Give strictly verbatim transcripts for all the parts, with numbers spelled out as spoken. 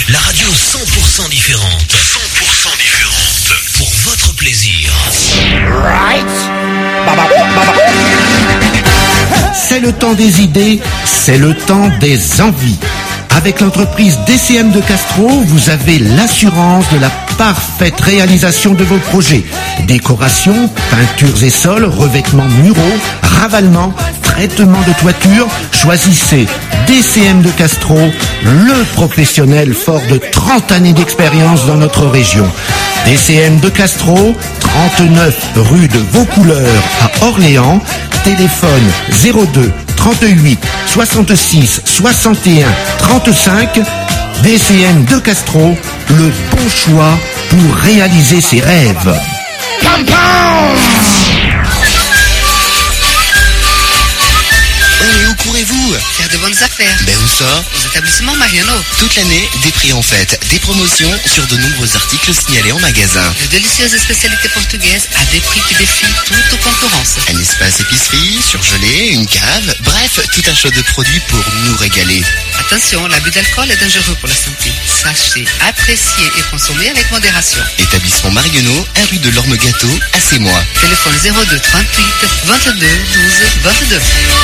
La radio cent pour cent différente. cent pour cent différente. Pour votre plaisir. Right. C'est le temps des idées, c'est le temps des envies. Avec l'entreprise D C M de Castro, vous avez l'assurance de la parfaite réalisation de vos projets. Décoration, peintures et sols, revêtements muraux, ravalement, traitement de toiture. Choisissez D C M de Castro, le professionnel fort de trente années d'expérience dans notre région. D C M de Castro, trente-neuf rue de Vaucouleurs à Orléans. Téléphone zéro deux trente-huit soixante-six soixante et un trente-cinq. D C M de Castro, le bon choix pour réaliser ses rêves. Oh, et où courez-vous? Faire de bonnes affaires. Ben où ça? Aux établissements Mariano. Toute l'année, des prix en fête, des promotions sur de nombreux articles signalés en magasin. De délicieuses spécialités portugaises à des prix qui défient toute concurrence. Un espace épicerie, surgelé, une cave, bref, tout un choix de produits pour nous régaler. Attention, l'abus d'alcool est dangereux pour la santé. Sachez apprécier et consommer avec modération. Établissement Mariano, un rue de l'Orme Gâteau, à Sémois. Téléphone zéro deux trente-huit vingt-deux douze vingt-deux.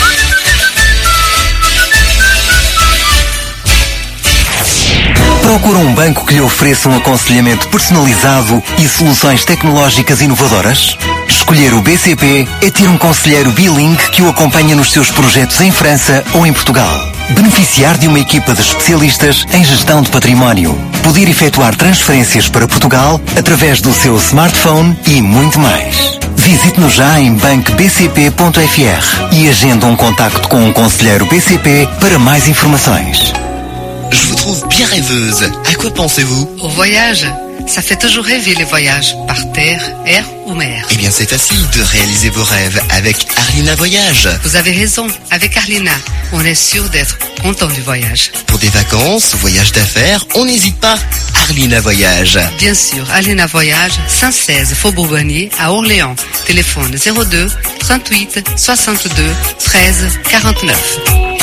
Procura um banco que lhe ofereça um aconselhamento personalizado e soluções tecnológicas inovadoras? Escolher o B C P é ter um conselheiro bilingue que o acompanha nos seus projetos em França ou em Portugal. Beneficiar de uma equipa de especialistas em gestão de património. Poder efetuar transferências para Portugal através do seu smartphone e muito mais. Visite-nos já em banco b c p ponto f r e agenda um contacto com um conselheiro B C P para mais informações. Je vous trouve bien rêveuse. À quoi pensez-vous? Au voyage. Ça fait toujours rêver les voyages, par terre, air ou mer. Eh bien, c'est facile de réaliser vos rêves avec Arlina Voyage. Vous avez raison. Avec Arlina, on est sûr d'être content du voyage. Pour des vacances, voyages d'affaires, on n'hésite pas. Arlina Voyage. Bien sûr, Arlina Voyage, cent seize Faubourg Bonnier à Orléans. Téléphone zéro deux trente-huit soixante-deux treize quarante-neuf.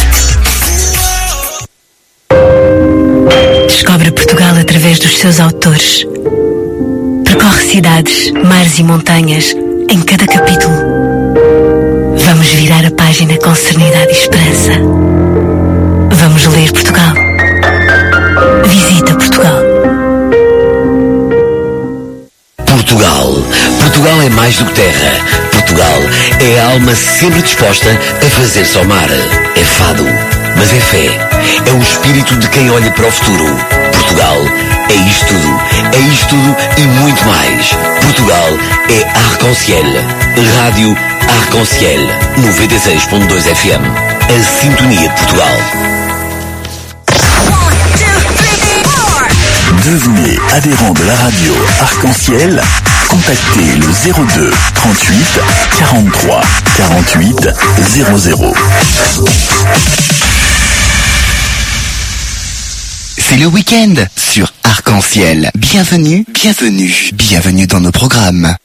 Descobre Portugal através dos seus autores. Percorre cidades, mares e montanhas em cada capítulo. Vamos virar a página com serenidade e esperança. Vamos ler Portugal. Visita Portugal. Portugal. Portugal é mais do que terra. Portugal é a alma sempre disposta a fazer-se ao mar. É fado, mas é fé. É o espírito de quem olha para o futuro. Portugal é isto tudo. É isto tudo e muito mais. Portugal é Arc-en-Ciel. Rádio Arc-en-Ciel. noventa e seis ponto dois F M. A sintonia de Portugal. Devenez adhérent de la radio Arc-en-Ciel. Contactez le zéro deux trente-huit quarante-trois quarante-huit zéro zéro. C'est le week-end sur Arc-en-Ciel. Bienvenue, bienvenue, bienvenue dans nos programmes.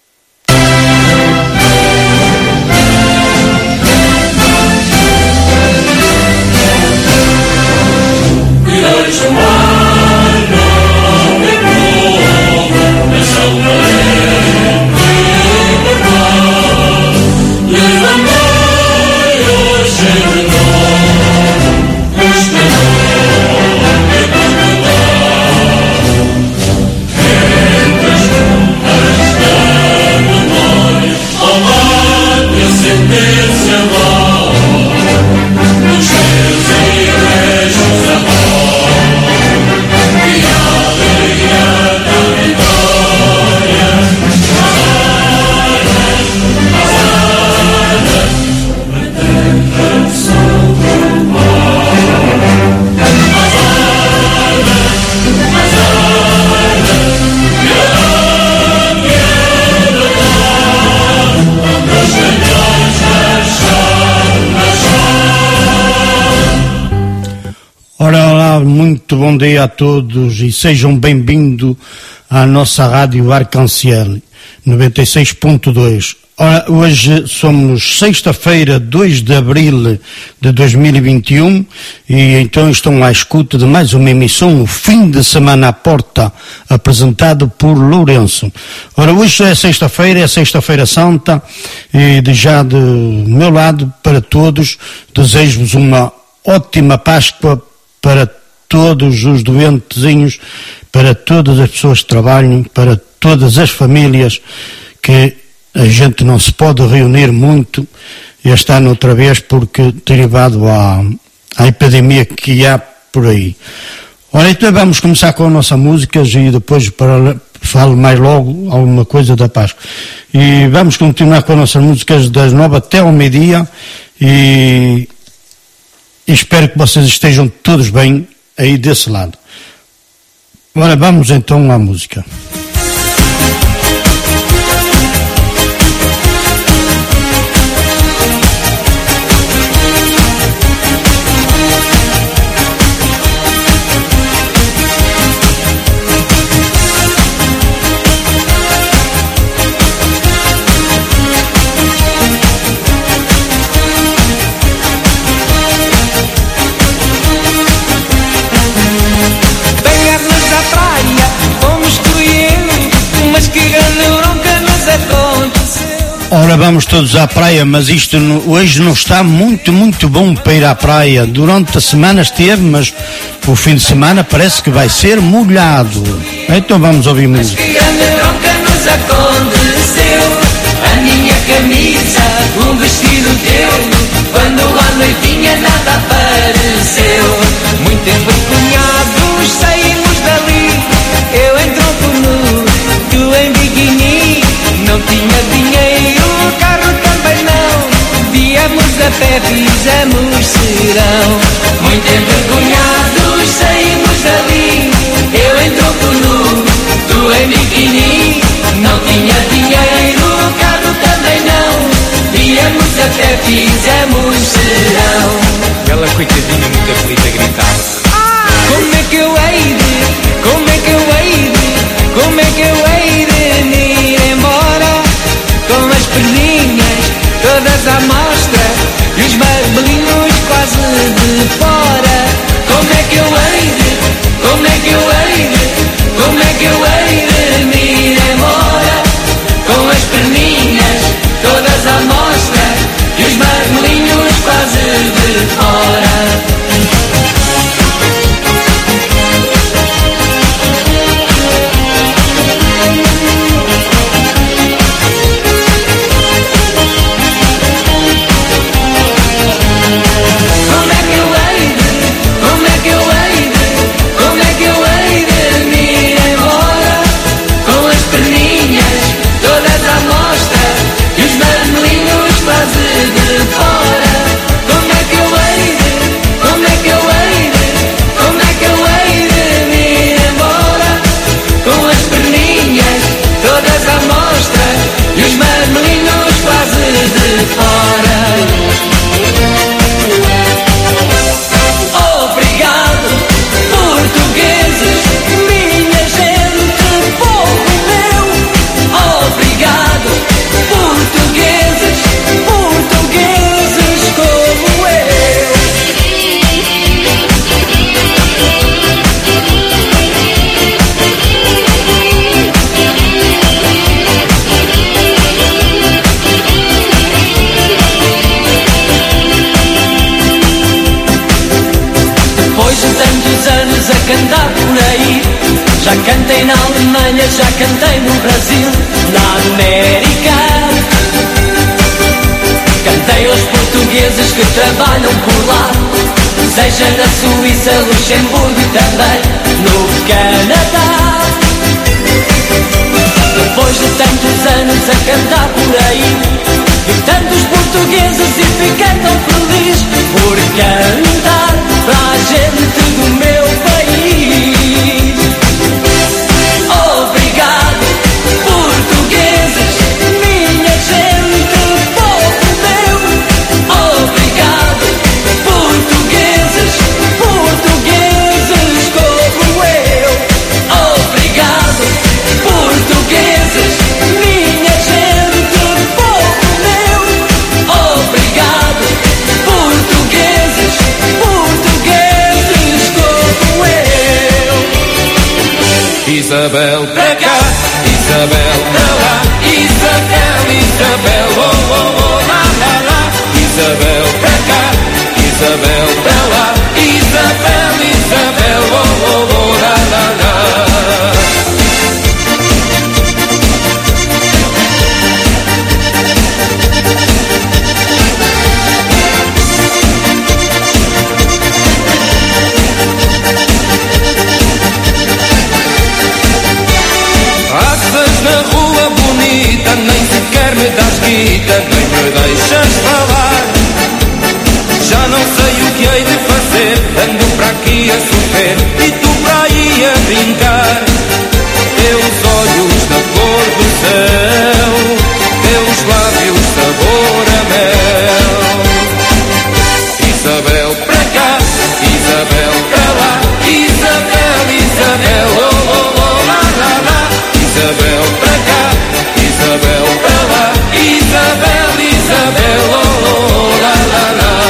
Muito bom dia a todos e sejam bem-vindos à nossa rádio Arc-en-Ciel noventa e seis ponto dois. Ora, hoje somos sexta-feira, dois de abril de dois mil e vinte e um, e então estão à escuta de mais uma emissão, o fim de semana à porta, apresentado por Lourenço. Ora, hoje é sexta-feira, é sexta-feira santa, e de já do meu lado, para todos, desejo-vos uma ótima Páscoa para todos os doentezinhos, para todas as pessoas que trabalham, para todas as famílias que a gente não se pode reunir muito este ano outra vez porque derivado à, à epidemia que há por aí. Ora, então vamos começar com as nossas músicas e depois para, falo mais logo alguma coisa da Páscoa. E vamos continuar com as nossas músicas das nove até ao meio-dia e, e espero que vocês estejam todos bem aí desse lado. Ora, vamos então à música. Ora, vamos todos à praia, mas isto hoje não está muito, muito bom para ir à praia. Durante a semana esteve, mas o fim de semana parece que vai ser molhado. Então vamos ouvir música. A minha camisa, um vestido teu, quando à noitinha nada apareceu. Muito envergonhados saímos dali, eu em tronco nu, tu em biquíni. Não tinha dinheiro, o carro também não, viemos a pé, fizemos serão. Muito envergonhados saímos dali, eu em tronco nu, tu em biquíni. Não tinha dinheiro, o carro também não, viemos a pé, fizemos serão. Ela, coitadinha, muito aflita, gritava: como é que eu hei de, como é que eu hei de, como é que eu hei de me ir embora, com as perninhas todas à mostra e os barbelinhos quase de fora. Como é que eu hei de, como é que eu hei de, como é que eu hei de me ir embora, com as perninhas todas à mostra e os barbelinhos quase de fora. Já cantei na Alemanha, já cantei no Brasil, na América. Cantei aos portugueses que trabalham por lá, seja na Suíça, Luxemburgo e também no Canadá. Depois de tantos anos a cantar por aí, vi tantos portugueses e fiquei tão feliz por cantar para a gente do meu país. Obrigado, portugueses, minha gente, povo meu. Obrigado, portugueses, portugueses como eu. Obrigado, portugueses, minha gente, povo Isabel para cá, Isabel para lá, Isabel, Isabel, oh, oh, oh, lá, lá, lá. Isabel para cá, Isabel para lá, Isabel, Isabel, oh, oh, oh, lá, lá, lá. Passas na rua bonita, nem sequer me das guita, nem me deixas falar. Já não sei o que hei de fazer, ando para aqui a sofrer e tu para aí a brincar. Teus olhos da cor do céu, teus lábios sabor a mel. Isabel para cá, Isabel para lá, Isabel, Isabel, oh, oh, oh, lá, lá, lá. Isabel para cá, Isabel para lá, Isabel, Isabel, oh, oh, lá, lá, lá.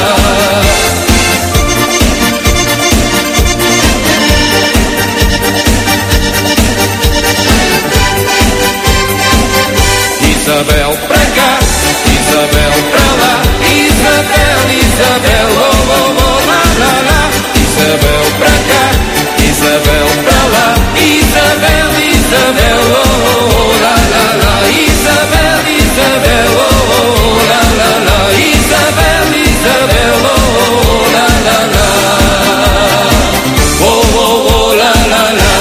Isabel para cá, Isabel para lá, Isabel, Isabel, oh, oh, oh, lá, lá, lá. Isabel para cá, Isabel para lá, Isabel, Isabel, oh, oh, lá, lá, lá. Isabel, Isabel, oh, oh, lá, lá, lá. Isabel, Isabel, oh, oh, lá, lá, lá. Oh, oh, oh, lá, lá, lá.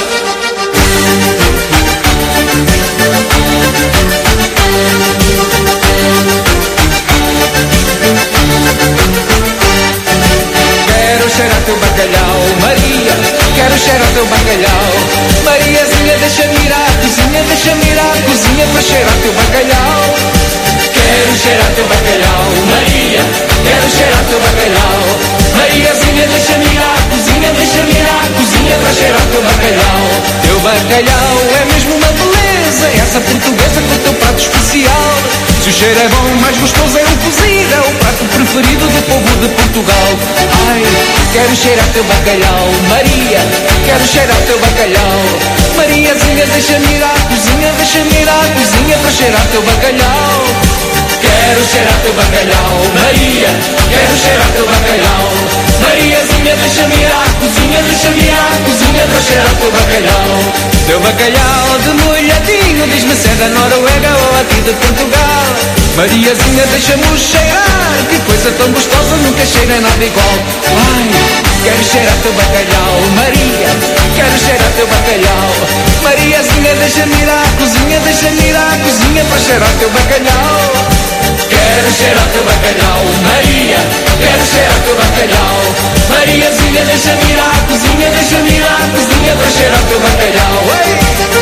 Quero cheirar teu bacalhau, Maria. Quero cheirar teu bacalhau, Mariazinha, deixa-me ir à cozinha, deixa-me ir à cozinha para cheirar teu bacalhau. Quero cheirar teu bacalhau, Maria. Quero cheirar teu bacalhau, Mariazinha, deixa-me ir à cozinha, deixa-me ir à cozinha para cheirar teu bacalhau. Teu bacalhau é mesmo uma beleza, essa portuguesa com o teu prato especial. Se o cheiro é bom, mais gostoso é o cozido, é o prato preferido do povo de Portugal. Ai, quero cheirar teu bacalhau, Maria. Quero cheirar teu bacalhau, Mariazinha, deixa-me ir à cozinha, deixa-me ir à cozinha para cheirar teu bacalhau. Quero cheirar teu bacalhau, Maria. Quero cheirar teu bacalhau, Mariazinha, deixa-me ir à cozinha, deixa-me ir à cozinha para cheirar teu bacalhau. Teu bacalhau de molhadinho, diz-me se é da Noruega ou aqui de Portugal. Mariazinha, deixa-me cheirar, que coisa tão gostosa, nunca cheirei nada igual. Ai, quero cheirar teu bacalhau, Maria. Quero cheirar teu bacalhau, Mariazinha, deixa-me ir à cozinha, deixa-me ir à cozinha para cheirar teu bacalhau. Quero cheirar teu bacalhau, Maria. Quero cheirar teu bacalhau, Mariazinha, deixa-me ir à cozinha, deixa-me ir à cozinha para cheirar teu bacalhau. Ai,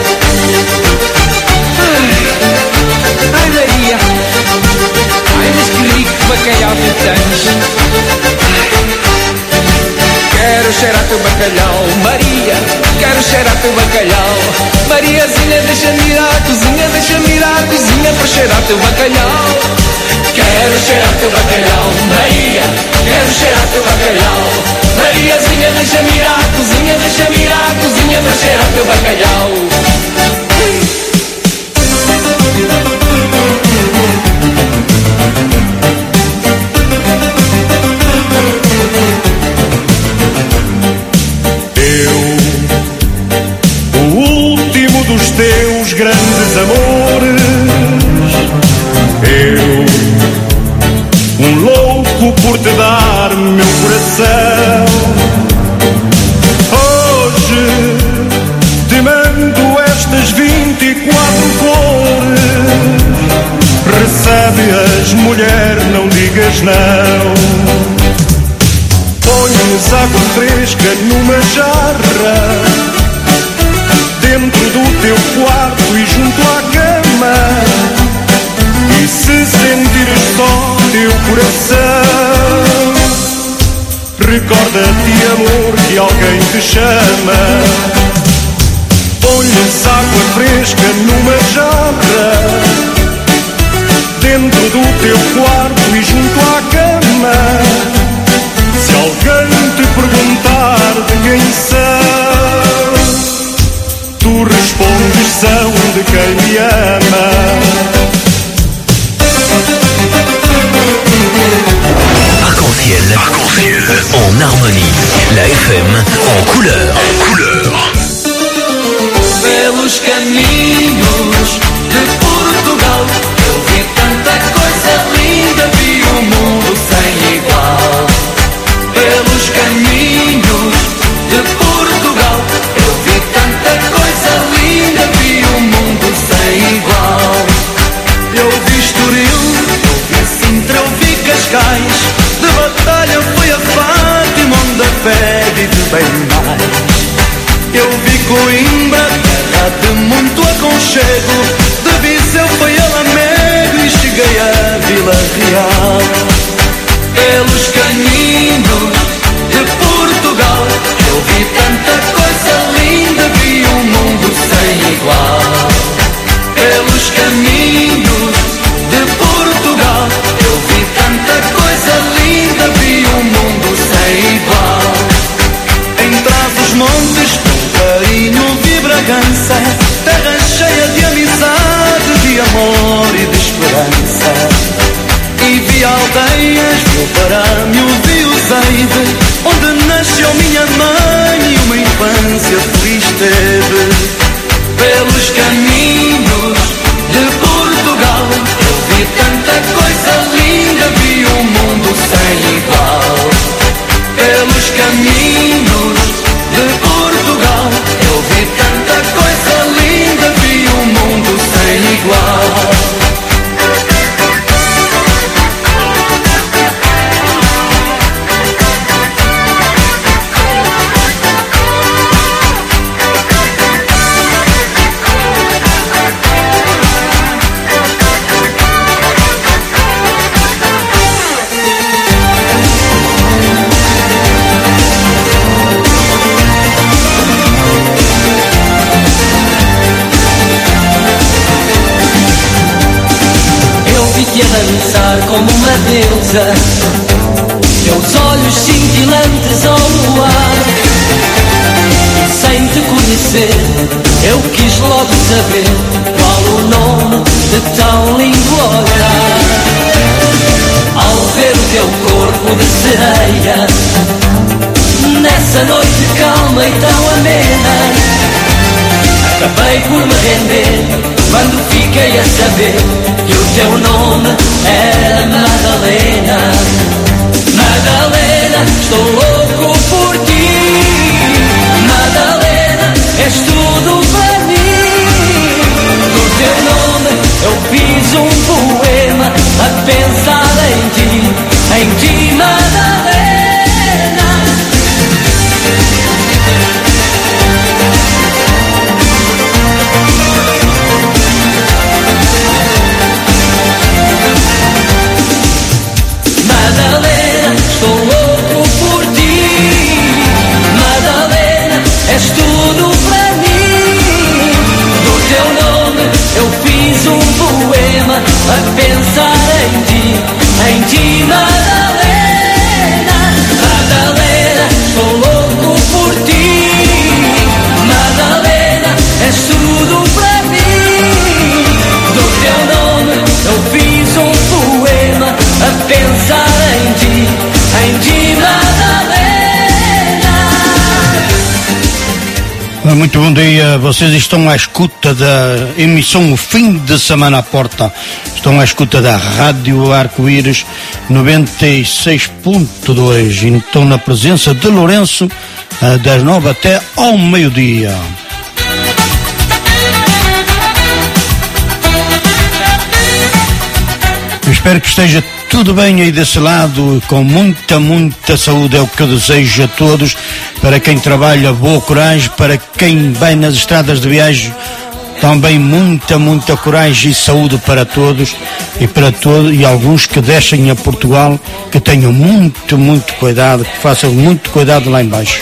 ai Maria, ai mas que rico bacalhau tu tens. Quero cheirar teu bacalhau, Maria. Quero cheirar teu bacalhau, Mariazinha, deixa-me ir à cozinha, deixa-me ir à cozinha para cheirar teu bacalhau. Quero cheirar teu bacalhau, Maria. Quero cheirar teu bacalhau, Mariazinha, deixa-me ir à cozinha, deixa-me ir à cozinha para cheirar teu bacalhau. Dos teus grandes amores, eu, um louco por te dar meu coração. Hoje te mando estas vinte e quatro cores. Recebe-as, mulher, não digas não. Pões água fresca numa jarra dentro do teu quarto e junto à cama. E se sentires só teu coração, recorda-te, amor, que alguém te chama. Põe-lhes água fresca numa jarra dentro do teu quarto e junto à cama. Se alguém te perguntar de quem são, tu en harmonie. La F M en couleur. Couleur. Pelos caminhos de Portugal, eu vi tanta coisa linda, vi um mundo sem igual. Pelos caminhos de Portugal, eu vi tanta coisa linda, vi um mundo sem igual. Eu vi Estoril, eu vi Sintra, eu vi Cascais, de Batalha foi a Fátima, onde a fé vive bem mais. Eu vi Coimbra, terra de muito aconchego, de Viseu foi a Lamego e cheguei a Vila Real. Pelos caminhos de Portugal, eu vi tanta coisa linda, vi um mundo sem igual. Pelos caminhos de Portugal, eu vi tanta coisa linda, vi um mundo sem igual. Em Trás-os-Montes, Carinho, vi Bragança, terra cheia de amizade, de amor e de esperança. E vi aldeias, vi o Parâmio, vi o Zeide, onde nasceu minha mãe e uma infância feliz teve. Pelos caminhos de Portugal, eu vi tanta coisa linda, vi um mundo sem igual. Pelos caminhos de Portugal, eu vi tanta coisa linda, vi um mundo sem igual. E a dançar como uma deusa, teus olhos cintilantes ao luar. E sem te conhecer, eu quis logo saber qual o nome de tão lindo olhar. Ao ver o teu corpo de sereia, nessa noite calma e tão amena, acabei por me render quando fiquei a saber que o teu nome era Madalena. Madalena, estou louco por ti. Madalena, és tudo para mim. No teu nome eu fiz um poema a pensar em ti, em ti, Madalena. Madalena, estou louco por ti. Madalena, és tudo para mim. No teu nome eu fiz um poema a pensar em ti, em ti, Madalena. Madalena, estou louco por ti. Madalena, és tudo para mim. No teu nome eu fiz um poema a pensar em ti, em ti, Madalena. Muito bom dia, vocês estão à escuta da emissão O Fim de Semana à Porta. Estão à escuta da Rádio Arco-Íris noventa e seis ponto dois. Estão na presença de Lourenço, das nove até ao meio-dia. Espero que esteja tudo bem aí desse lado, com muita, muita saúde, é o que eu desejo a todos. Para quem trabalha, boa coragem. Para quem vai nas estradas de viagem, também muita, muita coragem e saúde para todos. E para todos, e alguns que deixem a Portugal, que tenham muito, muito cuidado, que façam muito cuidado lá embaixo.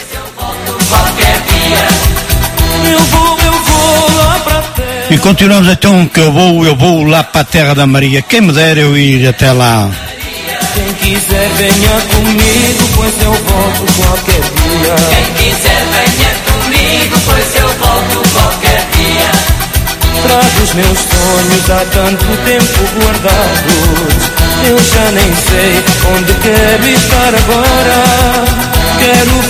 E continuamos então, que eu vou, eu vou lá para a terra da Maria. Quem me dera eu ir até lá. Quem quiser venha comigo, pois eu volto qualquer dia. Quem quiser venha comigo, pois eu volto qualquer dia. Trago os meus sonhos há tanto tempo guardados, eu já nem sei onde quero estar agora.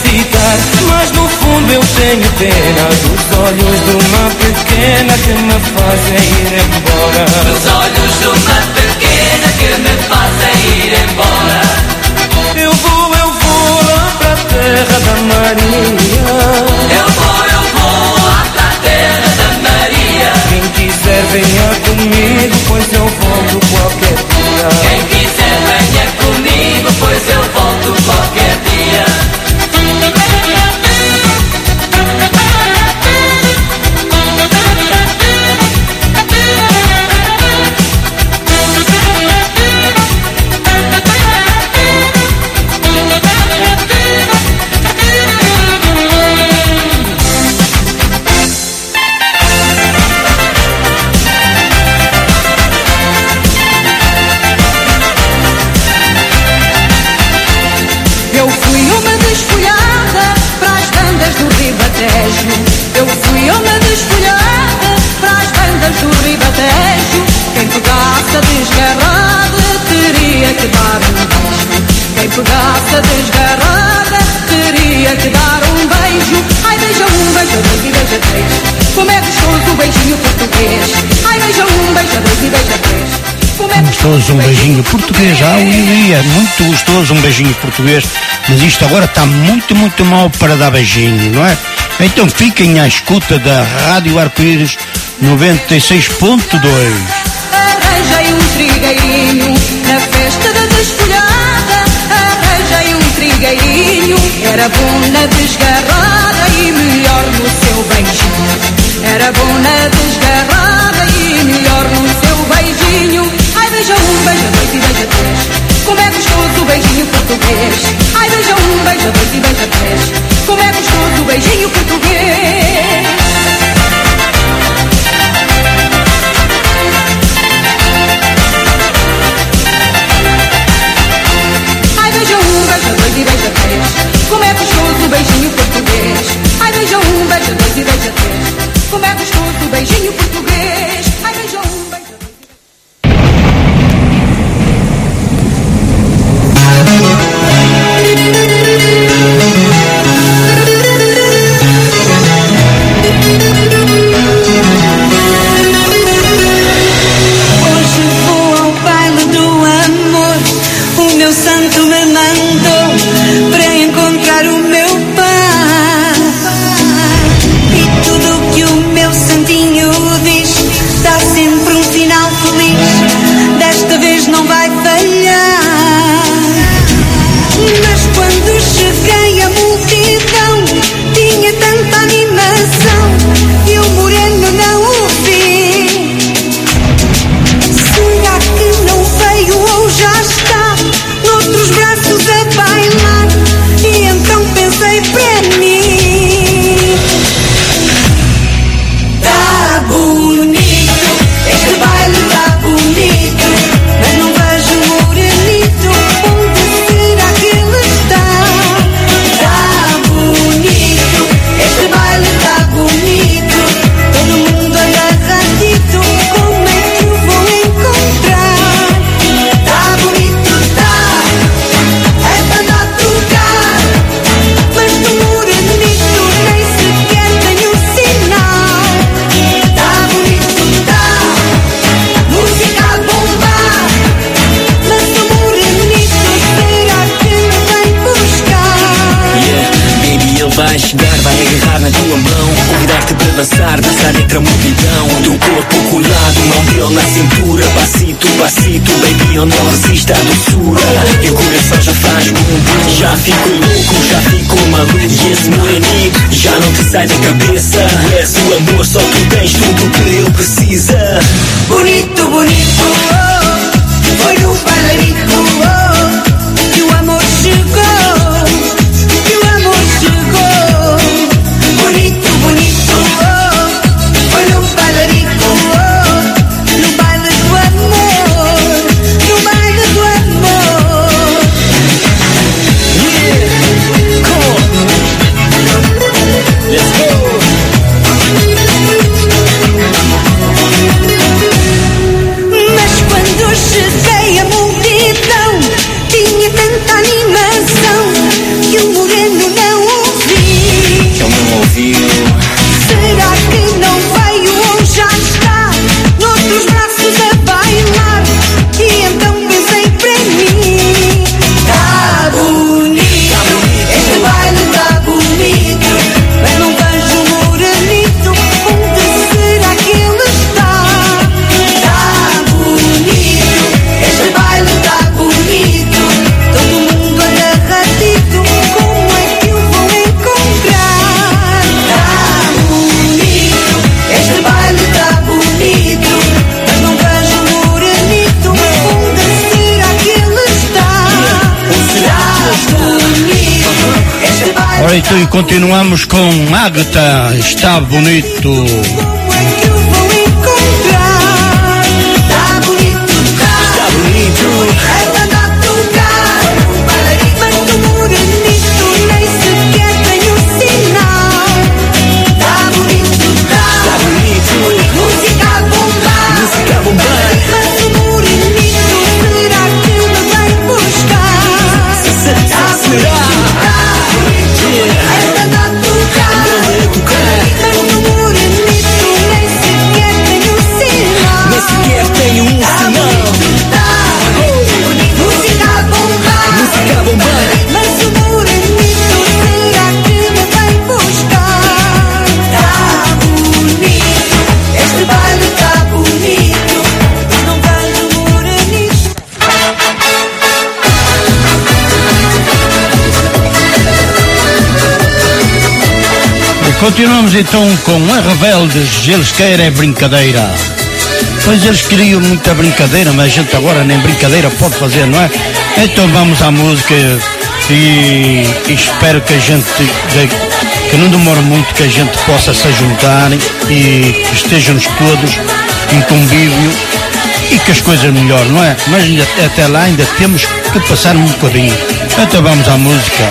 ficar, mas no fundo eu tenho pena dos olhos de uma pequena que me fazem ir embora. Dos olhos de uma pequena que me fazem ir embora. Eu vou, eu vou lá pra terra da Maria. Eu vou, eu vou lá pra terra da Maria. Quem quiser venha comigo, pois eu volto qualquer dia. Quem quiser venha comigo, pois eu volto qualquer dia. Eu fui uma desfolhada para as bandas do Ribatejo. Quem pegasse a desgarrada teria que dar um beijo. Quem pegasse a desgarrada teria que dar um beijo. Ai, beija um, beija dois e beija três. Como é gostoso o beijinho português. Ai, beija um, beija dois e beija três. Gostoso um beijinho português. Ah, Willy, é muito gostoso um beijinho português. Mas isto agora está muito, muito mal para dar beijinho, não é? Então fiquem à escuta da Rádio Arco-Íris noventa e seis ponto dois. Arranjei um trigueirinho na festa da desfolhada. Arranjei um trigueirinho, era bom na desgarrada e melhor no seu beijinho. Era bom na desgarrada e melhor no seu beijinho. Ai, beija um, beija dois e beija três. Como é gostoso o beijinho português. Ai, beija um, beija dois e beija três. Como é gostoso o beijinho português. Ai, beija um, beija dois e beija três. Como é gostoso o beijinho português. Ai, beija um, beija dois e beija três. Como é gostoso o beijinho português. Ai, beija um, beija dois. Hoje vou ao baile do amor. O meu santo me mandou para encontrar o meu pai. E tudo que o meu santinho diz dá sempre um final feliz. Desta vez não vai falhar. Mas quando cheguei à multidão tinha tanta animação e o moreno não o vi. Será que não veio ou já está noutros braços a bailar? E então pensei para mim: tá bonito, este baile tá bonito, mas não vejo o morenito. Onde será que ele está? Tá bonito, este baile tá bonito, todo mundo agarradito. Como é que eu vou encontrar? Tá bonito, tá, é para dar tocar, mas do morenito nem sequer tenho sinal. Tá bonito, tá, música a bombar, mas do morenito será que me vem buscar? Yeah, baby, ele vai chegar, vai agarrar na tua mão, convidar-te para dançar, dançar entre a multidão. O teu corpo colado, mão dele na cintura, passito, passito, baby, eu não resisto à doçura. E o coração já faz bum, já fico louco, já fico maluco. E esse morenito já não te sai da cabeça. És o amor, só tu tens tudo que ele precisa. Bonito, bonito, oh, foi no bailarito, oh, que o amor chegou, que o amor chegou. Bonito, bonito, oh, foi no bailarito, oh, no baile do amor, no baile do amor. Yeah, come on, let's go. Mas quando Ora, então, e continuamos com Ágata, Está Bonito. Continuamos então com a Rebeldes, eles querem brincadeira. Pois eles queriam muita brincadeira, mas a gente agora nem brincadeira pode fazer, não é? Então vamos à música e, e espero que a gente, que não demore muito, que a gente possa se juntar e que estejamos todos em convívio e que as coisas melhorem, não é? Mas ainda, até lá ainda temos que passar um bocadinho. Então vamos à música.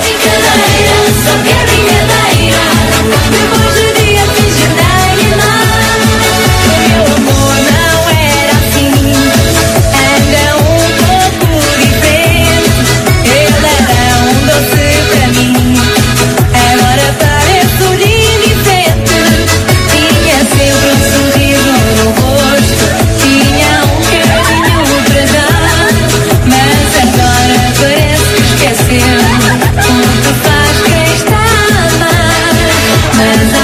Depois do dia finge animar. Meu amor não era assim, era um pouco diferente. Ele era um doce pra mim, agora pareço indiferente. Tinha sempre um sorriso no rosto, tinha um carinho pra dar, mas agora parece que esqueceu o que faz quem está a amar. Mas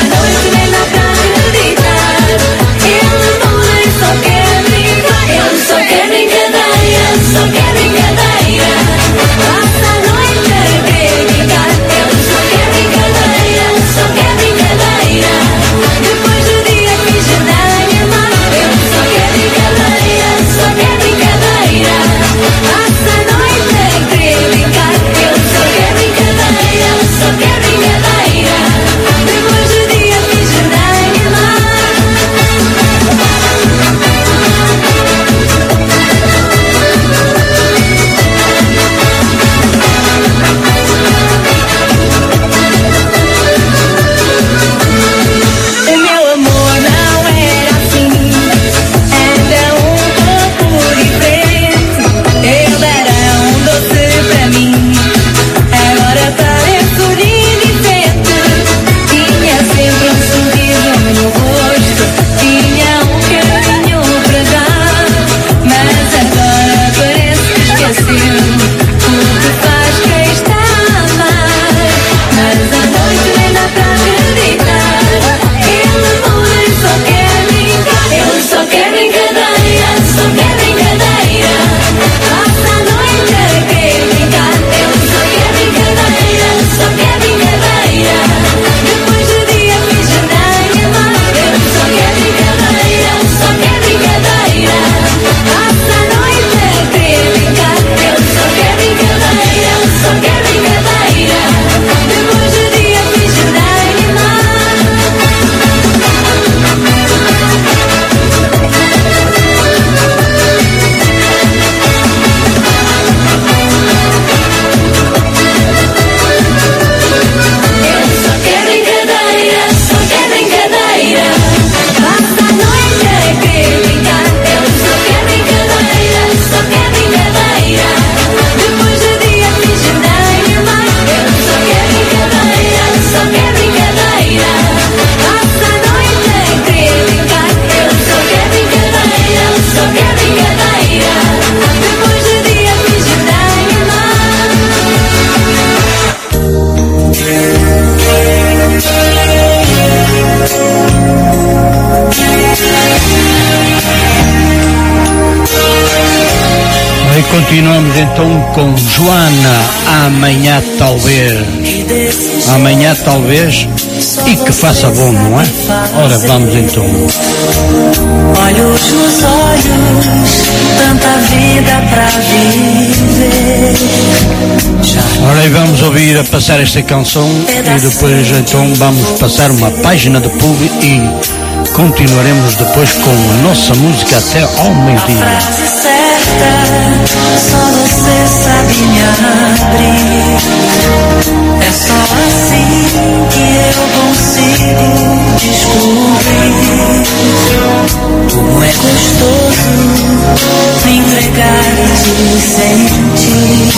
com Joana, amanhã talvez, amanhã talvez, e que faça bom, não é? Ora, vamos então. Olhos nos olhos, tanta vida pra viver. Ora, e vamos ouvir a passar esta canção e depois então vamos passar uma página de pub e continuaremos depois com a nossa música até ao meio-dia. A frase certa, só você sabe me abrir. É só assim que eu consigo descobrir como é gostoso me entregar e te sentir.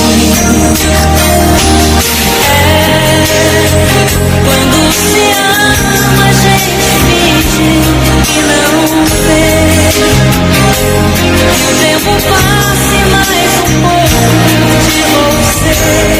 É quando se ama a gente finge que não vê. Que o tempo passe mais um pouco de você.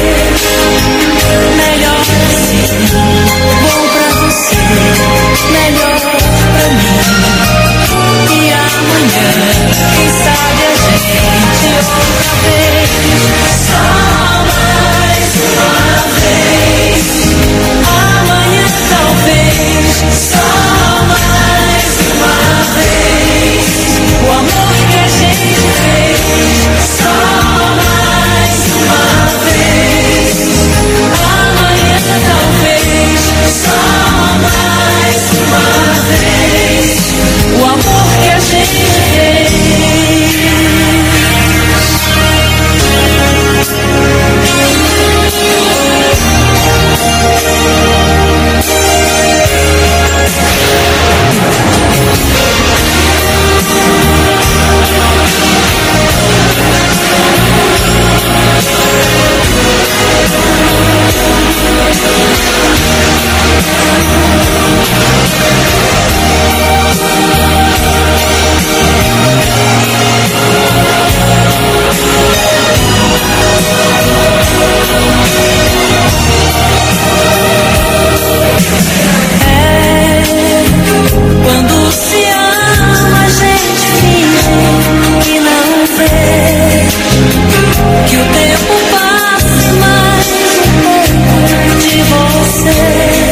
Melhor assim, bom pra você, melhor pra mim. E amanhã, quem sabe a gente outra vez. Só mais uma vez. Amanhã talvez. Só mais uma vez. O amor que a gente fez. Só mais uma vez. Amanhã talvez. Só mais uma vez. O amor que a gente fez. Quando se ama, a gente finge que não vê. Que o tempo passe mais um pouco de você.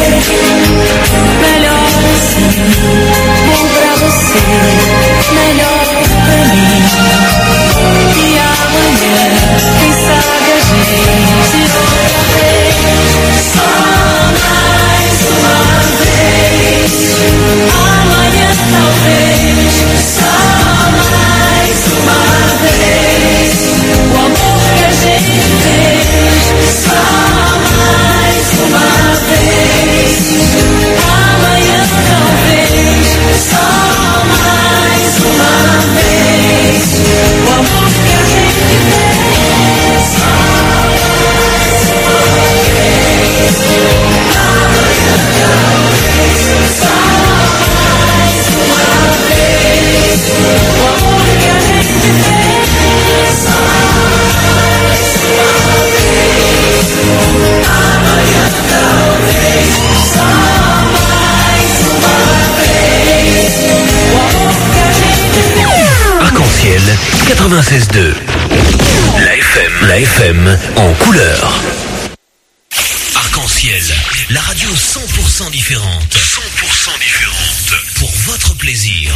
Melhor assim, bom pra você, melhor pra mim. E amanhã, quem sabe a gente outra vez. Só mais uma vez. Amanhã talvez, só mais uma vez. O amor que a gente fez, só mais uma vez. Amanhã talvez, só mais uma vez. O amor que a gente fez, só mais uma vez. Amanhã talvez, só mais uma vez. O amor que a gente fez, só mais uma vez. Amanhã talvez, só mais uma vez. O amor que a gente fez. Arc-en-ciel quatre-vingt-seize deux. La F M, la F M en couleur. Arc-en-ciel, la radio cent pour cent différente. cent pour cent différente. Pour votre plaisir.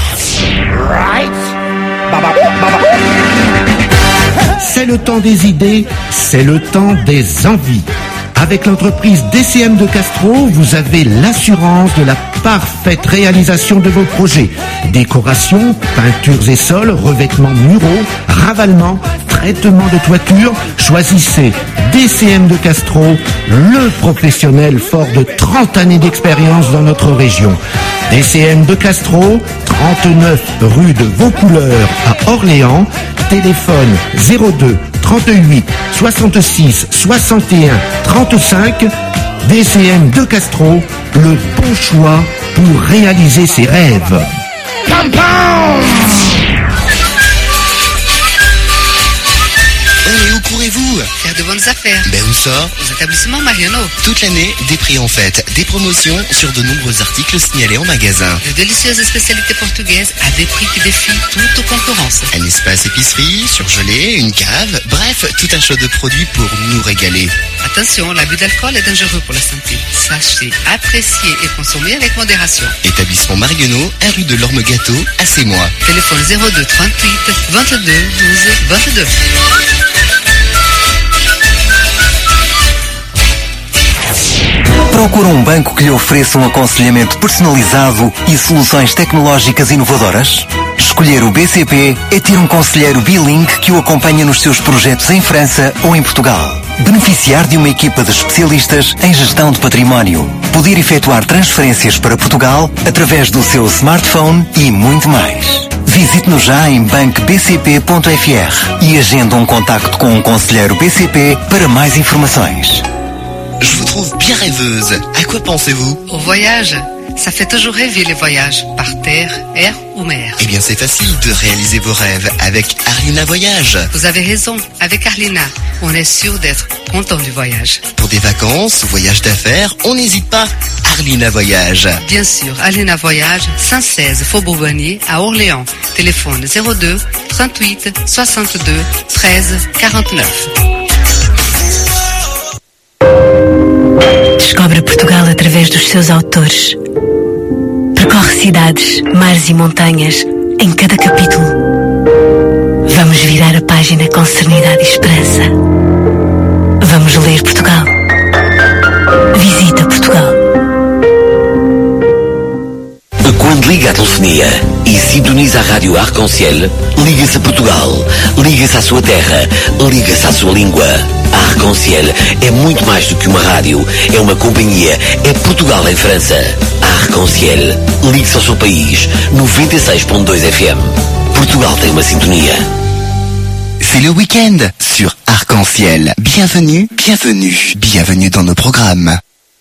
C'est le temps des idées, c'est le temps des envies. Avec l'entreprise D C M de Castro, vous avez l'assurance de la parfaite réalisation de vos projets. Décoration, peintures et sols, revêtements muraux, ravalement, traitement de toiture. Choisissez D C M de Castro, le professionnel fort de trente années d'expérience dans notre région. D C M de Castro, trente-neuf rue de Vaucouleurs à Orléans. Téléphone zéro deux trente-huit soixante-six soixante et un trente-cinq. D C M de Castro, le bon choix pour réaliser ses rêves. Et où courez-vous? faire de bonnes affaires. Ben où ça? Aux établissements Marionneau. Toute l'année, des prix en fête, des promotions sur de nombreux articles signalés en magasin. De délicieuses spécialités portugaises à des prix qui défient toute concurrence. Un espace épicerie, surgelé, une cave, bref, tout un choix de produits pour nous régaler. Attention, l'abus d'alcool est dangereux pour la santé. Sachez apprécier et consommer avec modération. Établissement Marionneau, un rue de l'Orme-Gâteau, à Sémois. Téléphone zéro deux trente-huit vingt-deux douze vingt-deux. Procura um banco que lhe ofereça um aconselhamento personalizado e soluções tecnológicas inovadoras? Escolher o B C P é ter um conselheiro bilingue que o acompanha nos seus projetos em França ou em Portugal. Beneficiar de uma equipa de especialistas em gestão de património. Poder efetuar transferências para Portugal através do seu smartphone e muito mais. Visite-nos já em banco b c p ponto f r e agenda um contacto com um conselheiro B C P para mais informações. Je vous trouve bien rêveuse. À quoi pensez-vous? Au voyage. Ça fait toujours rêver les voyages, par terre, air ou mer. Eh bien, c'est facile de réaliser vos rêves avec Arlina Voyage. Vous avez raison, avec Arlina, on est sûr d'être content du voyage. Pour des vacances, voyages d'affaires, on n'hésite pas. Arlina Voyage. Bien sûr, Arlina Voyage, cent seize Faubourg Bonnier, à Orléans. Téléphone zéro deux trente-huit soixante-deux treize quarante-neuf. Descobre Portugal através dos seus autores. Percorre cidades, mares e montanhas em cada capítulo. Vamos virar a página com serenidade e esperança. Vamos ler Portugal. Visita Portugal. Quando liga a telefonia e sintoniza a rádio Arc-en-Ciel, liga-se a Portugal, liga-se à sua terra, liga-se à sua língua. A Arc-en-Ciel é muito mais do que uma rádio, é uma companhia, é Portugal em França. A Arc-en-Ciel, ligue-se ao seu país, noventa e seis ponto dois F M. Portugal tem uma sintonia. C'est le week-end sur Arc-en-Ciel. Bienvenue, bienvenue, bienvenue dans nos programmes.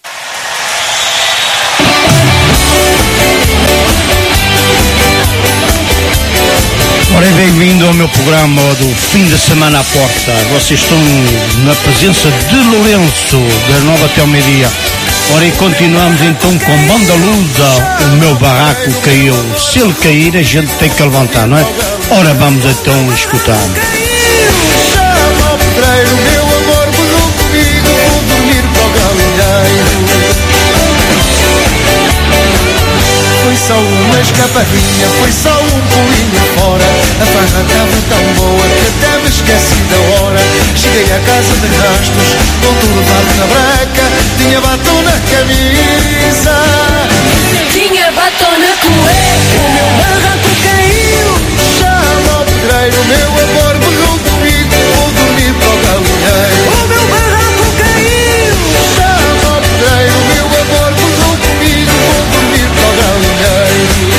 Ora, bem-vindo ao meu programa do fim de semana à porta. Vocês estão na presença de Lourenço, das nove até ao meio-dia. Ora, e continuamos então com Banda Lusa. O meu barraco caiu. Se ele cair, a gente tem que levantar, não é? Ora, vamos então escutar. Chama o pedreiro, meu amor, berrou comigo, vou dormir para o galinheiro. Foi só uma escapadinha, foi só um pulinho fora. A farra estava tão boa que até me esqueci da hora. Cheguei à casa de rastos, com tudo levado na breca. Tinha batom na camisa, tinha batom na cueca. o meu barraco caiu. Chama o pedreiro, meu amor, berrou comigo, vou dormir para o galinheiro. O meu barraco caiu. Chama o pedreiro, meu amor, berrou comigo, vou dormir para o galinheiro.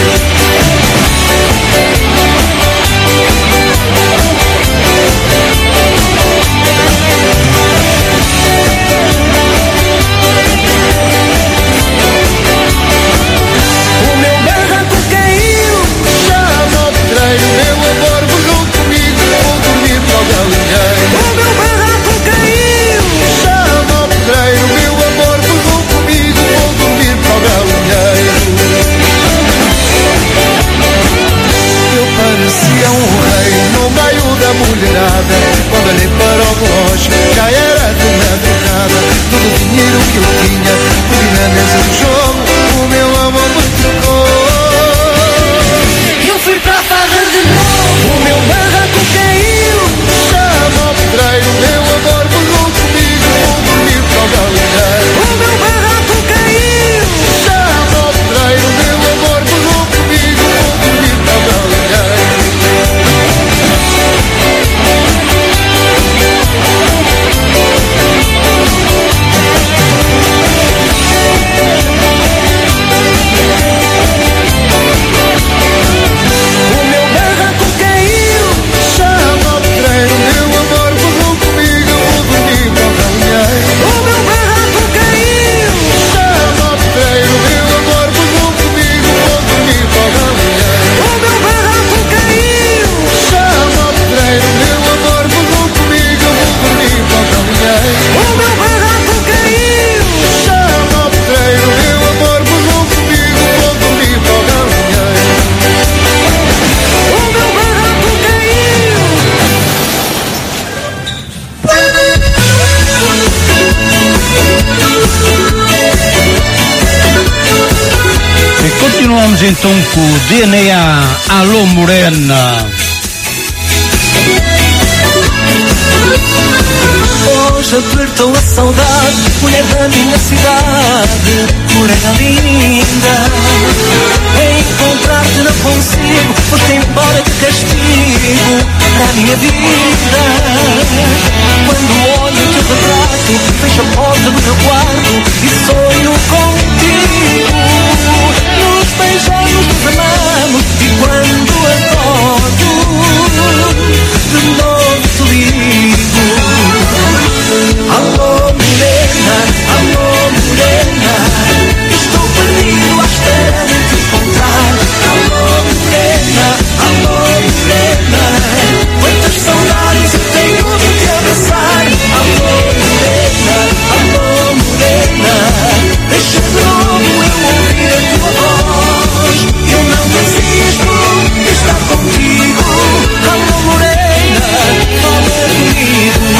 continuamos então com o D N A Alô Morena. Hoje apertou a saudade, mulher da minha cidade, morena linda. Encontrar-te não consigo, foste embora de castigo para a minha vida. Quando olho o teu retrato, fecho a porta do meu quarto e sonho contigo. Nos beijamos, nos amamos e quando acordo, de novo te ligo. Alô morena, alô morena, estou perdido à espera de te encontrar. Alô morena, alô morena, quantas saudades eu tenho de te abraçar. Alô morena, alô morena, deixa de novo eu ouvir a tua voz. Eu não desisto de estar contigo. Alô morena, fala comigo.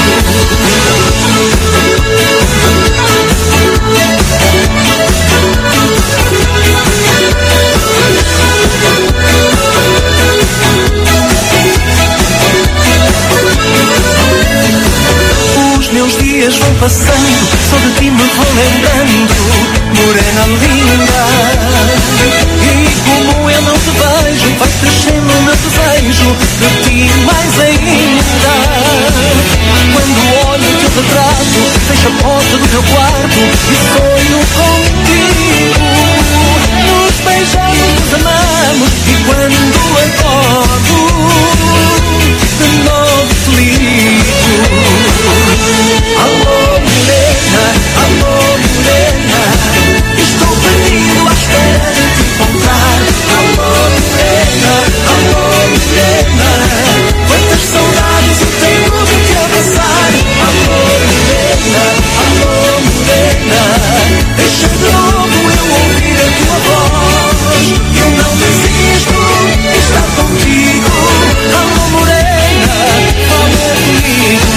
Os meus dias vão passando, só de ti me vou lembrando, morena linda. E como eu não te vejo, vai crescendo o meu desejo de ti mais ainda. Quando olho o teu retrato, fecho a porta do meu quarto e sonho contigo. Nos beijamos, nos amamos e quando acordo, de novo te ligo. Alô morena, alô morena, estou perdido à espera de te encontrar. Alô morena, alô morena, quantas saudades eu tenho de te abraçar. Alô morena, alô morena, deixa de novo eu ouvir a tua voz. Eu não desisto de estar contigo. Alô morena, fala comigo.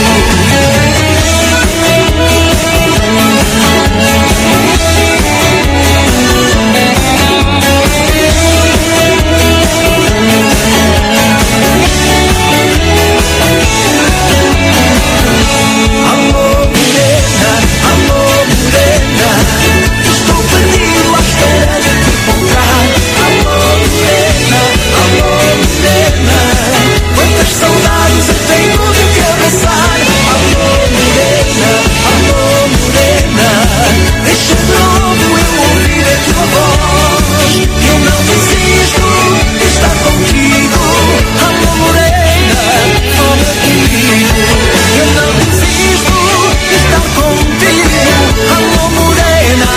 Saudades eu tenho de te abraçar. Alô morena, alô morena, deixa de novo eu ouvir a tua voz. Eu não desisto de estar contigo. Alô morena, fala comigo. Eu não desisto de estar contigo. Alô morena,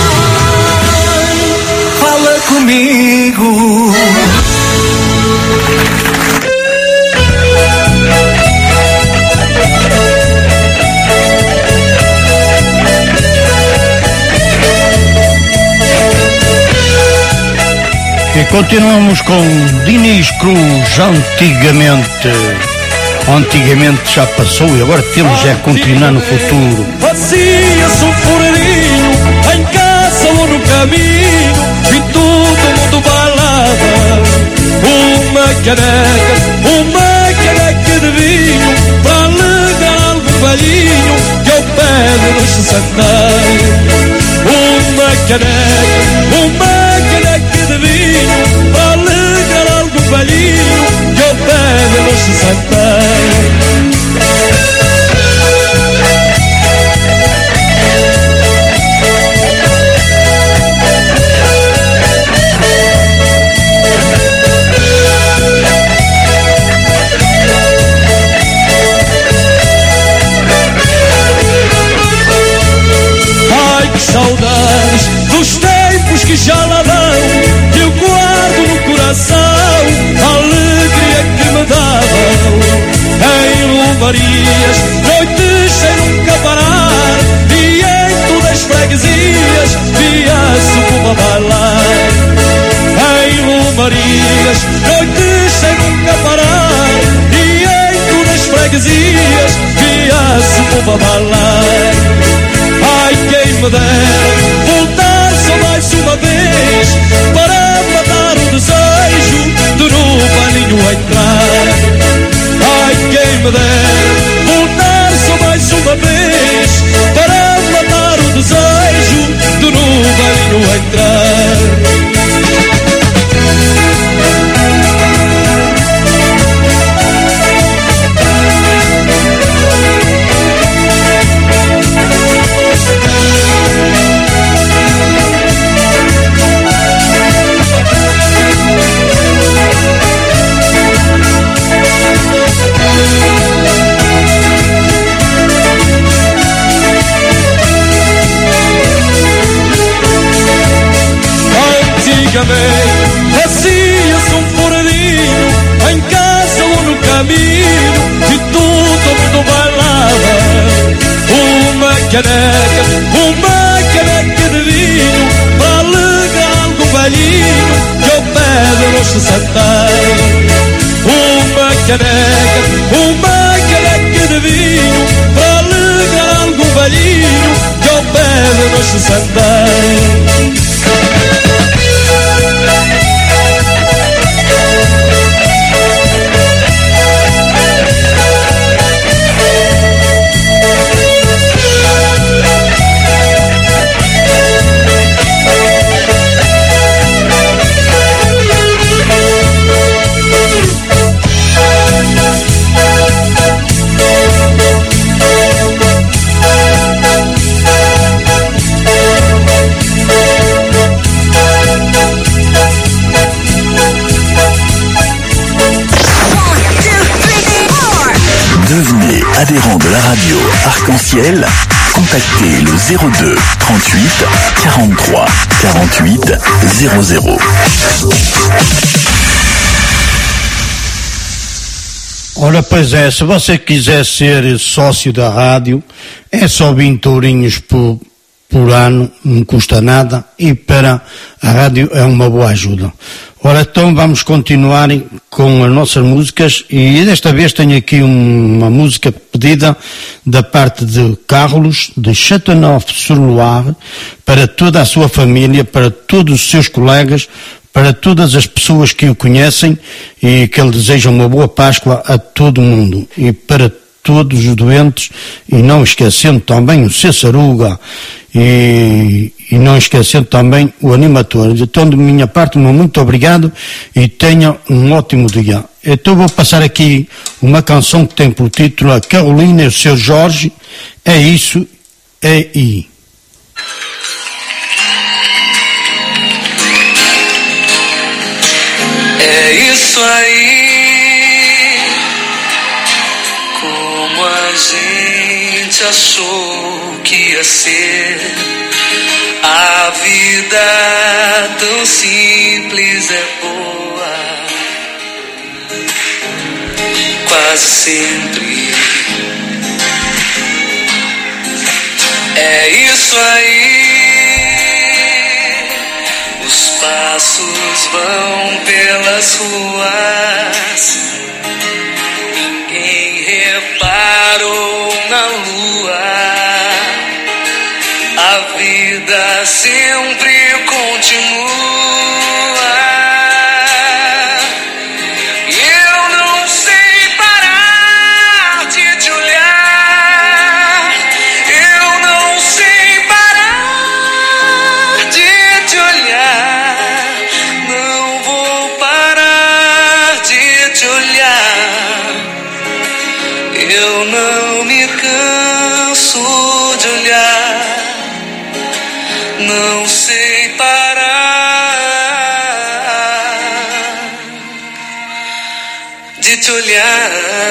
fala comigo. E continuamos com Diniz Cruz, antigamente. Antigamente já passou e agora temos é continuar no futuro. Fazia-se um fureirinho em casa ou no caminho e todo mundo balava. Uma caneca, uma caneca de vinho para alegar algum velhinho que ao pé de nos sentar. Uma caneca, uma caneca de vinho para alegar algum velhinho que ao pé de nos sentar. Saudades dos tempos que já lá vão, que eu guardo no coração, a alegria que me davam. Em Lomarias, noites sem nunca parar, e em todas as freguesias, via-se o povo a bailar. Em Lomarias, noites sem nunca parar, e em todas as freguesias, via-se o povo a bailar. Ai, quem me dera voltar só mais uma vez para antigamente fazia-se um furadinho em casa ou no caminho e todo mundo bailava. Uma caneca, uma caneca de vinho para alegrar do velhinho que ao pé de nós se sentava. Uma caneca, uma caneca de vinho para alegrar do velhinho que ao pé de nós se sentava. Devenez adhérent de la radio Arc-en-Ciel. Contactez le zéro deux trente-huit quarante-trois quarante-huit zéro zéro. Ora, pois é, se você quiser ser sócio da rádio, é só vinte ourinhos por, por ano, não custa nada, e para a rádio é uma boa ajuda. Ora, então vamos continuar com as nossas músicas, e desta vez tenho aqui uma música pedida da parte de Carlos, de Châteauneuf-sur-Loire, para toda a sua família, para todos os seus colegas, para todas as pessoas que o conhecem, e que ele deseja uma boa Páscoa a todo mundo, e para todos os doentes, e não esquecendo também o Cessaruga, e, e não esquecendo também o animador. Então, de minha parte, muito obrigado e tenha um ótimo dia. Então vou passar aqui uma canção que tem por título A Carolina e o seu Jorge, É Isso, É I. É isso aí, como a gente achou que ia ser. A vida tão simples é boa, quase sempre. É isso aí, os passos vão pelas ruas, ninguém reparou na lua. A vida sempre continua. E eu não sei parar de te olhar. Eu não sei parar de te olhar. Não vou parar de te olhar. Eu não me canso de olhar. Não sei parar de te olhar.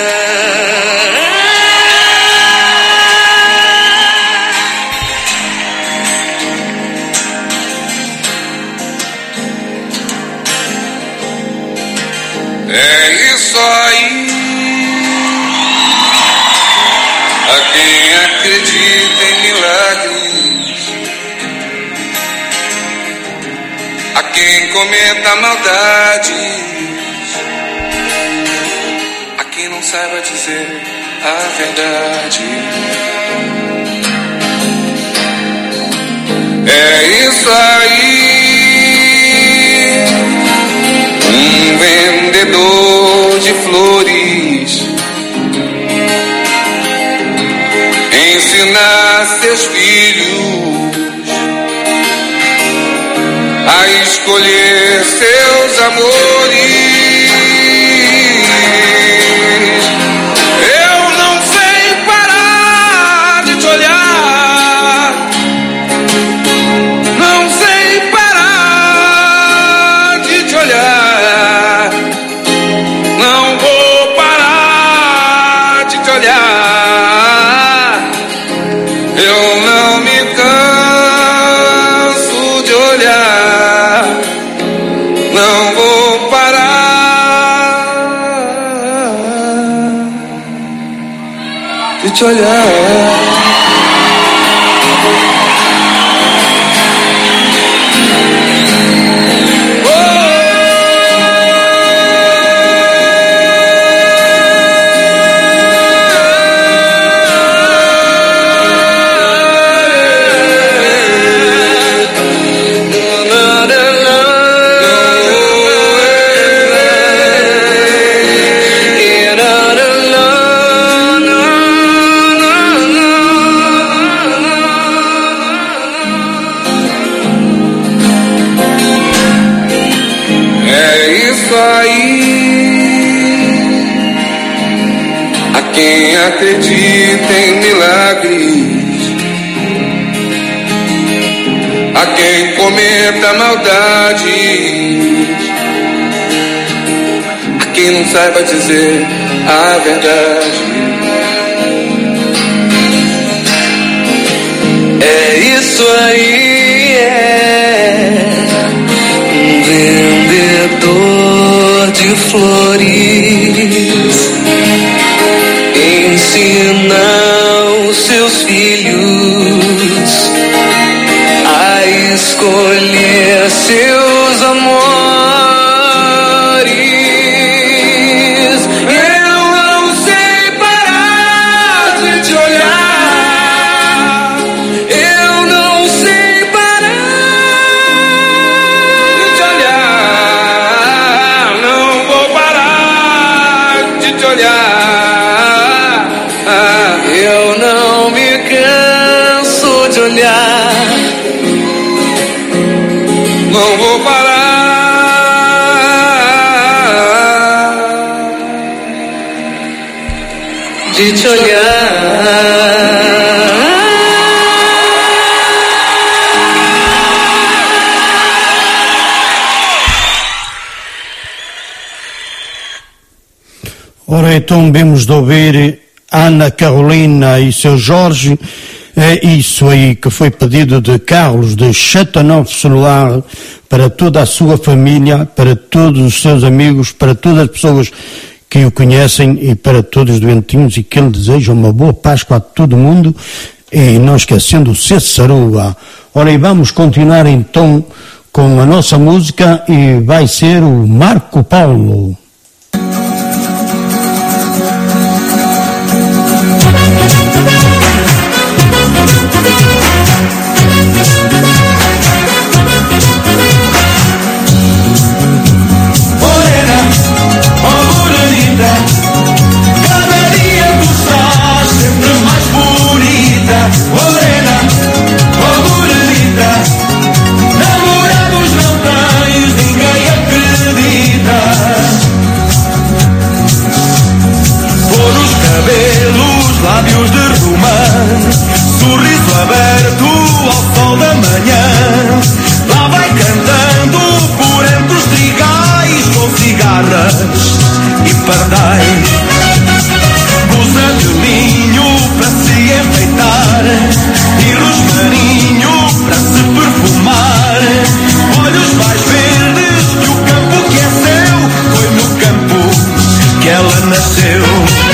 É isso aí. A quem acredita em milagres, a quem cometa maldades, a quem não saiba dizer a verdade. É isso aí, um vendedor de flores ensinar seus filhos a escolher seus amores. Eu não sei parar de te olhar. Não sei parar de te olhar. Não vou parar de te olhar. Eu não me canso de olhar. de te olhar. Acredita em milagres, a quem cometa maldades, a quem não saiba dizer a verdade. É isso aí, é um vendedor de flores. Ensina os seus filhos a escolher seus amores. Eu não sei parar de te olhar. Eu não sei parar de te olhar. Não vou parar de te olhar. Eu não me canso de olhar. Não vou parar de te olhar. Ora, então vamos de ouvir Ana Carolina e seu Jorge. É isso aí que foi pedido de Carlos de Chateauneuf Celular para toda a sua família, para todos os seus amigos, para todas as pessoas que o conhecem e para todos os doentinhos, e que ele deseja uma boa Páscoa a todo mundo, e não esquecendo o Cessaruga. Ora, e vamos continuar então com a nossa música, e vai ser o Marco Paulo. Lábios de romã, sorriso aberto ao sol da manhã. Lá vai cantando por entre os trigais, com cigarras e pardais. Blusa de linho para se enfeitar e rosmaninho para se perfumar. Olhos mais verdes que o campo que é seu, foi no campo que ela nasceu.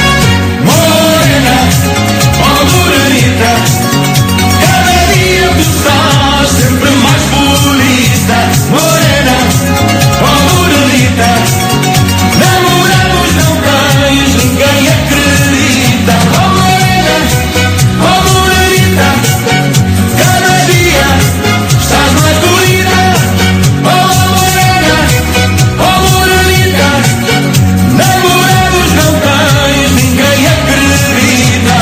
Cada dia tu estás sempre mais bonita, morena, oh morenita. Namorados não tens, ninguém acredita, oh morena, oh morenita. Cada dia estás mais bonita, oh morena, oh morenita. Namorados não tens, ninguém acredita.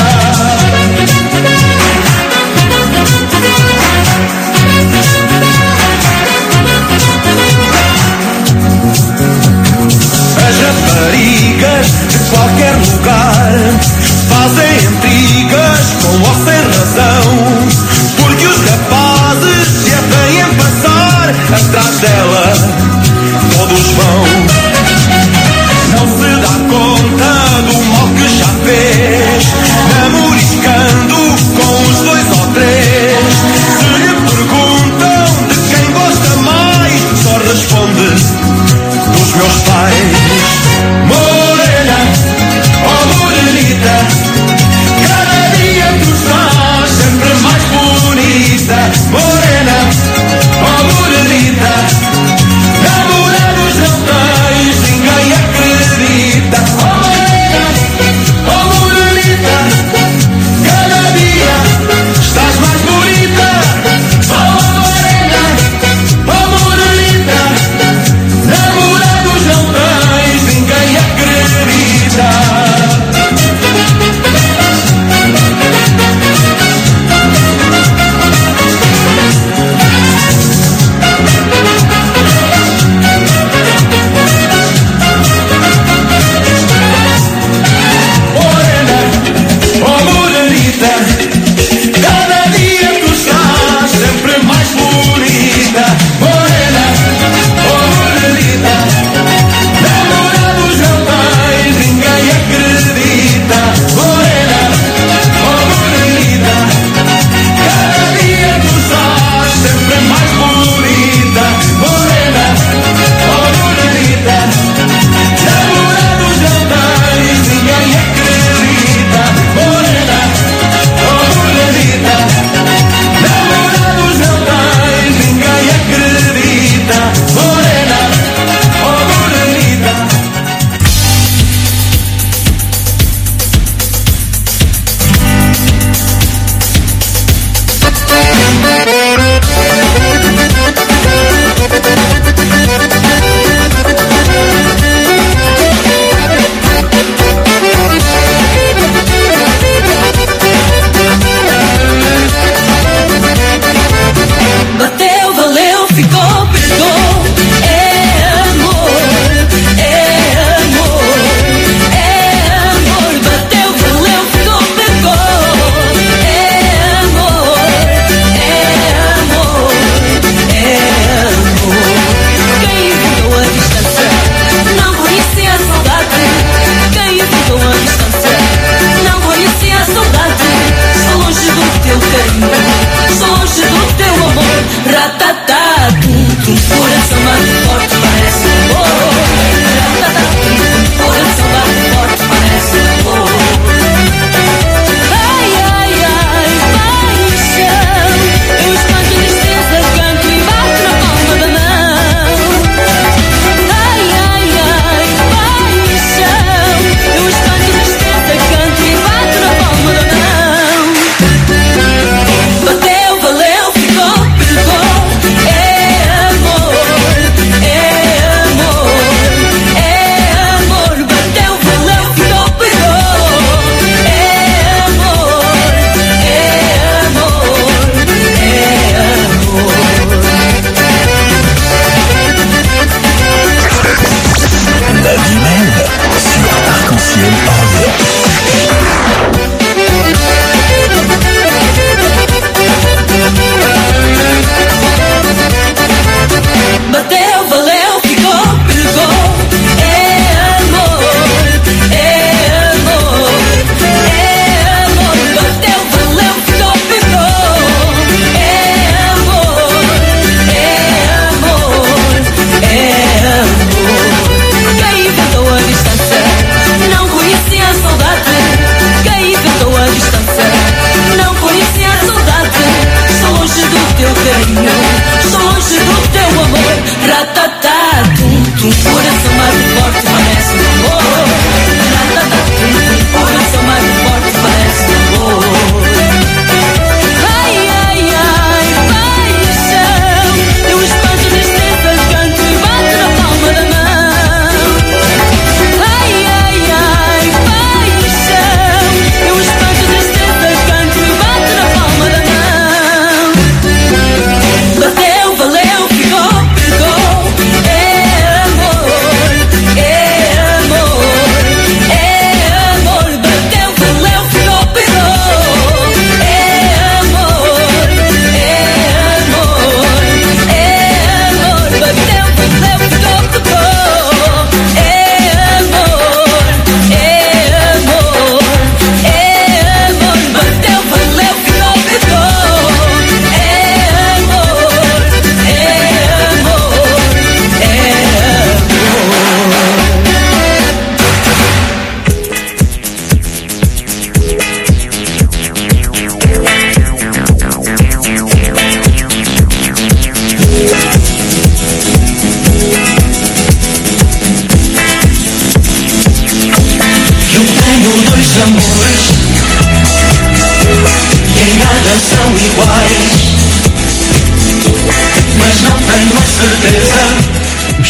As raparigas de qualquer lugar fazem intrigas com ou sem razão, porque os rapazes se a veem passar atrás dela, todos vão. Não se dá conta do mal que já fez, namoriscando com os dois ou três. Se lhe perguntam de quem gosta mais, só responde dos meus pais. Morena, oh morenita, cada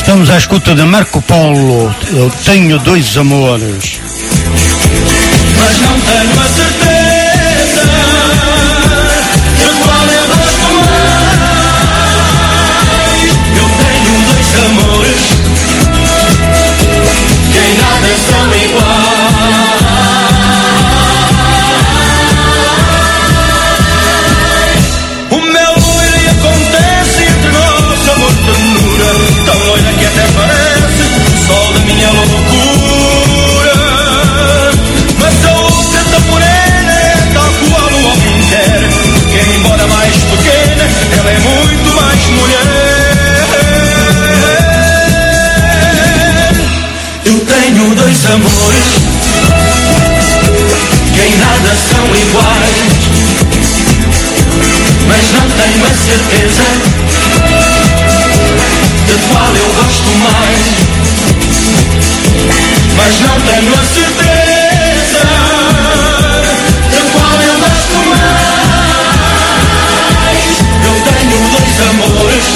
Estamos à escuta de Marco Polo. Eu tenho dois amores. Mas não tenho a certeza de qual eu gosto mais. Eu tenho dois amores que em nada são iguais. O meu loiro e acontece entre nós amor ternura, tão loira que até parece o sol da minha loucura. Mas a outra tão morena é tal qual o homem quer, que embora mais pequena, ela é muito mais mulher. Eu tenho dois amores que em nada são iguais, mas não tenho a certeza de qual eu gosto mais. Mas não tenho a certeza de qual eu gosto mais. Eu tenho dois amores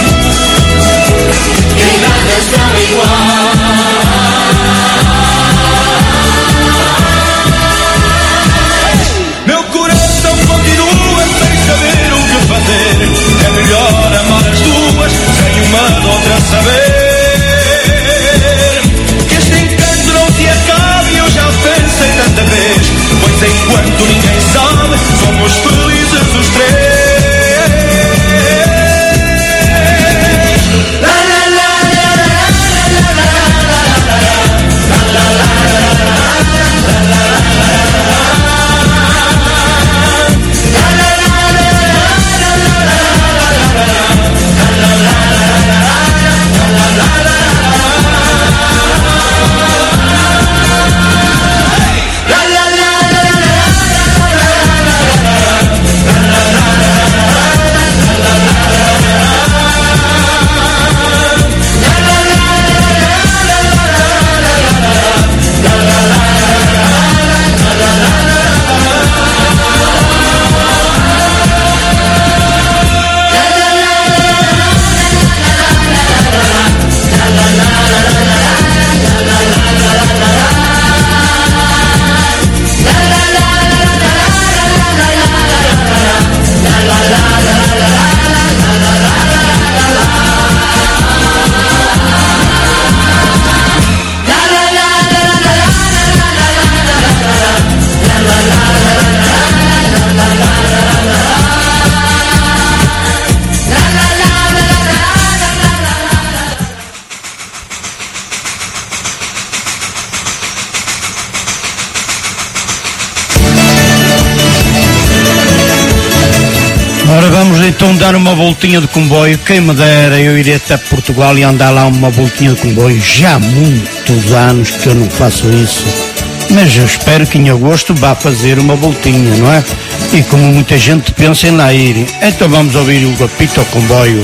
que em nada são iguais. Meu coração continua sem saber o que fazer. É melhor amar as duas sem uma de outra saber. Que este encanto não se acabe, eu já pensei tanta vez. Pois enquanto ninguém sabe, somos felizes os três. La la la la la la la la la Ora, vamos então dar uma voltinha de comboio. Quem me dera, eu iria até Portugal e andar lá uma voltinha de comboio. Já há muitos anos que eu não faço isso. Mas eu espero que em agosto vá fazer uma voltinha, não é? E como muita gente pensa em lá ir. Então vamos ouvir o apito ao comboio.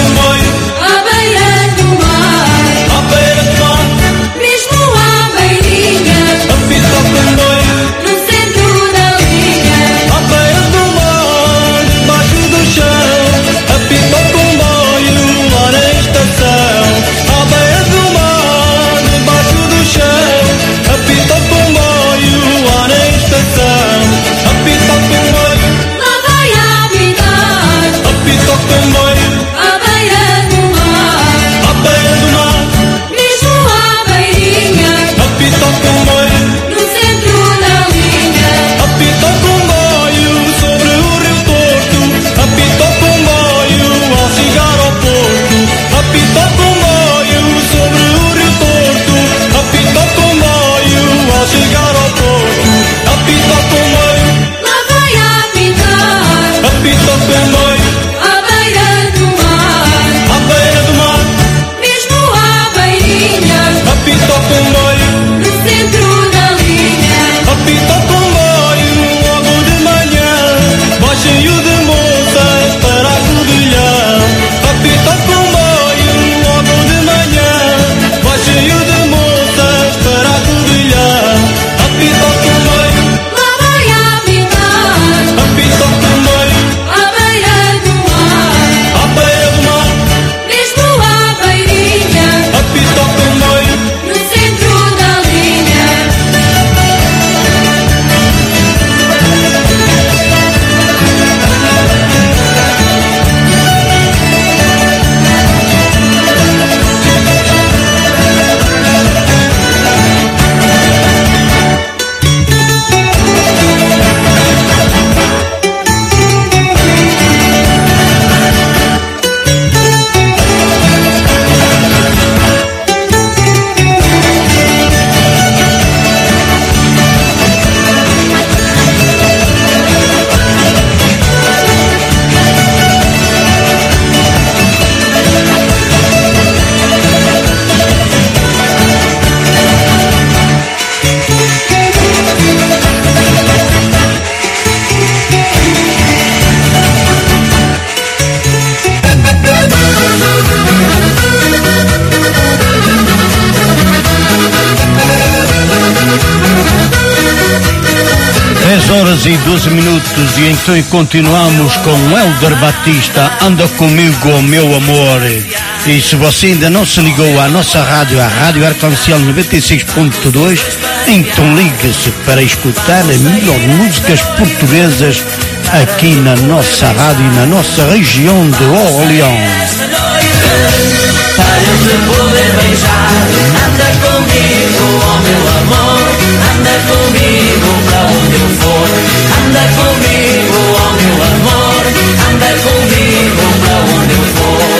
Mesmo à beira horas e doze minutos e então continuamos com o Helder Batista, Anda Comigo, Meu Amor. E se você ainda não se ligou à nossa rádio, a Rádio Arconciel noventa e seis ponto dois, então ligue-se para escutar as melhores músicas portuguesas aqui na nossa rádio e na nossa região de Orleans. Para eu te poder beijar, anda comigo, oh meu amor, anda comigo pra onde eu for, anda comigo, oh meu amor, anda comigo pra onde eu for.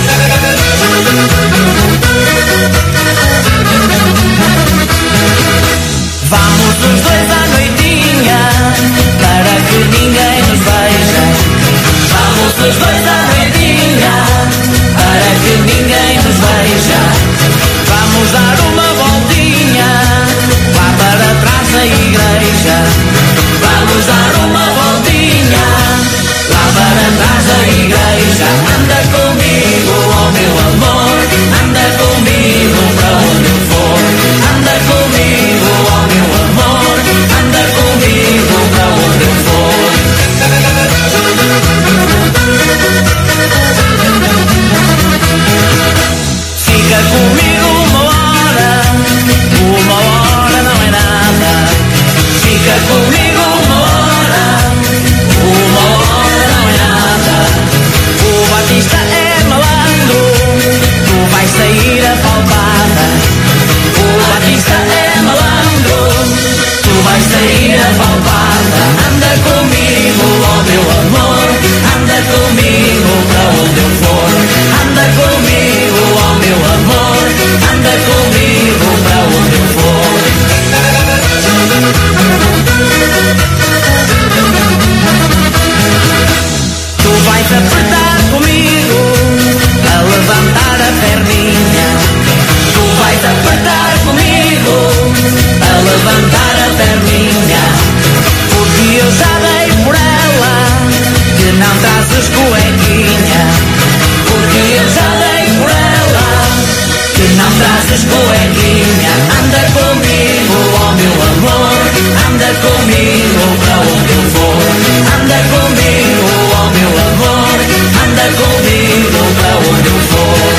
Vamos os dois à noitinha, para que ninguém nos veja. Vamos os dois à noitinha, para que ninguém nos veja. Vamos dar uma voltinha lá para trás da igreja. Vamos dar uma voltinha lá para trás da igreja. Anda comigo, oh meu amor, anda comigo pra onde eu for. Anda comigo, oh meu amor, anda comigo pra onde eu for. Fica comigo uma hora, uma hora não é nada. Fica comigo uma hora, uma hora não é nada. O Batista é malandro, tu vais sair apalpada. O Batista é malandro, tu vais sair apalpada. Anda comigo, oh meu amor, anda comigo pra onde eu for. Anda comigo, oh meu amor, anda comigo pra onde eu for. Tu vais apertar comigo, a levantar a perninha. Tu vais apertar comigo, a levantar a perninha. Porque eu já dei por ela, que não trazes cuequinha. Porque eu já dei por ela, que não trazes cuequinha. Anda comigo, oh meu amor, anda comigo pra onde eu for. Anda comigo, oh meu amor, anda comigo pra onde eu for.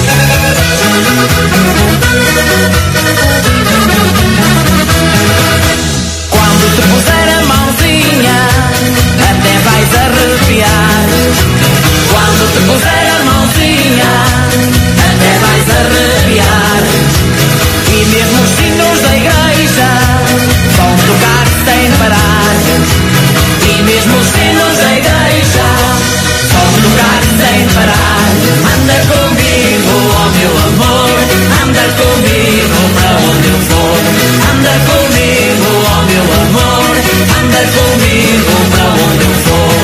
Quando te puser a mãozinha, até vais arrepiar. Quando te puser a mãozinha, até vais arrepiar. E mesmo os sinos da igreja vão tocar sem parar. E mesmo os sinos da igreja vão tocar sem parar. Anda comigo, oh meu amor, anda comigo pra onde eu for. Anda comigo, oh meu amor, anda comigo pra onde eu for.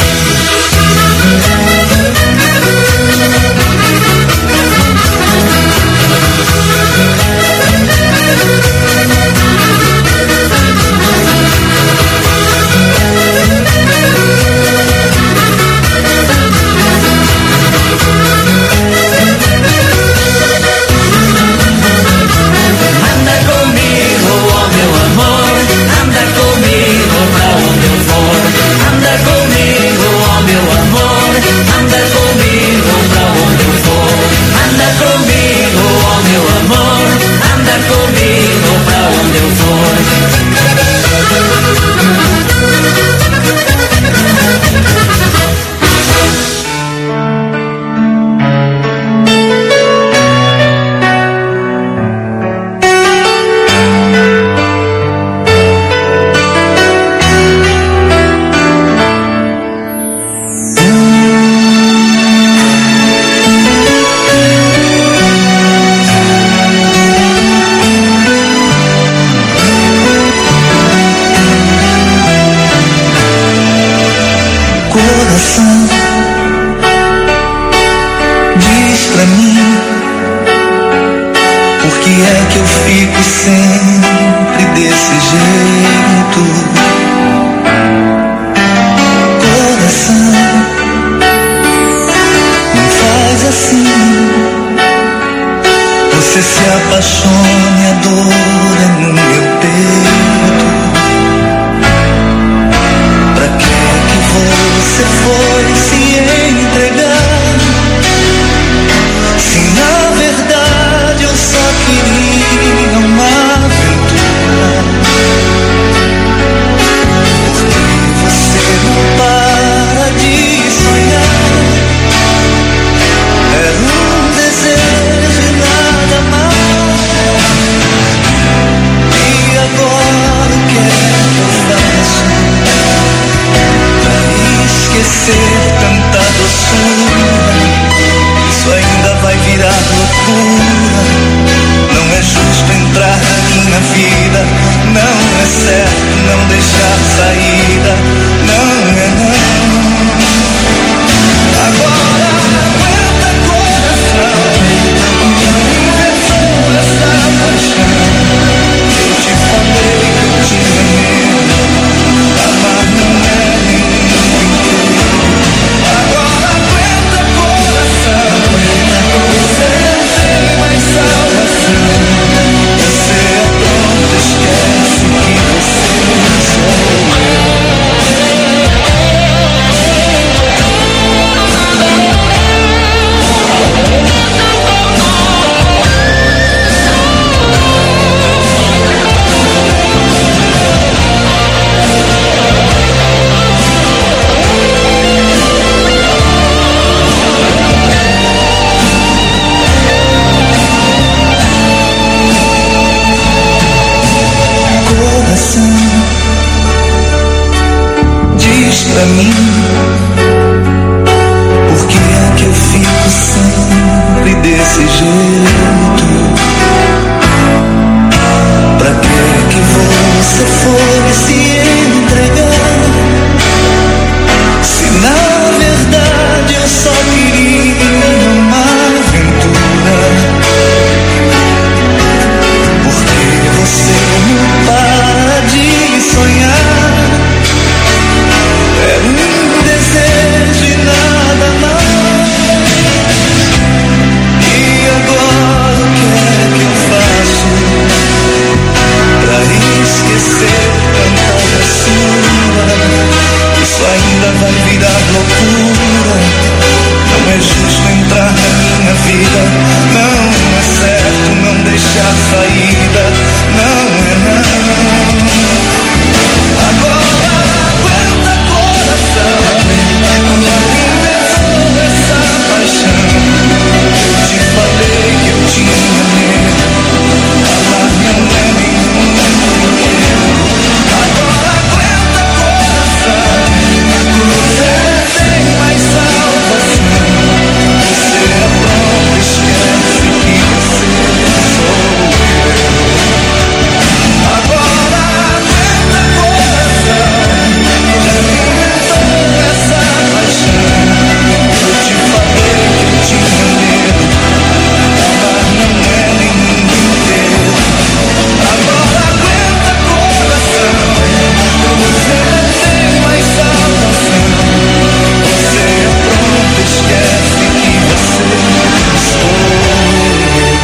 Anda comigo, oh meu amor, anda comigo pra onde eu for. Anda comigo, oh meu amor, anda comigo pra onde eu for. Anda comigo, oh meu amor, anda comigo pra onde eu for. Coração, diz pra mim, por que é que eu fico sempre desse jeito? Coração, não faz assim. Você se apaixone, a dor é no meu peito. é certo não deixar saída, não é não. Agora aguenta coração, invenção dessa paixão. Eu te falei que eu tinha medo, amar não é ninguém. Agora aguenta coração, você não tem mais salvação. Você é pronto, esquece que você sou eu. Coração, diz pra mim, por que é que eu fico sempre desse jeito? Pra que que você foi se entregar? Se na verdade eu só queria uma aventura. Porque você não para de sonhar. É um desejo e nada mais. E agora o que é que eu faço pra esquecer tanta travessura? Isso ainda vai virar loucura. Não é justo entrar na minha vida. Não é certo não deixar saída. Não é não. Agora aguenta coração, uma invenção dessa paixão. Eu te falei que eu tinha medo, amar não é nenhum brinquedo. Agora aguenta coração, você não tem mais salvação. Você é pronto, esquece que você sou eu. Agora aguenta coração, já inventou essa paixão. Eu te falei que eu tinha medo, amar não é nenhum brinquedo. Agora aguenta coração, você não tem mais salvação. Você é pronto, esquece que você sou eu.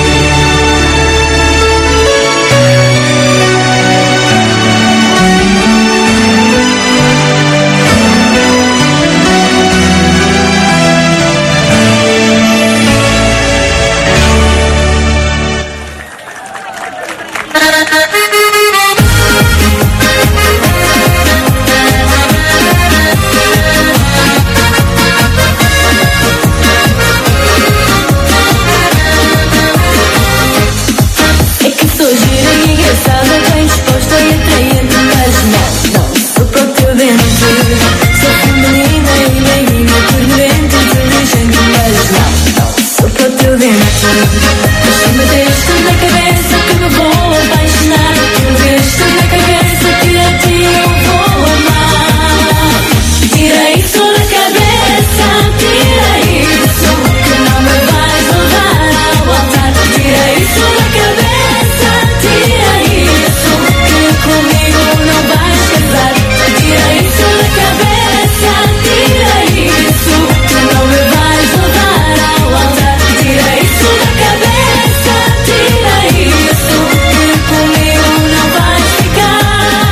É que sou gira e engraçada, bem disposta e atraente, mas não, não sou para o teu dente. Sou feminina e meiguinha, turbulenta, inteligente, mas não, não sou para o teu dente. Mas se me deste na cabeça que me vou apaixonar, me deste na cabeça que a ti eu vou amar. Tira isso da cabeça, tira isso, que não me vais levar ao altar. Tira isso da cabeça, tira isso, que comigo não vais casar. Tira isso da cabeça, tira isso, que não me vais levar ao altar. Tira isso da cabeça, tira isso, que comigo não vais ficar.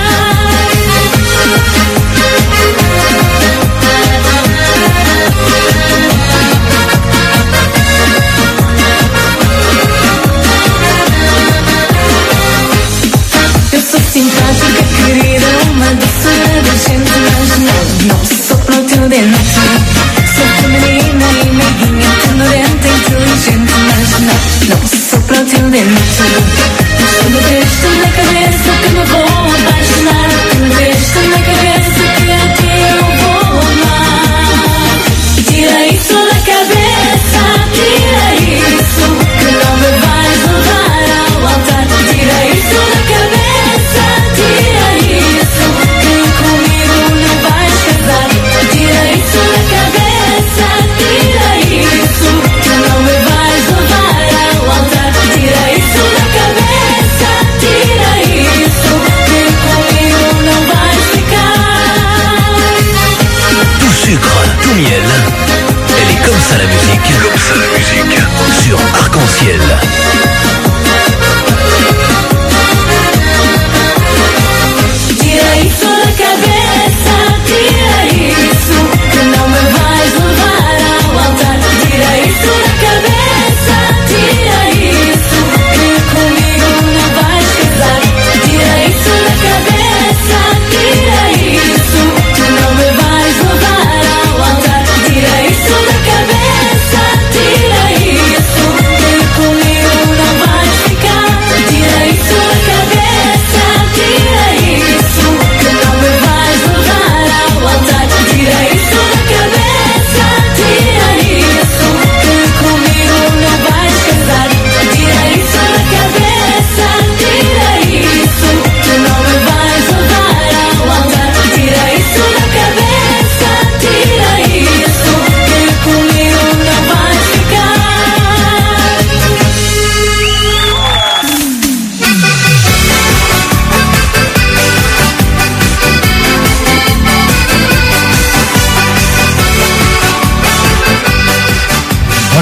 Eu sou simpática, querida, uma doçura da gente, mas não, não sou para o teu dente. Sou feminina e meiguinha, tenurenta, inteligente, mas não, não sou para o teu dente. Mas tu me deste na cabeça que me vou apaixonar, tu me deste na cabeça que a ti eu vou amar. Tira isso da cabeça, tira isso, que não me vais levar ao altar. Tira isso da cabeça, tira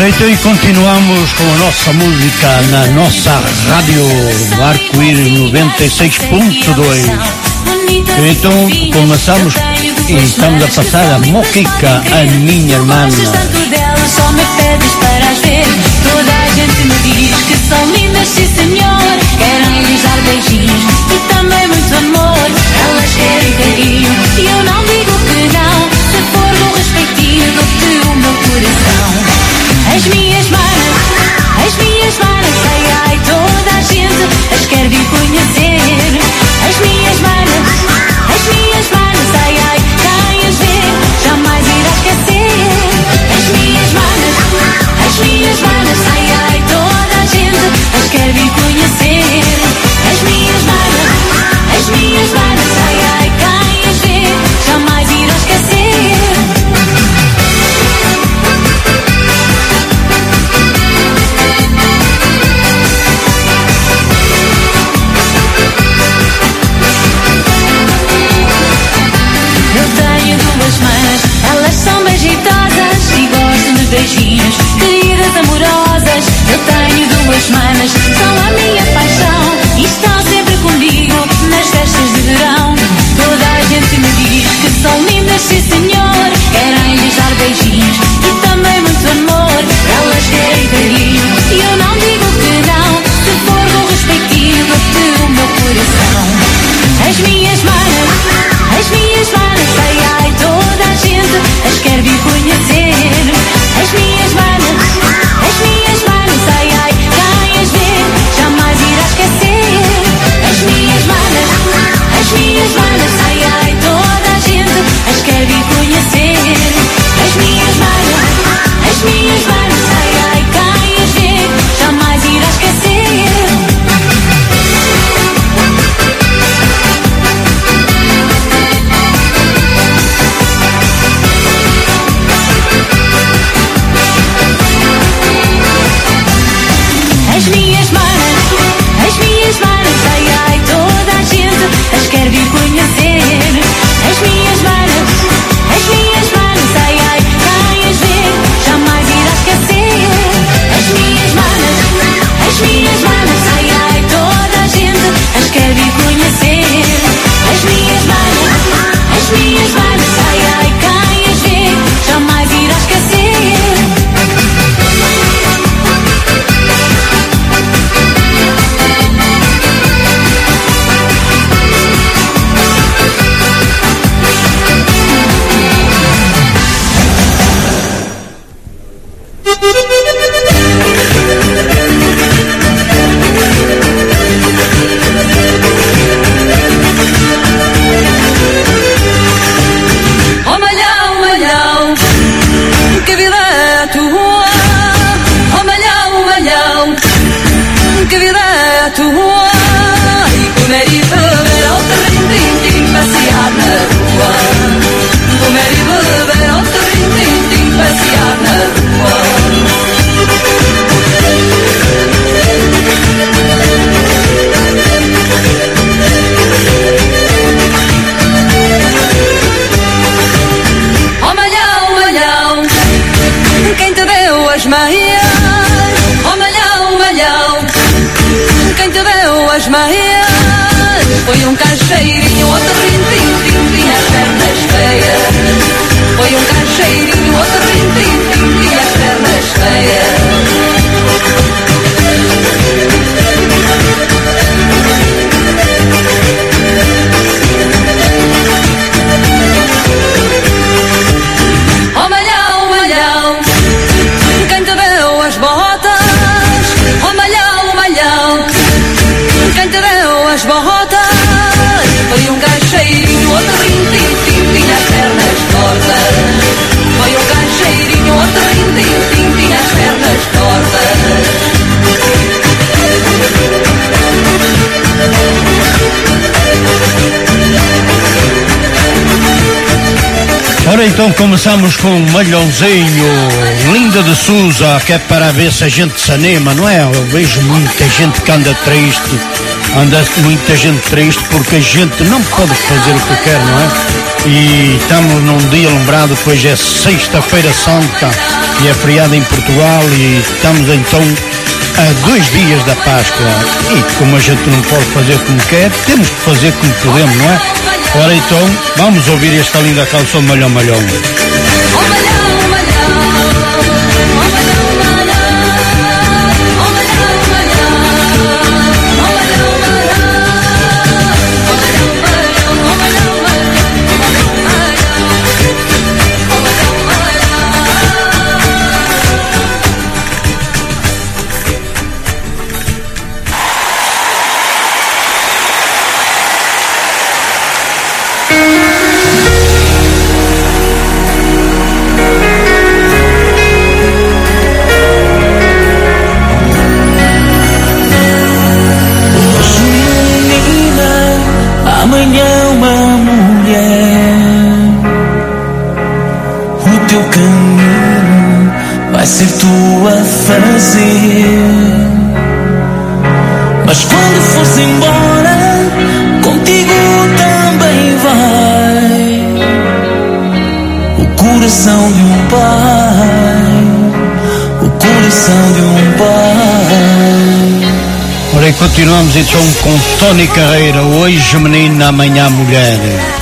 Ora, então, e continuamos com a nossa música na nossa rádio Arco-Íris noventa e seis ponto dois. Então, começamos e estamos a passar a Moquica, a minha irmã. Tanto delas, só me pedes para as ver. Toda a gente me diz que são lindas, sim senhor. Querem lhes dar beijinhos e também muito amor. Elas querem carinho e eu não digo que não. Se for com respeitinho, dou-te o meu coração. As minhas manas, as minhas manas, ai ai, toda a gente as quer vir conhecer. As minhas manas, as minhas manas, ai ai, quem as vê jamais irá esquecer. As minhas manas, as minhas manas, ai ai, toda a gente as quer vir conhecer. As minhas manas, as minhas manas, ai ai, quem as vê jamais irá esquecer. Eu tenho duas manas, elas são bem jeitosas e gostam de beijinhos, queridas amorosas. Eu tenho duas manas, são a minha paixão e estão sempre comigo nas festas de verão. Toda a gente me diz que são lindas, sim senhor. Querem lhes dar beijinhos e também muito amor. Elas querem carinho e eu não digo que não. Se for com respeitinho, dou-te o meu coração. As minhas manas, as minhas manas, ai ai, toda a gente as quer vir conhecer. As minhas manas, as minhas manas, ai ai, quem as vê jamais irá esquecer. As minhas manas, as minhas manas, ai ai, toda a gente as quer vir conhecer. As minhas manas, as minhas manas, ai ai, quem as vê jamais irá esquecer. As minhas manas, as minhas manas, ai ai, toda a gente as quer vir conhecer. As minhas manas, as minhas manas, ai ai, quem as vê jamais irá esquecer. As minhas manas, as minhas manas, ai ai, toda a gente as quer vir conhecer. As minhas manas, as minhas manas, ai ai, quem as vê jamais irá esquecer. Oh malhão, malhão, que vida é tua? Oh malhão, malhão, que vida é tua? E comer e beber ao terrim, tim, tim, passear na rua. Comer e beber ao terrim, tim, tim, passear na rua. Oh malhão, malhão, quem te deu as meias? Oh malhão, malhão, quem te deu as meias? Foi um cacheirinho, outro rim-tim-tim, tinha as pernas feias. Foi um cacheirinho, outro rim-tim-tim, tinha as pernas feias. Oh malhão, malhão, quem te deu as botas? Oh malhão, malhão, quem te deu as botas? Foi um cacheirinho, outro rim-tim-tim, tinha as pernas tortas. Foi um cacheirinho, outro rim-tim-tim, tinha as pernas tortas. Ora, então começamos com um malhãozinho, Linda de Souza, que é para ver se a gente se anima, não é? Eu vejo muita gente que anda triste, anda muita gente triste porque a gente não pode fazer o que quer, não é? e estamos num dia lembrado, pois é Sexta-feira Santa e é feriado em Portugal e estamos então a dois dias da Páscoa e como a gente não pode fazer como quer, temos que fazer como podemos, não é? Ora então, vamos ouvir esta linda canção Malhão Malhão. Amanhã uma mulher, o teu caminho vai ser tu a fazer. Mas quando fores embora, contigo também vai o coração de um pai, o coração de um pai. Ora, e continuamos então com Tony Carreira, hoje menina, amanhã mulher.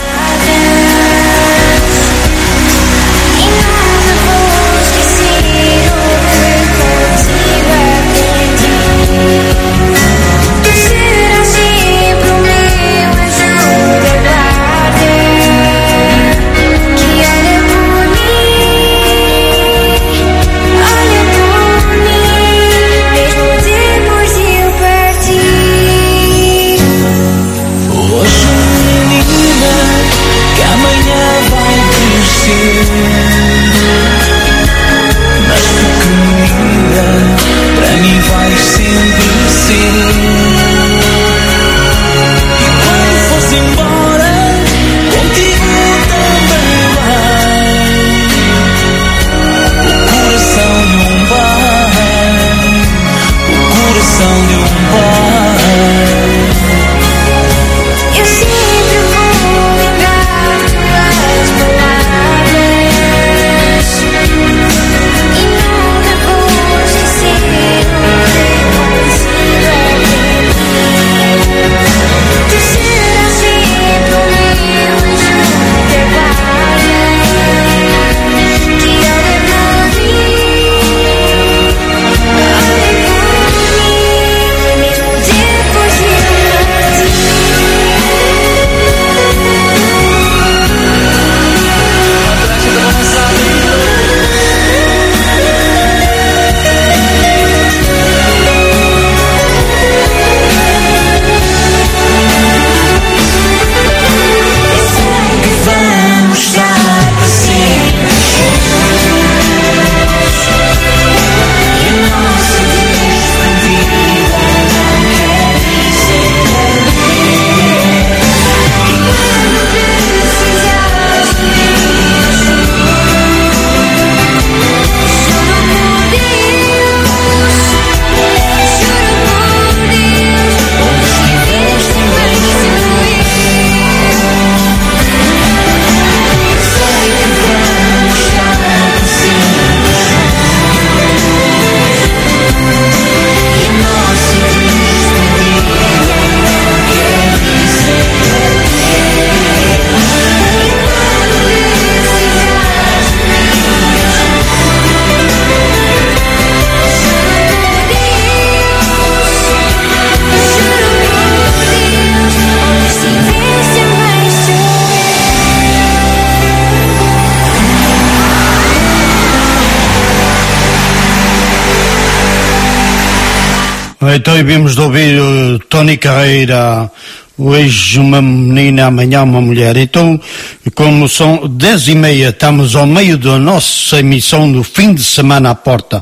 Então vimos de ouvir uh, Tony Carreira, hoje uma menina, amanhã uma mulher. Então, como são dez e meia, estamos ao meio da nossa emissão do fim de semana à porta.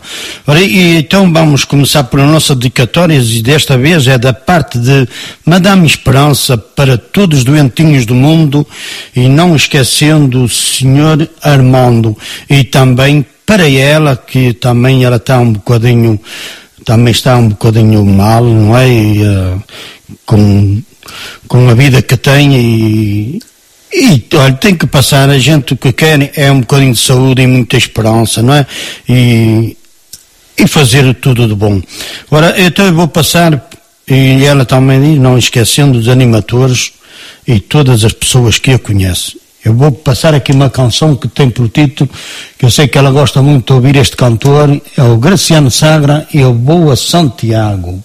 E então vamos começar por nossas dedicatórias e desta vez é da parte de Madame Esperança para todos os doentinhos do mundo e não esquecendo o senhor Armando e também para ela, que também ela está um bocadinho, também está um bocadinho mal, não é? E, uh, com, com a vida que tem e, E, olha, tem que passar, a gente o que quer é um bocadinho de saúde e muita esperança, não é? E, e fazer tudo de bom. Agora, então eu vou passar, e ela também diz, não esquecendo dos animadores e todas as pessoas que a conhecem. Eu vou passar aqui uma canção que tem por título, que eu sei que ela gosta muito de ouvir este cantor, é o Graciano Sagra, e eu vou a Santiago.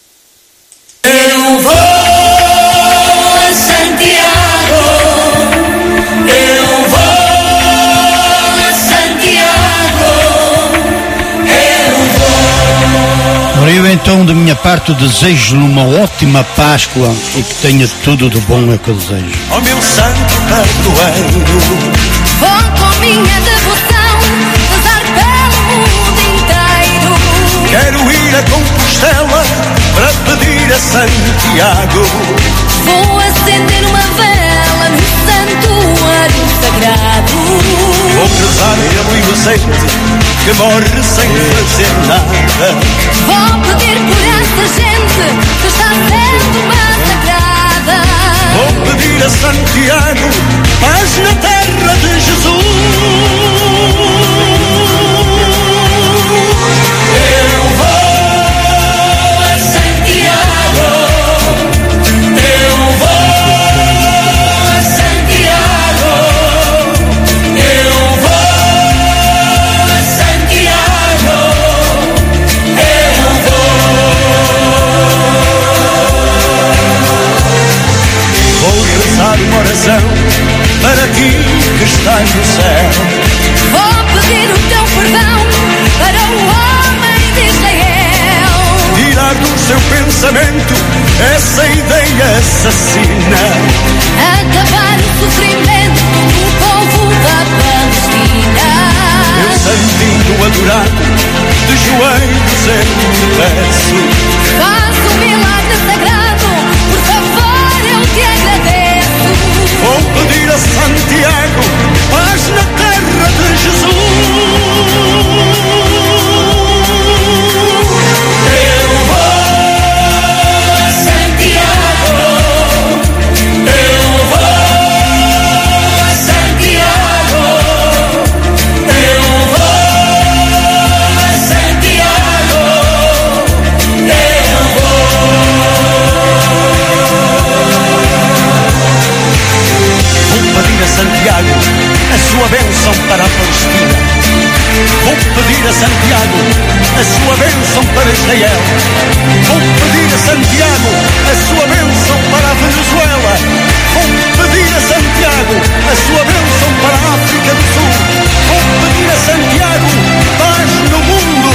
Eu vou a Santiago, eu vou a Santiago, eu vou. Ora, eu então, da minha parte, desejo-lhe uma ótima Páscoa e que tenha tudo de bom, é que eu desejo. Ó meu santo padroeiro, Vou com minha devoção rezar pelo mundo inteiro. quero ir a Compostela para pedir a Santiago. Vou acender uma vela no santuário sagrado. Vou rezar pelo inocente que morre sem fazer nada. Vou pedir por essa gente que está sendo massacrada. Vou pedir a Santiago paz na terra de Jesus. Eu vou a Santiago, eu vou a Santiago, eu vou a Santiago, eu Vou rezar uma oração para ti que estás no céu. Vou pedir o teu perdão para o homem de Israel. Tirar do seu pensamento essa ideia assassina. Acabar o sofrimento do povo da Palestina. Meu santinho adorado, de joelhos eu te peço. Faz um milagre sagrado, por favor eu te agradeço. Vou pedir a Santiago paz na terra de Jesus. Eu vou a Santiago, eu vou a Santiago, eu vou a Santiago, eu Vou pedir a Santiago a sua bênção para a Palestina. Vou pedir a Santiago a sua bênção para Israel. Vou pedir a Santiago a sua bênção para a Venezuela. Vou pedir a Santiago a sua bênção para a África do Sul. Vou pedir a Santiago paz no mundo.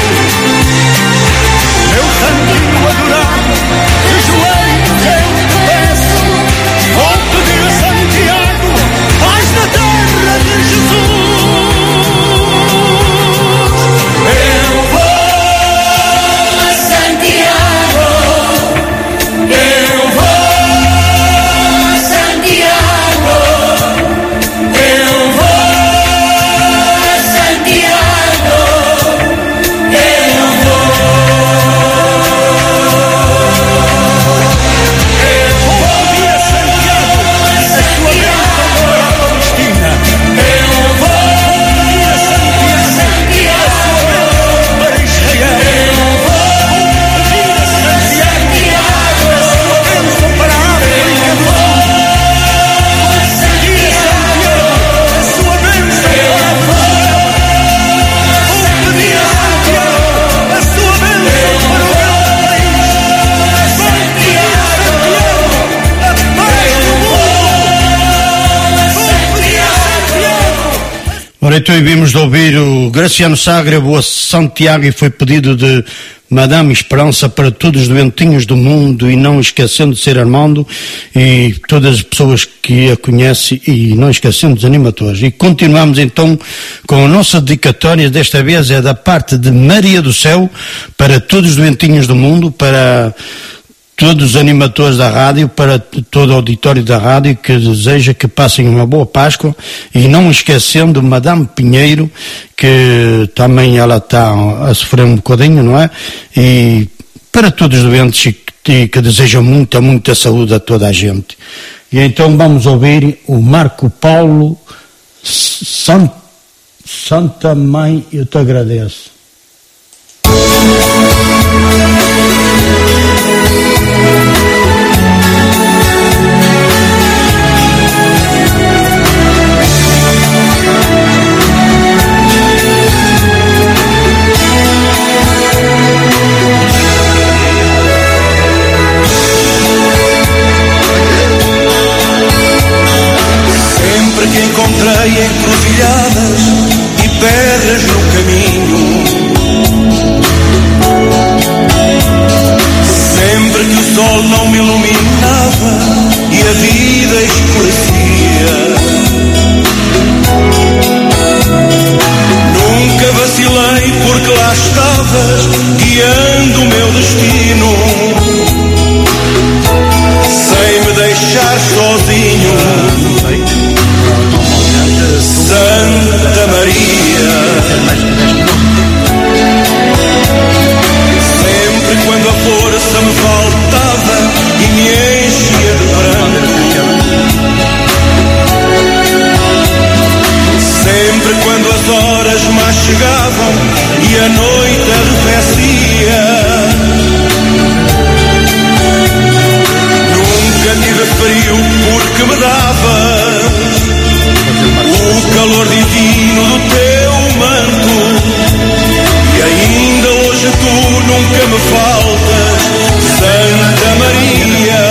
Meu santinho adorado, de joelhos eu te peço. Vou pedir a Santiago paz na terra de Jesus. Eu vou a Santiago, eu vou a Santiago, eu vou a Santiago, eu vou. Eu vou pedir a Santiago a sua bênção para a Palestina. Eu vou pedir a Santiago a sua bênção para Israel. Eu vou pedir a Santiago a sua bênção para a África do Sul. Pedir a Santiago a sua bênção para a Venezuela. Vou pedir a Santiago a sua bênção para o meu país. Vou pedir a Santiago a paz no mundo. Vou pedir a Santiago. Ora, então vimos de ouvir o Graciano Sagra, Boa Santiago, e foi pedido de Madame Esperança para todos os doentinhos do mundo, e não esquecendo de ser Armando e todas as pessoas que a conhecem, e não esquecendo dos animadores. E continuamos então com a nossa dedicatória, desta vez é da parte de Maria do Céu, para todos os doentinhos do mundo, para todos os animadores da rádio, para todo o auditório da rádio, que deseja que passem uma boa Páscoa, e não esquecendo Madame Pinheiro, que também ela está a sofrer um bocadinho, não é? E para todos os doentes, e que, que desejam muita, muita saúde a toda a gente. E então vamos ouvir o Marco Paulo, San, Santa Mãe, eu te agradeço. Sempre que encontrei encruzilhadas e pedras no caminho, sempre que o sol não me iluminava e a vida escurecia, nunca vacilei porque lá estavas guiando o meu destino, sem me deixar sozinho. Santa Maria, sempre quando a força me faltava e me enchia de pranto, sempre quando as horas mais chegavam e a noite arrefecia, nunca tive frio porque me davas o calor divino do teu manto, e ainda hoje tu nunca me faltas, Santa Maria.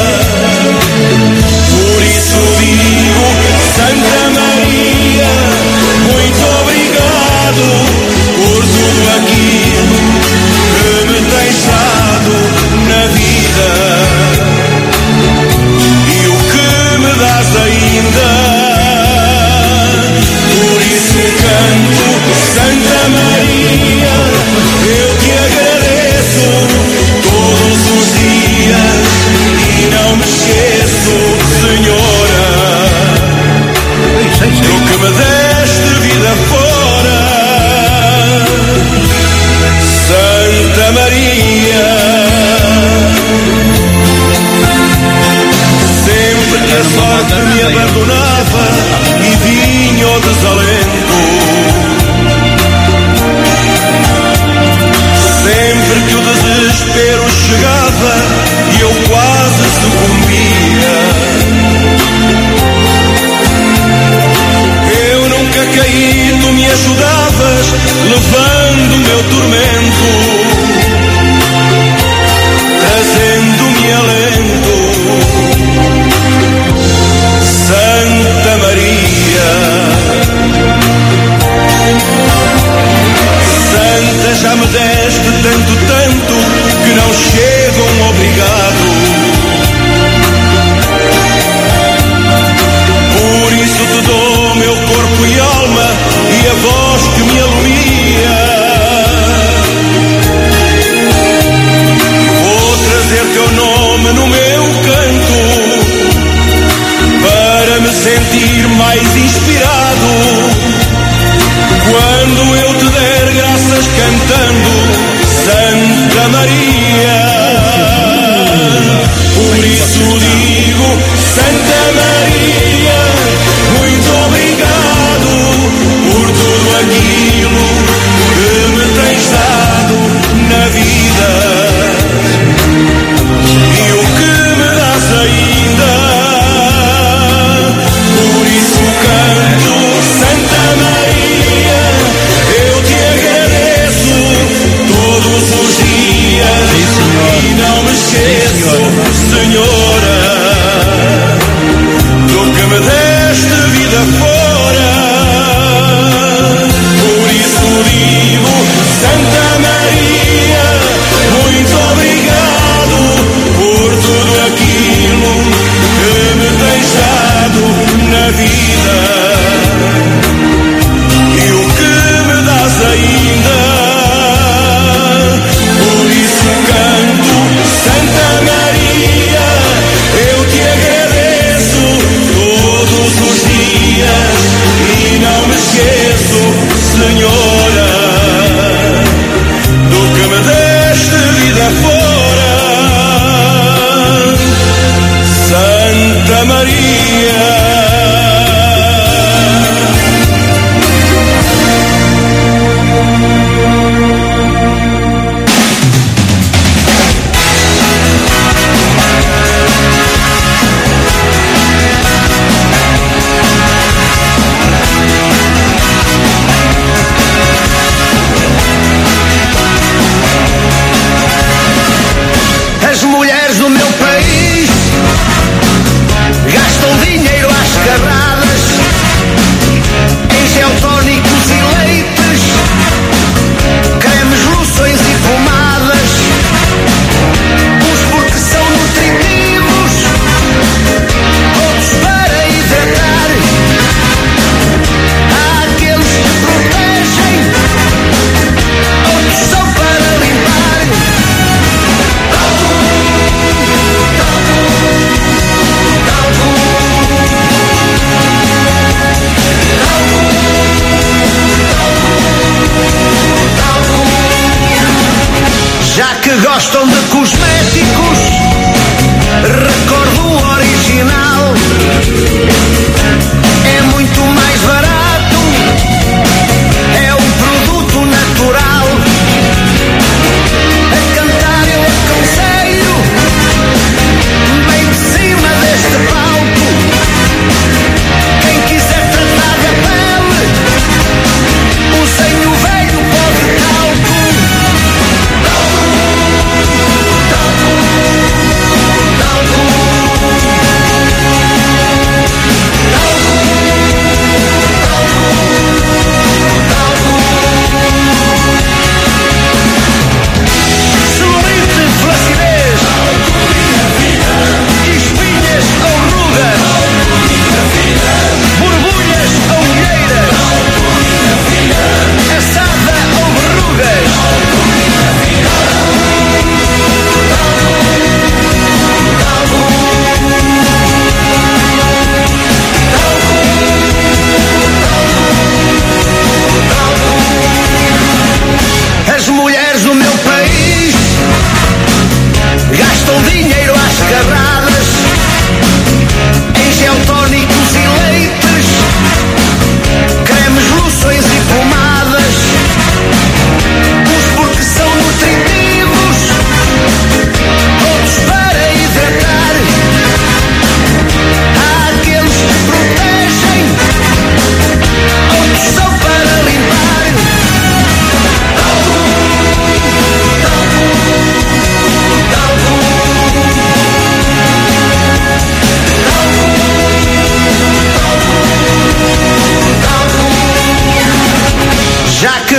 Por isso digo, Santa Maria, muito obrigado por tudo aquilo que me tens dado na vida e o que me dás ainda. Canto, Santa Maria, eu te agradeço todos os dias e não me esqueço, Senhora, do que me deste vida fora. Santa Maria, sempre que a sorte me abandonava e vinha o desalento, sempre que o desespero chegava e eu quase sucumbia, eu nunca caí, tu me ajudavas, levando o meu tormento, trazendo-me alento. Santa Maria, Santa, já me deste tanto, tanto que não chega um obrigado.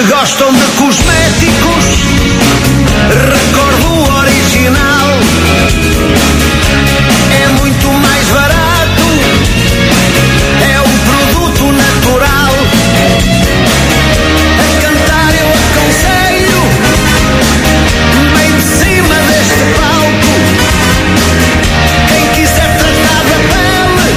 que gostam de cosméticos, recordo o original. É muito mais barato, é um produto natural. A cantar eu aconselho, bem de cima deste palco. Quem quiser tratar da pele,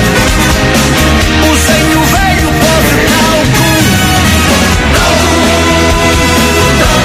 usem o velho pó de talco. Talco, talco.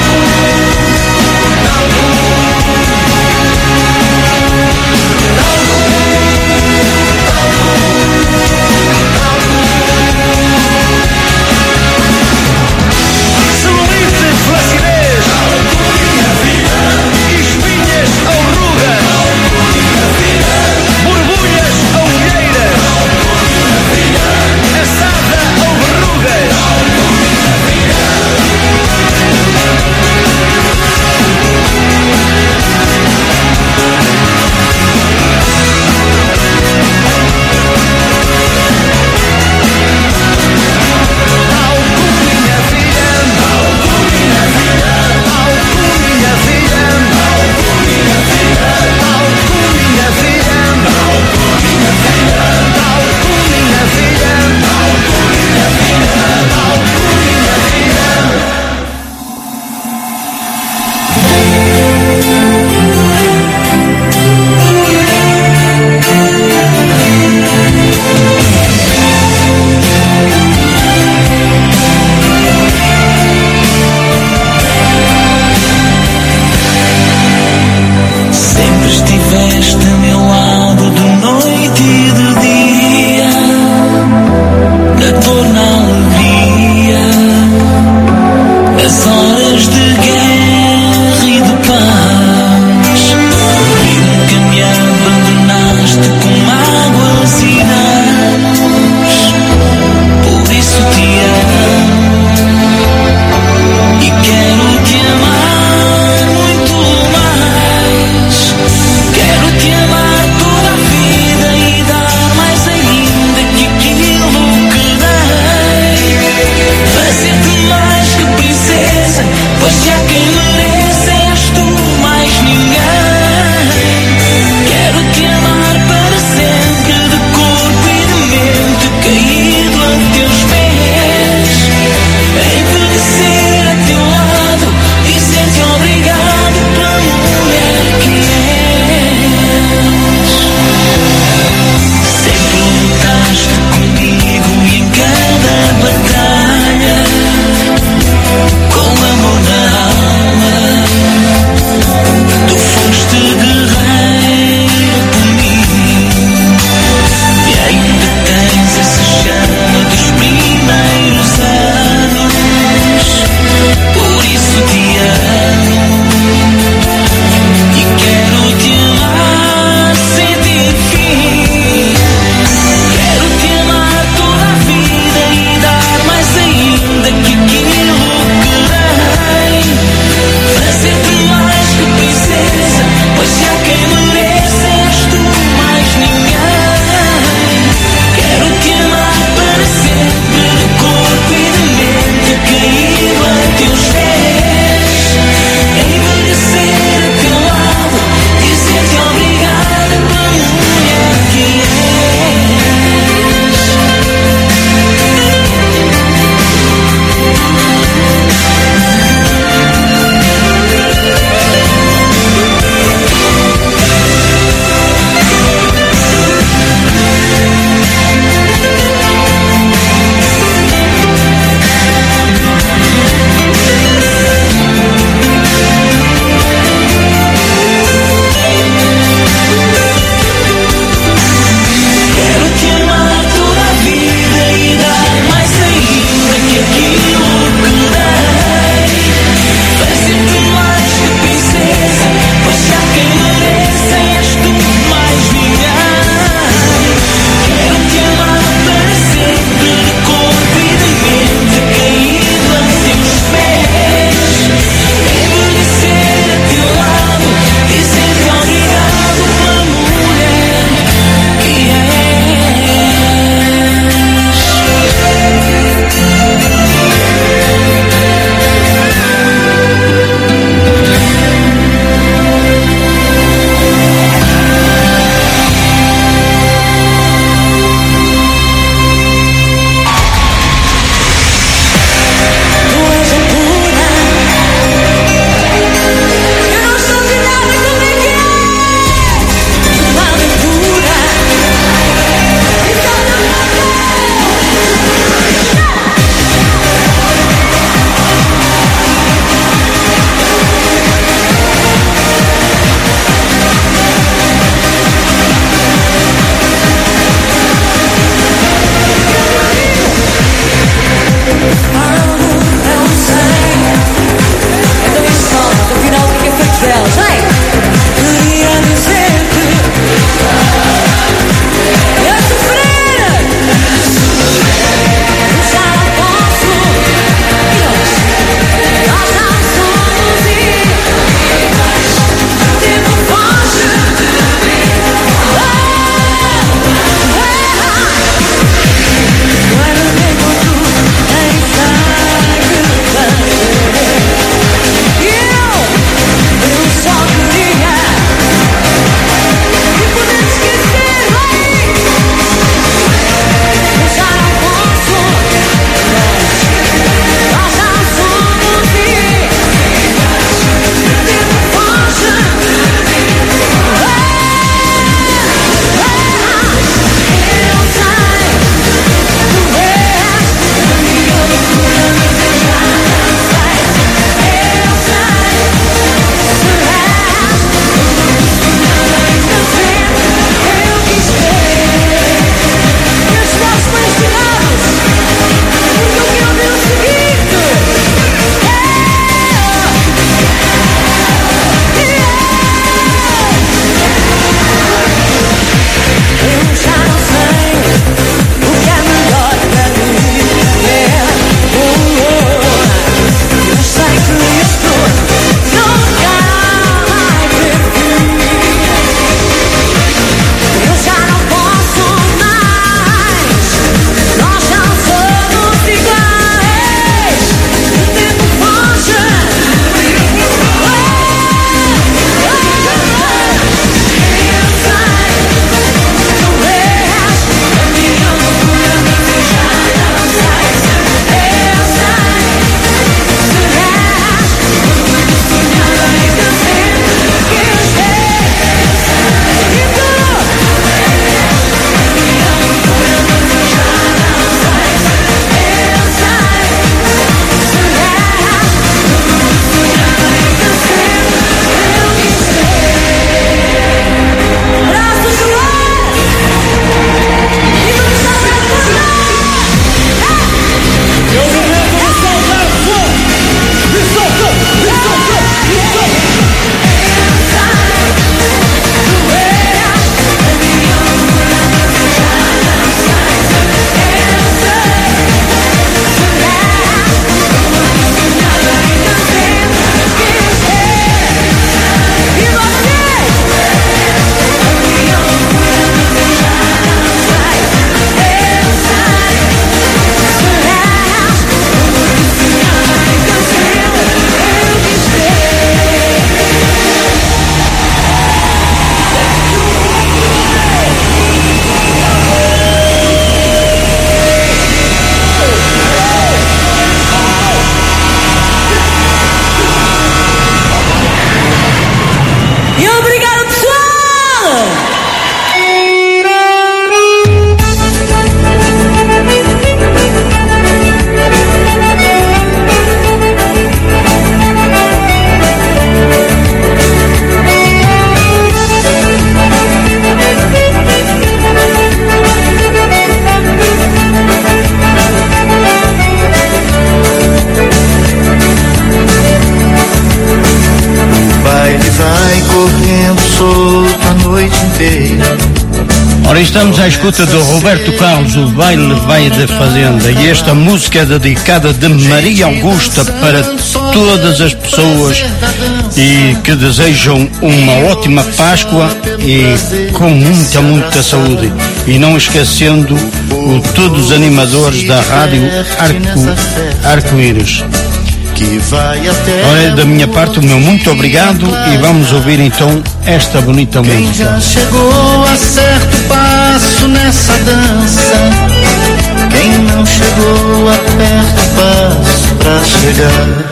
Ora, estamos à escuta do Roberto Carlos, o baile vai da fazenda, e esta música é dedicada de Maria Augusta para todas as pessoas e que desejam uma ótima Páscoa e com muita, muita saúde. E não esquecendo o, todos os animadores da rádio Arco, Arco-Íris. Olha, da minha parte, o meu muito obrigado e vamos ouvir então esta bonita música. Quem já chegou a certo passo nessa dança, quem não chegou aperta o passo pra chegar.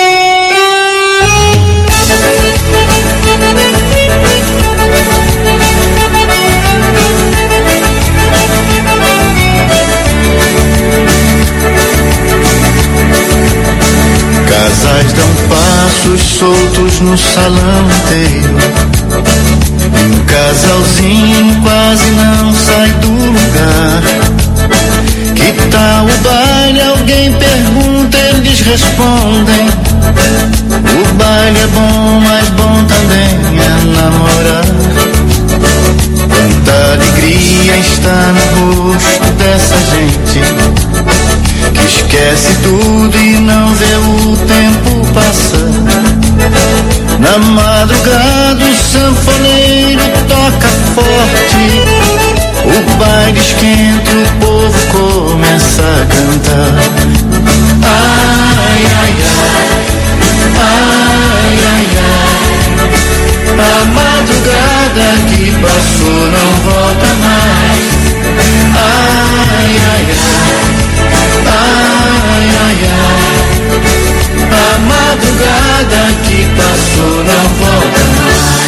Casais dão passos soltos no salão inteiro. Um casalzinho quase não sai do lugar. Que tal o baile? Alguém pergunta, eles respondem. O baile é bom, mas bom também é namorar. Quanta alegria está no rosto dessa gente que esquece tudo e não vê o tempo passar. Na madrugada o sanfoneiro toca forte, o baile esquenta, o povo começa a cantar. Ai, ai, ai, ai, ai, ai, a madrugada que passou não volta mais. Ai, ai, ai, ai, ai, ai, a madrugada que passou não volta mais.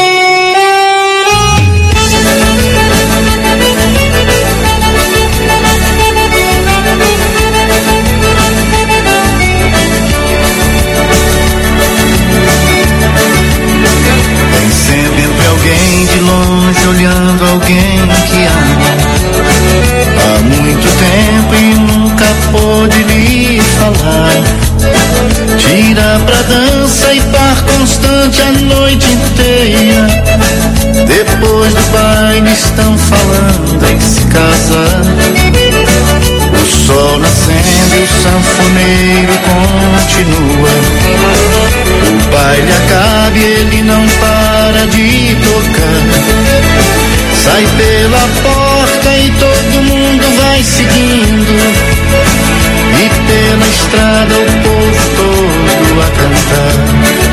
Tem sempre alguém de longe olhando alguém que ama há muito tempo e nunca pôde lhe falar. Tira pra dança e par constante a noite inteira. Depois do baile estão falando em se casar. O sol nascendo e o sanfoneiro continua. O baile acaba e ele não para de tocar. Sai pela porta e todo mundo vai seguindo. E pela estrada o povo todo a cantar.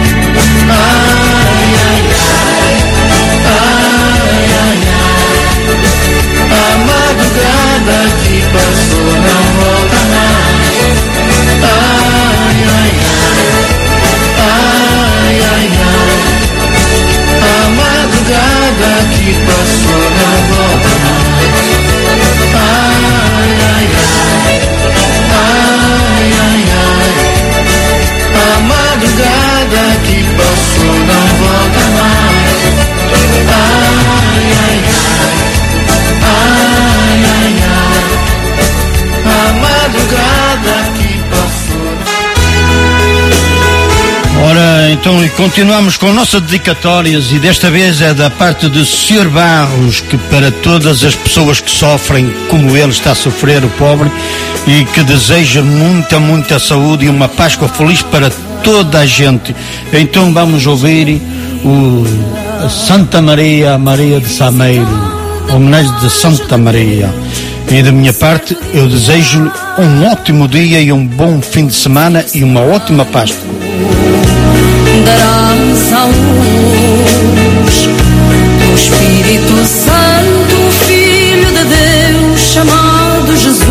Ai, ai, ai, ai, ai, ai, a madrugada que passou não volta mais. Ai, ai, ai, ai, ai, ai, a madrugada que passou não volta mais. Ai, ai, ai, ai, ai, ai, a madrugada que passou não volta mais. Ai, ai, ai, ai, ai, ai, a madrugada que passou. Ora, então e continuamos com nossas dedicatórias e desta vez é da parte do senhor Barros, que para todas as pessoas que sofrem como ele está a sofrer, o pobre, e que deseja muita, muita saúde e uma Páscoa feliz para toda a gente. Então vamos ouvir o Santa Maria, Maria de Sameiro, homenagem de Santa Maria. E da minha parte eu desejo um ótimo dia e um bom fim de semana e uma ótima Páscoa. Darás a luz do Espírito Santo, Filho de Deus, chamado Jesus.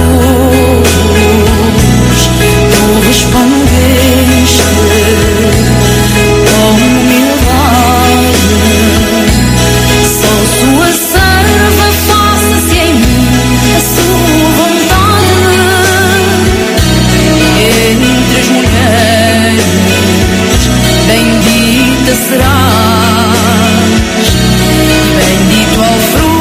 Tu respondeste com humildade: sou sua serva, faça-se em mim a sua vontade. Entre as mulheres bendita serás, bendito ao fruto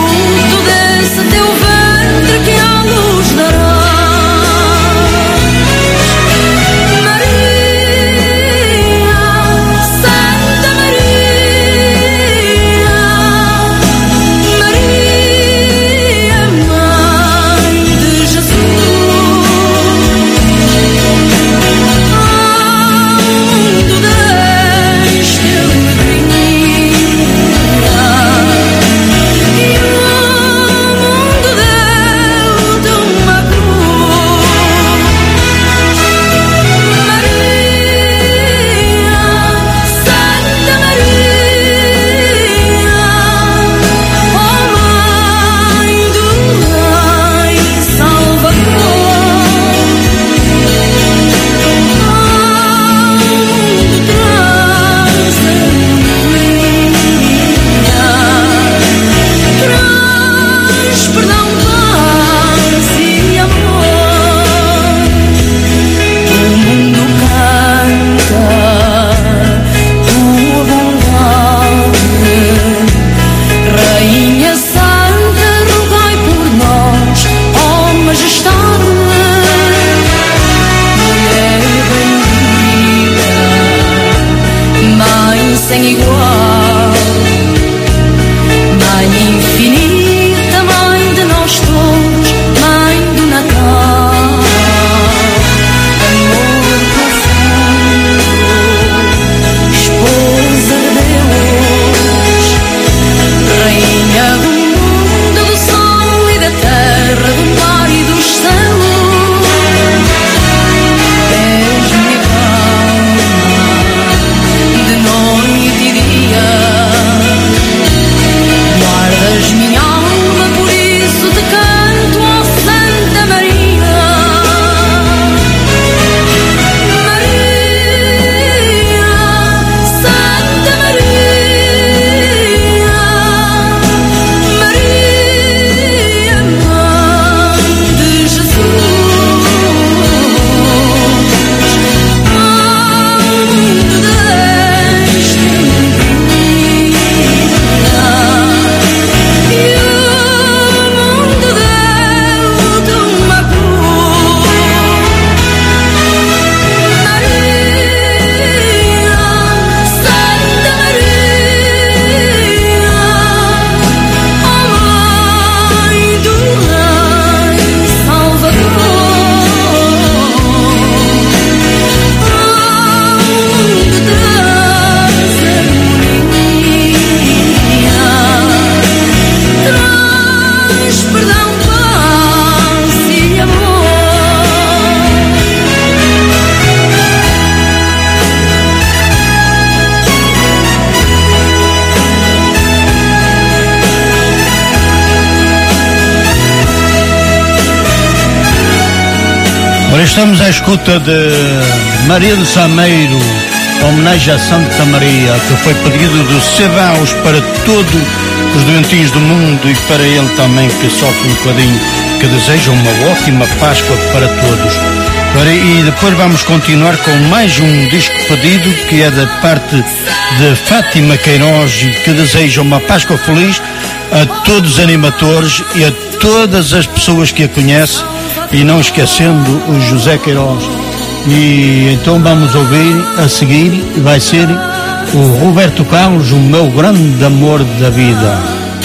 Ora, estamos à escuta de Maria do Sameiro, homenagem a Santa Maria, que foi pedido do Cebaus para todos os doentinhos do mundo e para ele também, que sofre um bocadinho, que deseja uma ótima Páscoa para todos. Ora, e depois vamos continuar com mais um disco pedido, que é da parte de Fátima Queiroz, que deseja uma Páscoa feliz a todos os animadores e a todas as pessoas que a conhecem, e não esquecendo o José Queiroz. E então vamos ouvir a seguir, vai ser o Roberto Carlos, o meu grande amor da vida.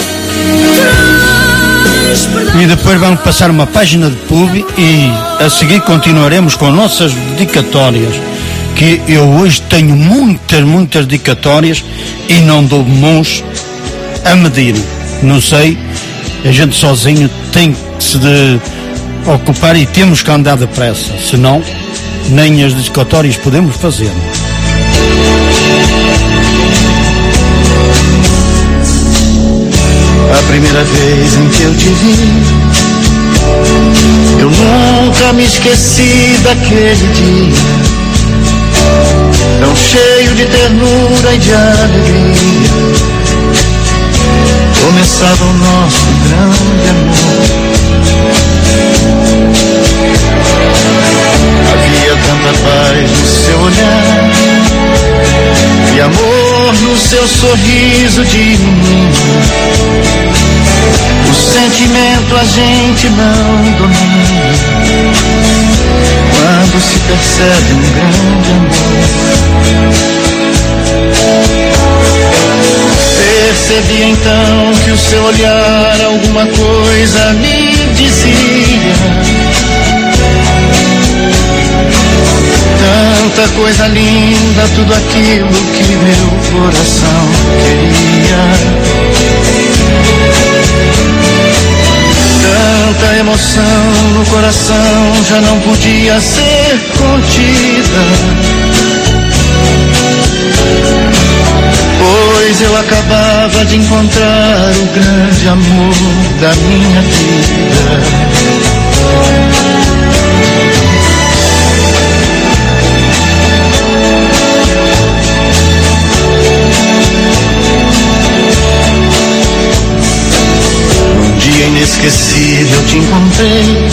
E depois vamos passar uma página de pub e a seguir continuaremos com nossas dedicatórias, que eu hoje tenho muitas, muitas dedicatórias e não dou mãos a medir. Não sei, a gente sozinho tem que se de ocupar e temos que andar depressa, senão nem as dedicatórias podemos fazer. A primeira vez em que eu te vi, eu nunca me esqueci daquele dia, tão cheio de ternura e de alegria. Começava o nosso grande amor. Havia tanta paz no seu olhar e amor no seu sorriso de menino. O sentimento a gente não domina quando se percebe um grande amor. Percebi então que o seu olhar alguma coisa me dizia. Tanta coisa linda, tudo aquilo que meu coração queria. Tanta emoção no coração já não podia ser contida, pois eu acabava de encontrar o grande amor da minha vida. Num dia inesquecível te encontrei,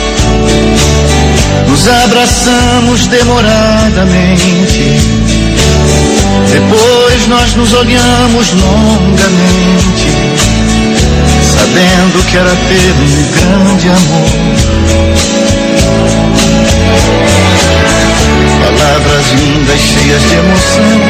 nos abraçamos demoradamente. Depois nós nos olhamos longamente, sabendo que era ter um grande amor. Palavras lindas, cheias de emoção,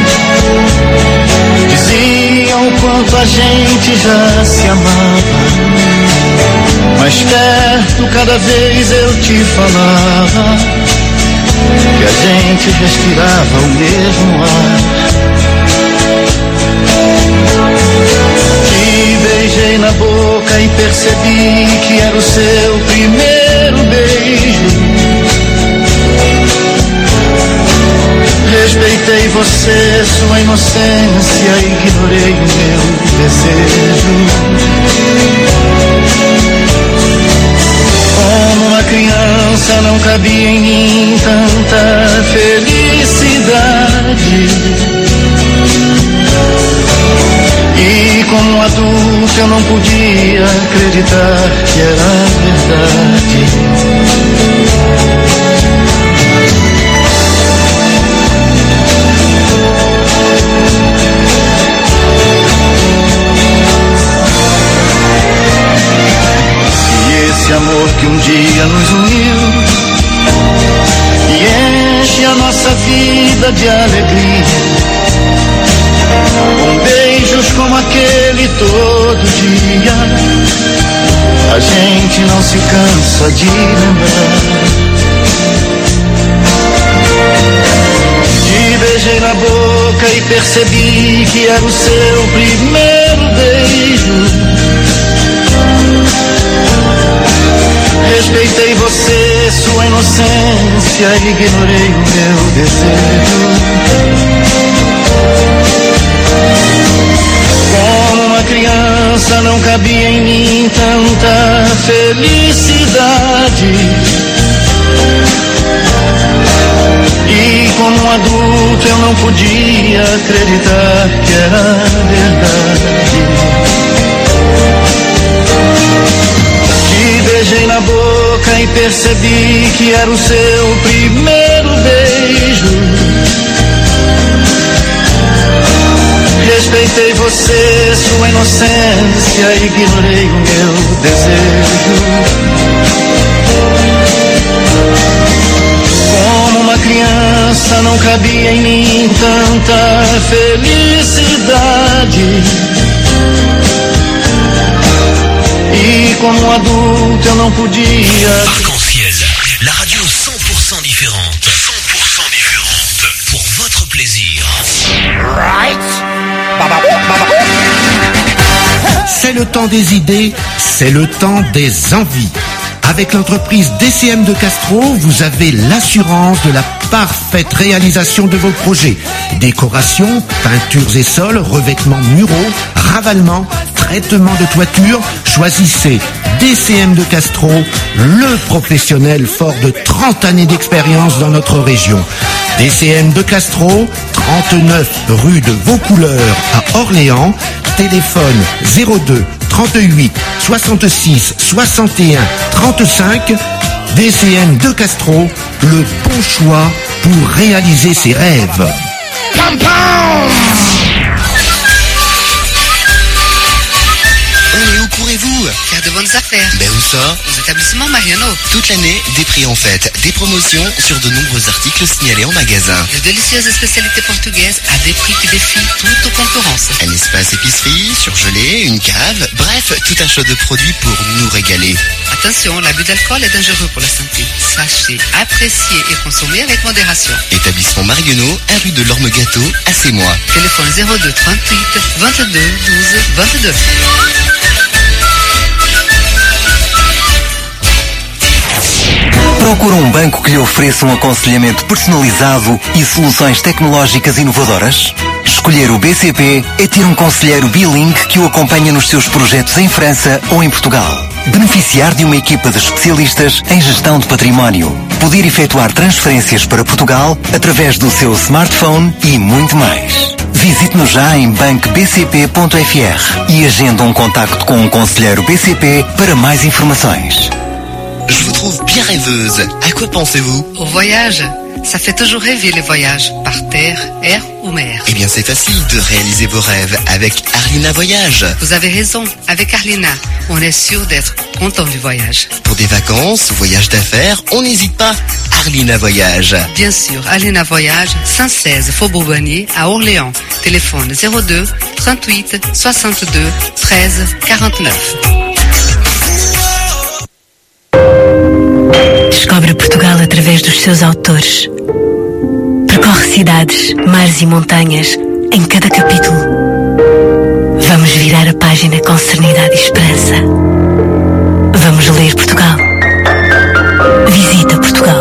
diziam o quanto a gente já se amava. Mais perto cada vez eu te falava que a gente respirava o mesmo ar. Te beijei na boca e percebi que era o seu primeiro beijo. Respeitei você, sua inocência, ignorei o meu desejo. Como uma criança não cabia em mim tanta felicidade, e como um adulto eu não podia acreditar que era verdade. Esse amor que um dia nos uniu e enche a nossa vida de alegria, com beijos como aquele todo dia, a gente não se cansa de lembrar. Te beijei na boca e percebi que era o seu primeiro beijo. Respeitei você, sua inocência, ignorei o meu desejo. Como uma criança não cabia em mim tanta felicidade, como um adulto eu não podia acreditar que era verdade. Te beijei na boca e percebi que era o seu primeiro beijo. Respeitei você, sua inocência, ignorei o meu desejo. Como uma criança não cabia em mim tanta felicidade. E como um adulto eu não podia. Arc-en-ciel, la radio cent pour cent différente. cent pour cent différente. Pour votre plaisir. Right? C'est le temps des idées, c'est le temps des envies. Avec l'entreprise D C M de Castro, vous avez l'assurance de la parfaite réalisation de vos projets. Décoration, peintures et sols, revêtements muraux, ravalement, traitement de toiture. Choisissez D C M de Castro, le professionnel fort de trente années d'expérience dans notre région. D C M de Castro, trente-neuf rue de Vaucouleurs à Orléans. Téléphone zéro deux trente-huit soixante-six soixante et un trente-cinq. D C M de Castro, le bon choix pour réaliser ses rêves. Pam pam! Et où courez-vous? Faire de bonnes affaires. Ben où ça? Aux établissements Mariano. Toute l'année, des prix en fête, des promotions sur de nombreux articles signalés en magasin. De délicieuses spécialités portugaises à des prix qui défient toute concurrence. Un espace épicerie, surgelé, une cave, bref, tout un choix de produits pour nous régaler. Attention, l'abus d'alcool est dangereux pour la santé. Sachez, apprécier et consommer avec modération. Établissement Marionneau, un rue de l'Orme-Gâteau, à Sémois. Téléphone zéro deux trente-huit vingt-deux douze vingt-deux. Procura um banco que lhe ofereça um aconselhamento personalizado e soluções tecnológicas inovadoras? Escolher o B C P é ter um conselheiro bilingue que o acompanha nos seus projetos em França ou em Portugal. Beneficiar de uma equipa de especialistas em gestão de património. Poder efetuar transferências para Portugal através do seu smartphone e muito mais. Visite-nos já em banco b c p ponto f r e agenda um contacto com um conselheiro B C P para mais informações. Je vous trouve bien rêveuse. À quoi pensez-vous? Au voyage. Ça fait toujours rêver les voyages, par terre, air ou mer. Eh bien, c'est facile de réaliser vos rêves avec Arlina Voyage. Vous avez raison, avec Arlina, on est sûr d'être content du voyage. Pour des vacances, voyages d'affaires, on n'hésite pas. Arlina Voyage. Bien sûr, Arlina Voyage, cent seize Faubourg Bonnier à Orléans. Téléphone zéro deux trente-huit soixante-deux treize quarante-neuf. Descobre Portugal através dos seus autores. Percorre cidades, mares e montanhas em cada capítulo. Vamos virar a página com serenidade e esperança. Vamos ler Portugal. Visita Portugal.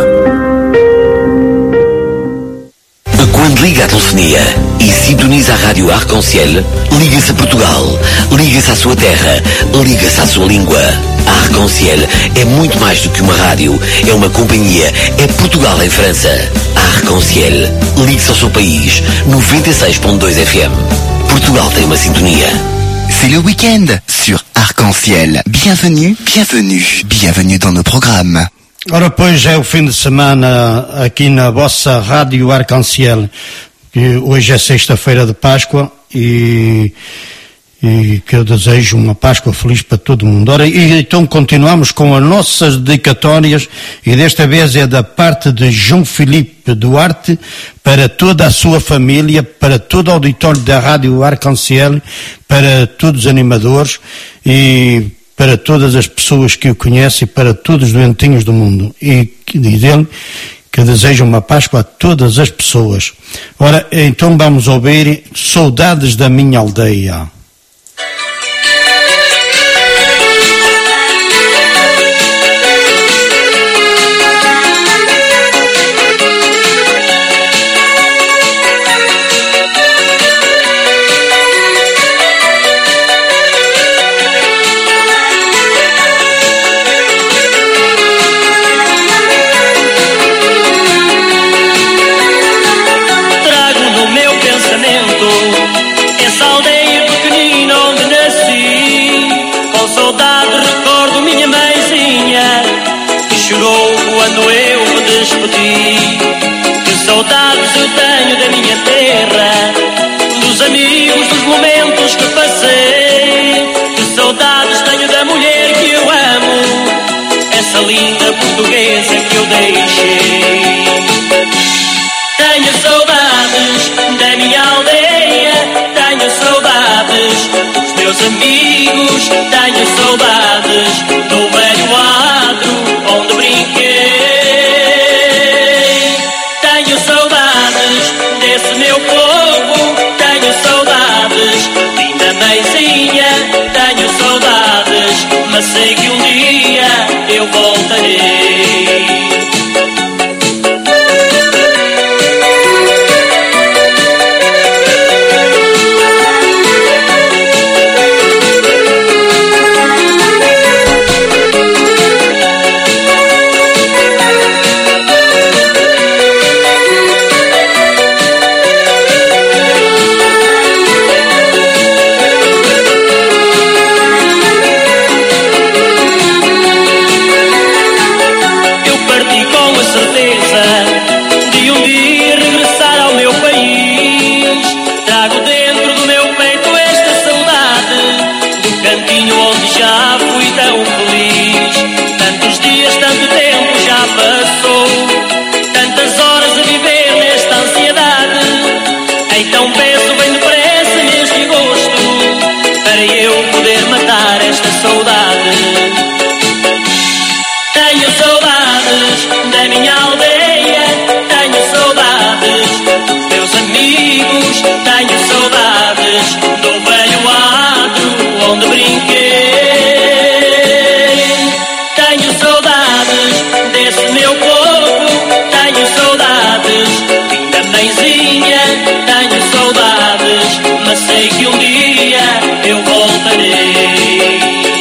Quando liga a telefonia e sintoniza a rádio Arc-en-Ciel, liga-se a Portugal, liga-se à sua terra, liga-se à sua língua. A Arc-en-Ciel é muito mais do que uma rádio, é uma companhia, é Portugal em França. A Arc-en-Ciel, ligue-se ao seu país, noventa e seis ponto dois F M. Portugal tem uma sintonia. C'est le week-end sur Arc-en-Ciel. Bienvenue, bienvenue, bienvenue dans nos programmes. Ora, pois é o fim de semana aqui na vossa Rádio Arc-en-Ciel. Hoje é sexta-feira de Páscoa e, e que eu desejo uma Páscoa feliz para todo mundo. Ora, e então continuamos com as nossas dedicatórias e desta vez é da parte de João Filipe Duarte para toda a sua família, para todo o auditório da Rádio Arc-en-Ciel, para todos os animadores e para todas as pessoas que o conhecem e para todos os doentinhos do mundo. E diz ele que deseja uma Páscoa a todas as pessoas. Ora, então vamos ouvir Saudades da Minha Aldeia. quando eu me despedi. Que saudades eu tenho da minha terra, dos amigos, dos momentos que passei. Que saudades tenho da mulher que eu amo, essa linda portuguesa que eu deixei. Tenho saudades da minha aldeia, tenho saudades dos meus amigos, tenho saudades do velho adro onde brinquei. Tenho saudades desse meu povo, tenho saudades, linda mãezinha, tenho saudades, mas sei que um dia eu voltarei. Sei que um dia eu voltarei.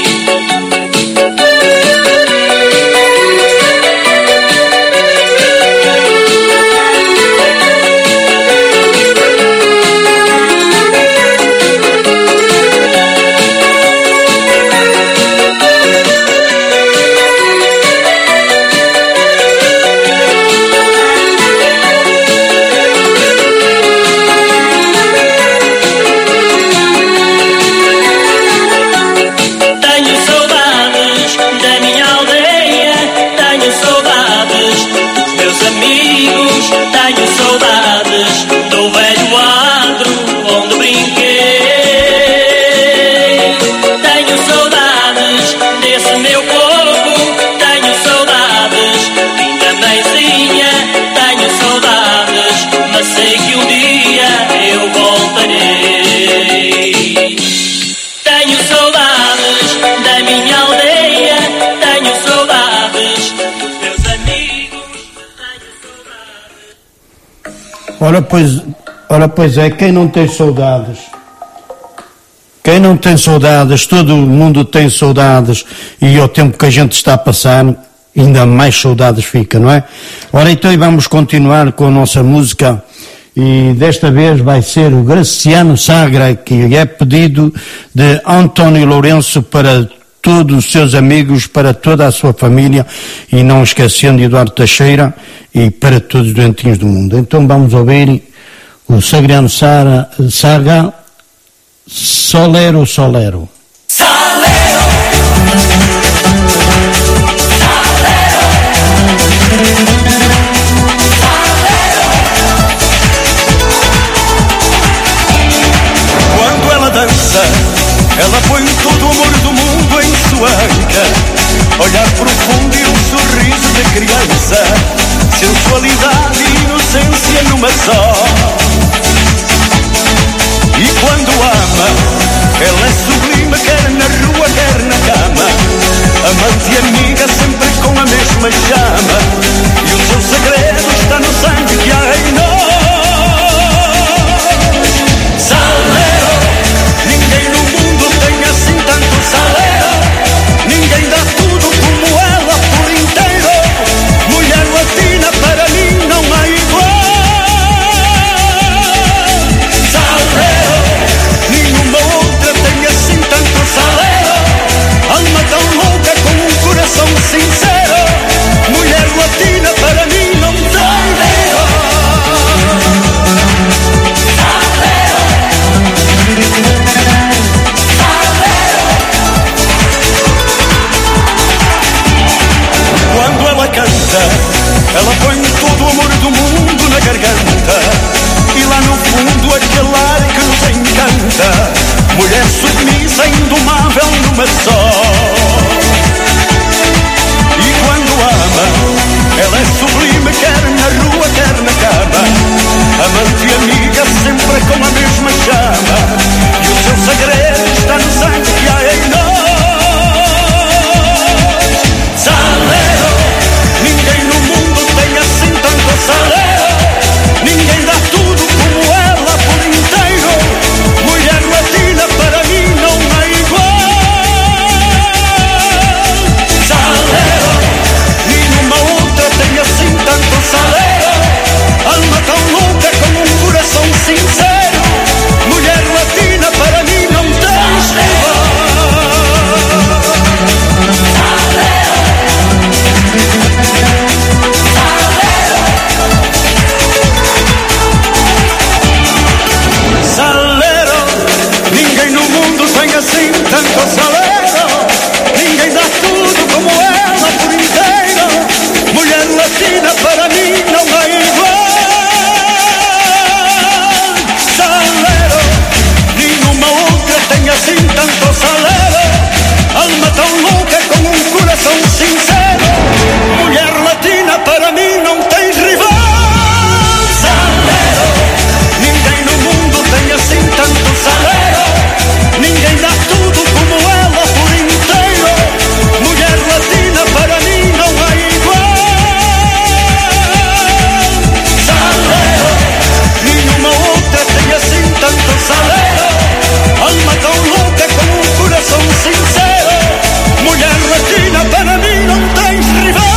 Ora pois, ora pois é, quem não tem saudades? Quem não tem saudades, todo mundo tem saudades, e ao tempo que a gente está a passar, ainda mais saudades fica, não é? Ora então vamos continuar com a nossa música, e desta vez vai ser o Graciano Sagra, que é pedido de António Lourenço para todos os seus amigos, para toda a sua família, e não esquecendo Eduardo Teixeira, e para todos os doentinhos do mundo. Então vamos ouvir o Sagrano Sagra, Saga, Solero, Solero. Salero, salero, salero. Quando ela dança, ela põe todo o amor do mundo em sua anca. Olhar profundo e um sorriso de criança, sensualidade e inocência numa só. E quando ama, ela é sublime, quer na rua, quer na cama. Amante e amiga, sempre com a mesma chama. E o seu segredo está no sangue que há em nós. Salero, ninguém no mundo tem assim tanto salero. Ninguém dá tudo como ela por inteiro. Mulher latina, para mim não há igual. Salero, nenhuma outra tem assim tanto salero. Alma tão louca com um coração sincero. Mulher latina, Ela põe todo o amor do mundo na garganta e lá no fundo aquele ar que nos encanta. Mulher submissa, indomável numa só. E quando ama, ela é sublime, quer na rua, quer na cama. Amante e amiga, sempre com a mesma chama. E o seu segredo está no sangue que há em nós. Salero, ninguém no mundo tem assim tanto salero. Ninguém dá tudo como ela por inteiro. Mulher latina para mim não há igual. Salero, nenhuma outra tem assim tanto salero. Alma tão louca como um coração sincero. Mulher latina para mim não tens rival. Salero, ninguém no mundo tem assim tanto salero. Ninguém dá tudo como ela por inteiro. Mulher latina para mim não há igual. Salero, nenhuma outra tem assim tanto salero. Alma tão louca como um coração sincero. Mulher latina para mim não tem rival. Salero, ninguém no mundo tem assim tanto salero. Ninguém dá tudo como ela por inteiro. Mulher latina para mim não há igual. Salero, nenhuma outra tem assim tanto salero. Alma tão louca como um coração sincero. Mulher latina para mim não tens rival.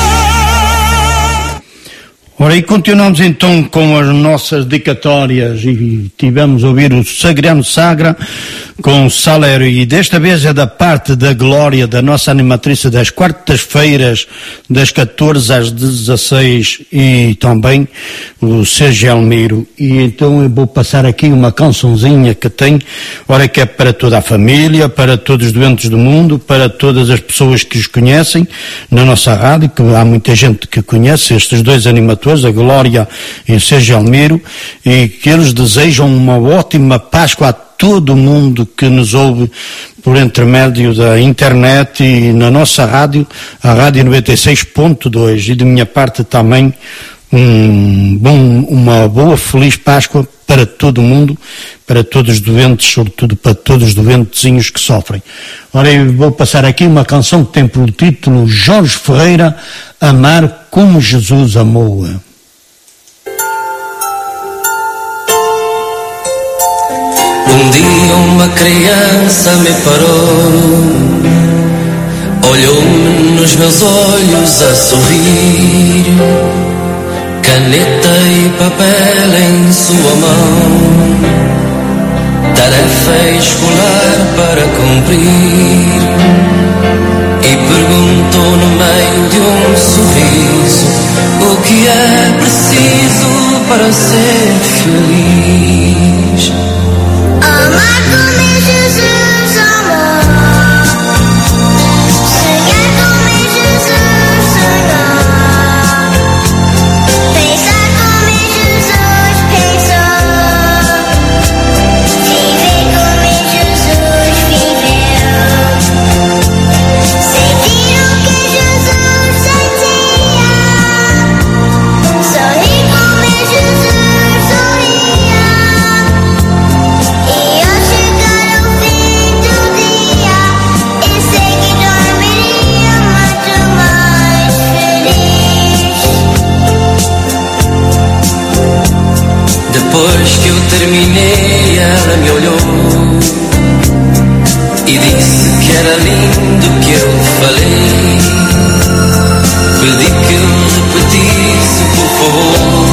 Ora, e continuamos então com as nossas dedicatórias e tivemos a ouvir o Sagrano Sagra com Salero, e desta vez é da parte da Glória, da nossa animatriz das quartas-feiras, das catorze às dezasseis, e também o Sérgio Almeiro. E então eu vou passar aqui uma cançãozinha que tem, ora, que é para toda a família, para todos os doentes do mundo, para todas as pessoas que os conhecem na nossa rádio, que há muita gente que conhece estes dois animadores, a Glória e o Sérgio Almeiro, e que eles desejam uma ótima Páscoa a todo mundo que nos ouve por intermédio da internet e na nossa rádio, a Rádio noventa e seis ponto dois, e de minha parte também um bom, uma boa, feliz Páscoa para todo mundo, para todos os doentes, sobretudo para todos os doentezinhos que sofrem. Ora, eu vou passar aqui uma canção que tem por título Jorge Ferreira, Amar como Jesus amou. Um dia uma criança me parou, olhou-me nos meus olhos a sorrir, caneta e papel em sua mão, tarefa escolar para cumprir, e perguntou no meio de um sorriso o que é preciso para ser feliz. Amar como Jesus amou, sonhar como Jesus sonhou, pensar como Jesus pensou, viver como Jesus viveu, sentir o que Jesus sentia, sorrir como Jesus sorria. E ao chegar ao fim do dia, eu sei que dormiria muito mais feliz. Depois que eu terminei, ela me olhou e disse que era lindo o que eu falei. Pedi que eu repetisse, por favor,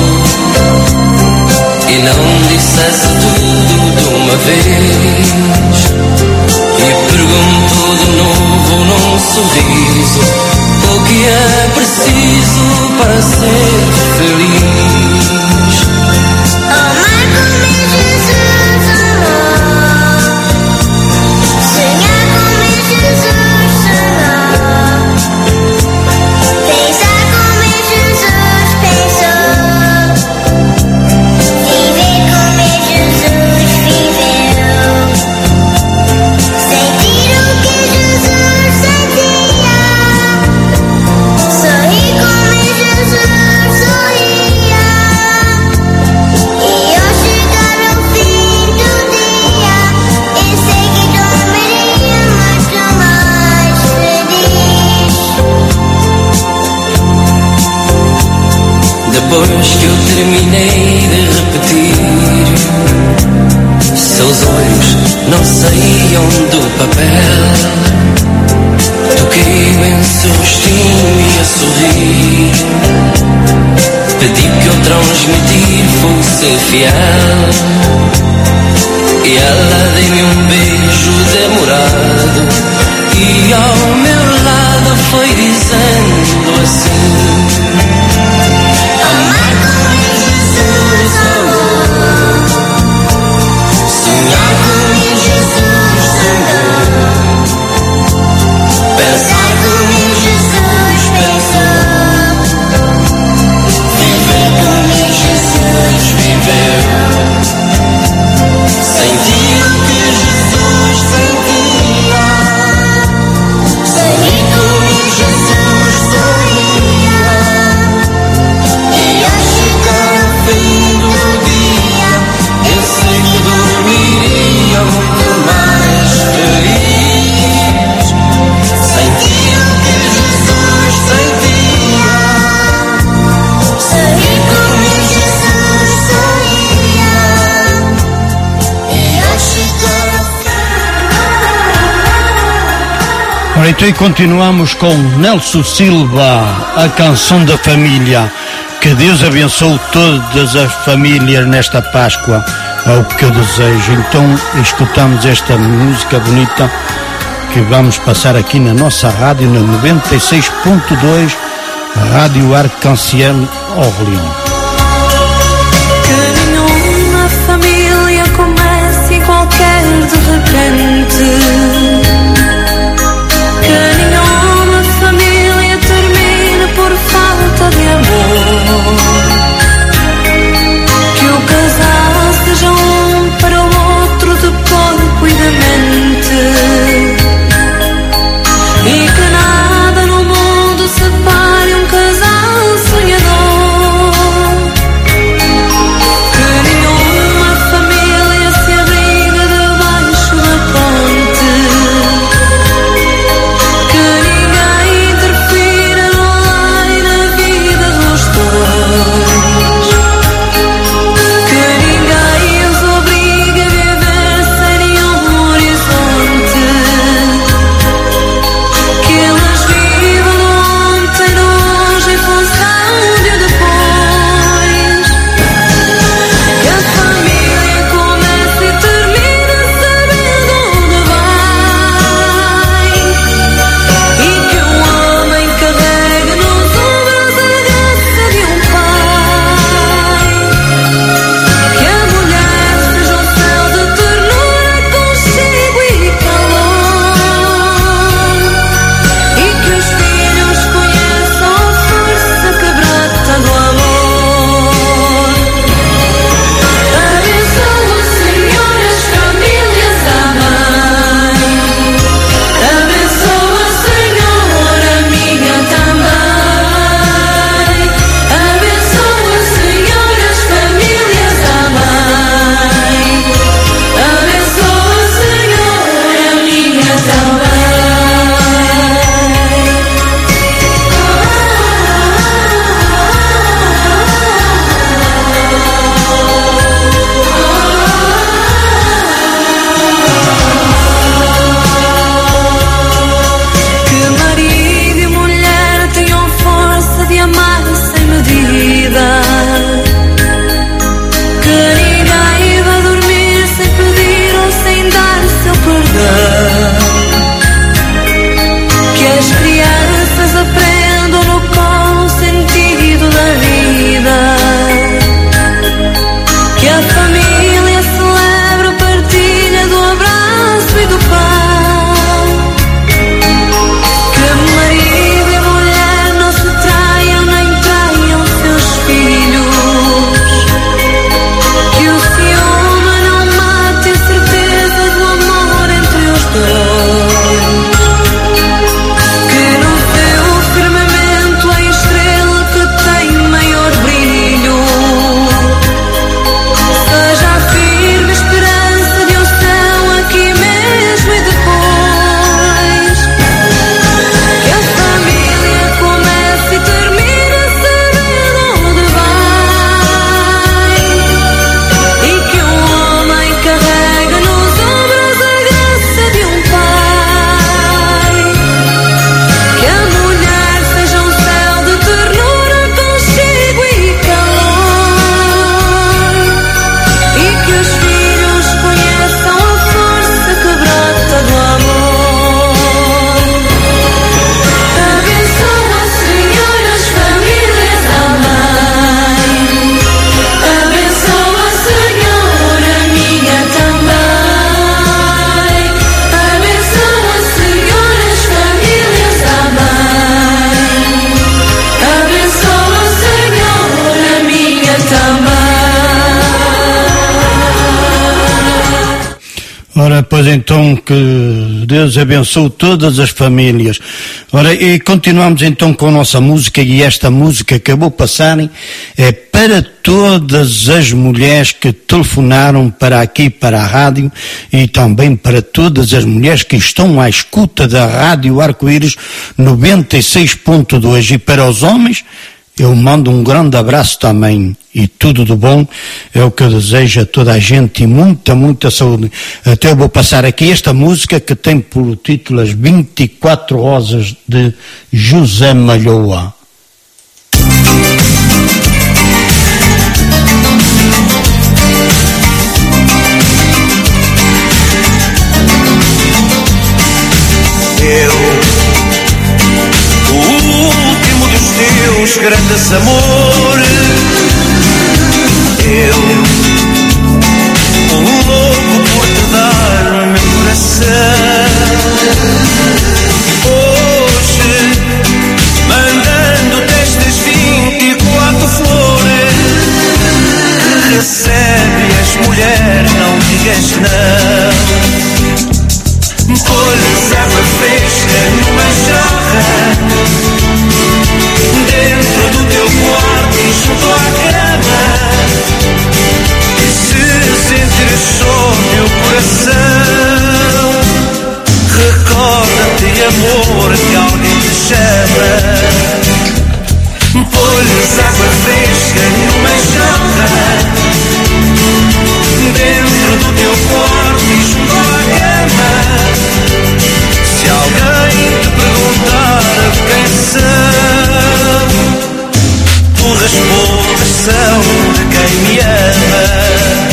e não dissesse tudo de uma vez. E perguntou de novo num sorriso o que é preciso para ser feliz. Amar como Jesus amou, sonhar como Jesus sonhou, pensar como Jesus Depois que eu terminei de repetir, seus olhos não saíam do papel. Toquei bem seu rostinho e a sorrir. Pedi que eu transmitir fosse fiel. E ela deu-me um beijo demorado. E ao meu lado foi dizendo assim: amar com Jesus, amor. Sonhar com Jesus, sonhar. Pensar com Jesus, pensar. Viver com Jesus, viver. Sentir o que Jesus sentia. Sorrir como Jesus sorria. E ao chegar ao fim do dia, eu sei que dormiria muito mais feliz. Sentir o que Jesus sentia. Sorrir como Jesus sorria. E ao chegar ao Ora, então, e continuamos com Nelson Silva, a canção da família. Que Deus abençoe todas as famílias nesta Páscoa, é o que eu desejo. Então escutamos esta música bonita que vamos passar aqui na nossa rádio, na noventa e seis ponto dois, Rádio Arc-en-Ciel Orléans. Que nenhuma família comece qualquer de repente. Que nenhuma família termine por falta de amor. Que o casal seja um para o outro de corpo e de mente. E que nada no mundo separe um casal sonhador. Que nenhuma família se abriga debaixo da ponte. Ora, pois então que Deus abençoe todas as famílias. Ora, e continuamos então com a nossa música, e esta música que eu vou passar é para todas as mulheres que telefonaram para aqui, para a rádio, e também para todas as mulheres que estão à escuta da Rádio Arco-Íris noventa e seis ponto dois, e para os homens eu mando um grande abraço também, e tudo de bom é o que eu desejo a toda a gente, e muita, muita saúde. Até eu vou passar aqui esta música que tem por título As vinte e quatro Rosas, de José Malhoa. Eu, teus grandes amores, eu, um louco por te dar o meu coração. Hoje, mandando-te estas vinte e quatro flores, recebe-as, mulher, não digas não. Pôr-lhes água fresca numa jarra, dentro do teu quarto e junto à cama. E se sentires só meu coração, recorda-te, amor, que alguém te chama. Põe-lhes água fresca numa jarra, dentro do teu quarto e junto à cama. Se alguém te perguntar quem são, tu respondes, são de quem me ama.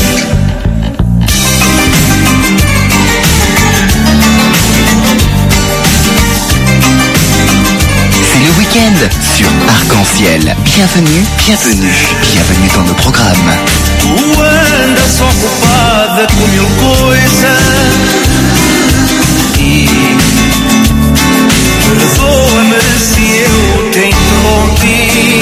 C'est le week-end sur Arc-en-Ciel. Bienvenue, bienvenue, bienvenue dans nos programmes. Tu andas ocupada com mil coisas e perdoa-me se eu te interrompi.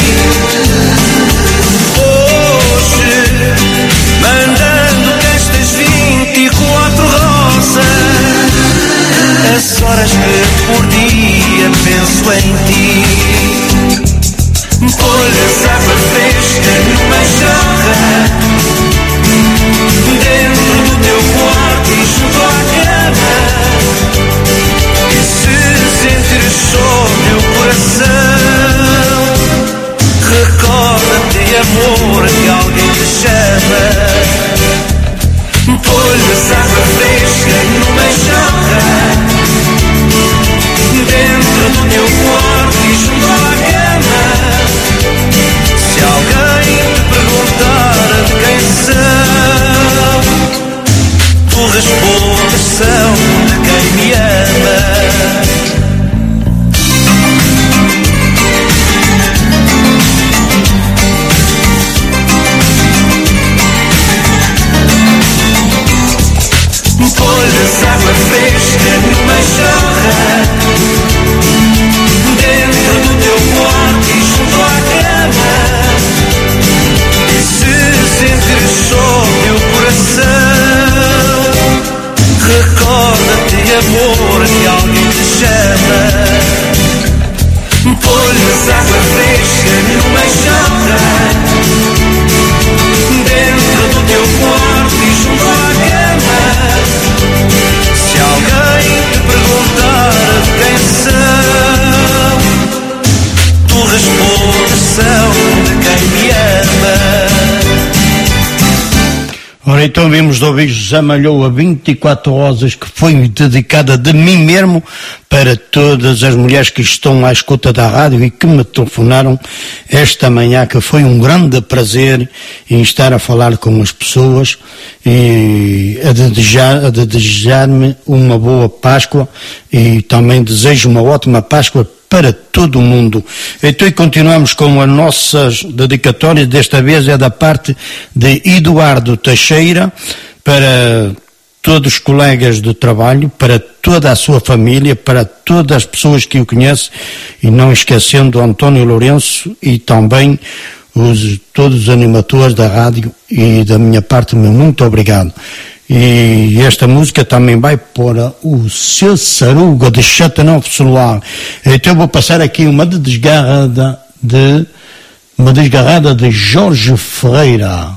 Hoje, mandando-te estas vinte e quatro rosas, as horas que por dia penso em ti. Põe-lhes água fresca numa jarra, dentro do teu quarto e junto à cama. E se sentires só meu coração, recorda-te, amor, que alguém te chama. Põe-lhes água fresca numa jarra, dentro do teu quarto e junto à cama. Se alguém te perguntar quem são, tu respondes, são de quem me ama. Põe-lhes água fresca numa jarra, dentro do teu quarto e junto à cama. E se sentires só meu coração, recorda-te, amor, que alguém te chama. Põe-lhes água fresca numa jarra, dentro do teu quarto e junto à cama. Se alguém te perguntar quem são, tu respondes, são de quem me ama. Ora, então vimos de ouvir José Malhoa, vinte e quatro Rosas, que foi dedicada de mim mesmo para todas as mulheres que estão à escuta da rádio e que me telefonaram esta manhã, que foi um grande prazer em estar a falar com as pessoas e a desejar, a desejar-me uma boa Páscoa, e também desejo uma ótima Páscoa para todo o mundo. Então, e continuamos com as nossas dedicatórias. Desta vez é da parte de Eduardo Teixeira, para todos os colegas de trabalho, para toda a sua família, para todas as pessoas que o conhecem, e não esquecendo o António Lourenço e também os, todos os animadores da rádio, e da minha parte, meu muito obrigado. E esta música também vai para o seu Saruga de Chateauneuf Celular. Então eu vou passar aqui uma de desgarrada de uma desgarrada de Jorge Ferreira.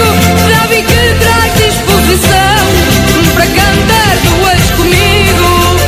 Para cantar duas comigo.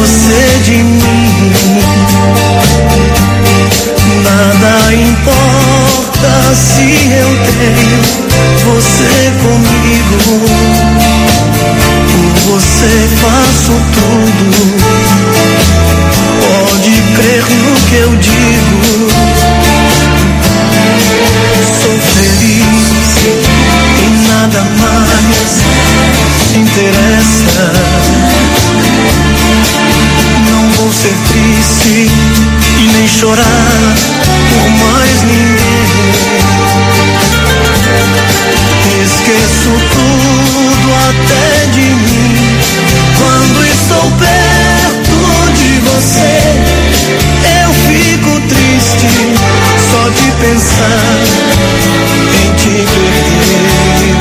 você de mim. Nada importa se eu tenho você comigo. Por você faço tudo. Pode crer no que eu digo. Sou feliz e nada mais interessa. Não vou ser triste e nem chorar por mais ninguém. Esqueço tudo até de mim quando estou perto de você. Eu fico triste só de pensar em te perder.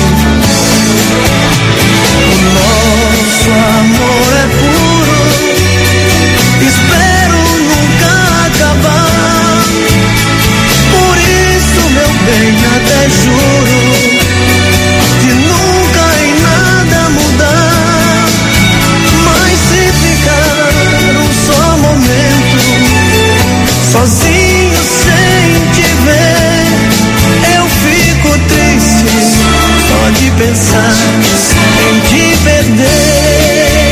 O nosso amor é puro, espero nunca acabar. Por isso, meu bem, até juro de nunca em nada mudar. Mas se ficar um só momento sozinho sem te ver, eu fico triste só de pensar em te perder.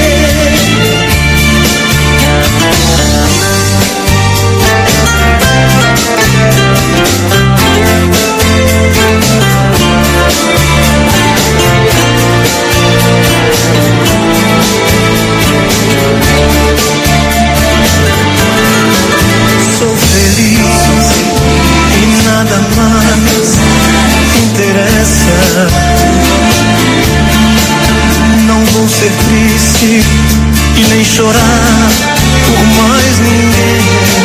Sou feliz e nada mais interessa. Não vou ser triste e nem chorar por mais ninguém.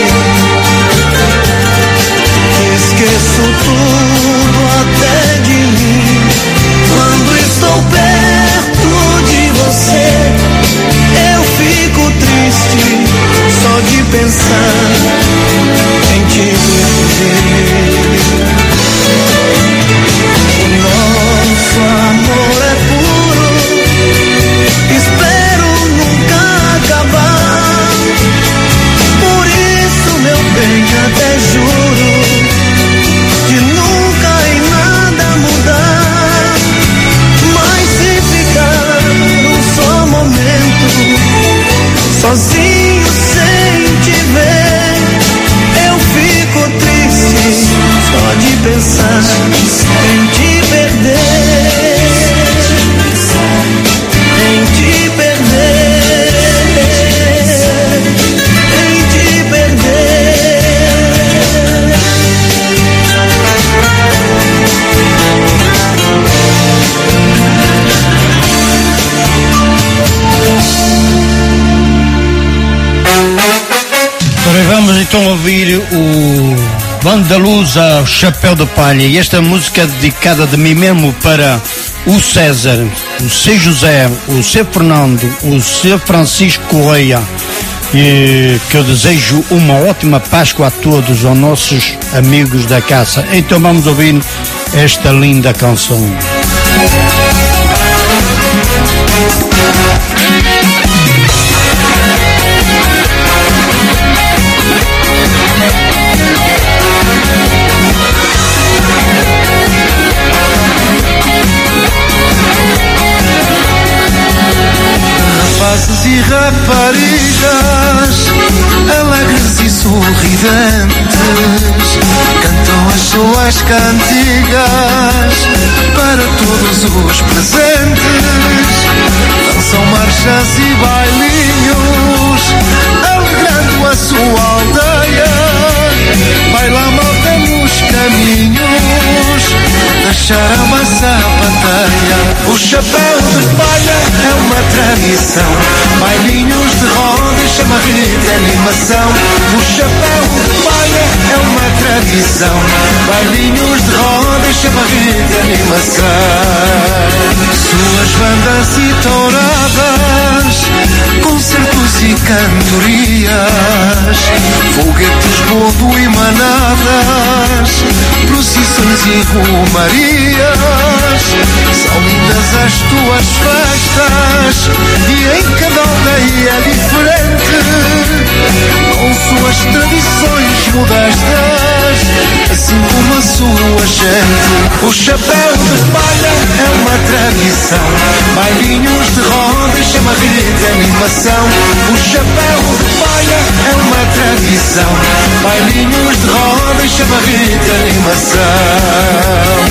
Esqueço tudo até de mim quando estou perto de você. Eu fico triste só de pensar em te perder. O nosso amor é puro, espero nunca acabar. Por isso, meu bem, até juro de nunca em nada mudar. Mas se ficar um só momento sozinho sem te ver, eu fico triste só de pensar em te perder. Em te perder. Em te perder. Ora, vamos então ouvir o Banda Luz ao Chapéu de Palha. E esta música é dedicada de mim mesmo para o César, o C. José, o C. Fernando, o C. Francisco Correia. E que eu desejo uma ótima Páscoa a todos os nossos amigos da casa. Então vamos ouvir esta linda canção. Rapazes e raparigas, alegres e sorridentes, cantam as suas cantigas para todos os presentes. Dançam marchas e bailinhos, alegrando a sua aldeia. Baila a malta nos caminhos, deixar a massa bateia. O chapéu de palha é uma tradição, bailinhos de roda, chamarrita e animação. O chapéu de palha é uma tradição, bailinhos de roda, chamarrita e animação. Suas bandas e touradas, concertos e cantorias, foguetes, bodo e manadas, procissões e romarias. São lindas as tuas festas e em cada aldeia é diferente. gente. O chapéu de palha é uma tradição, bailinhos de roda, chamarrita, animação. O chapéu de palha é uma tradição, bailinhos de roda, chamarrita, animação.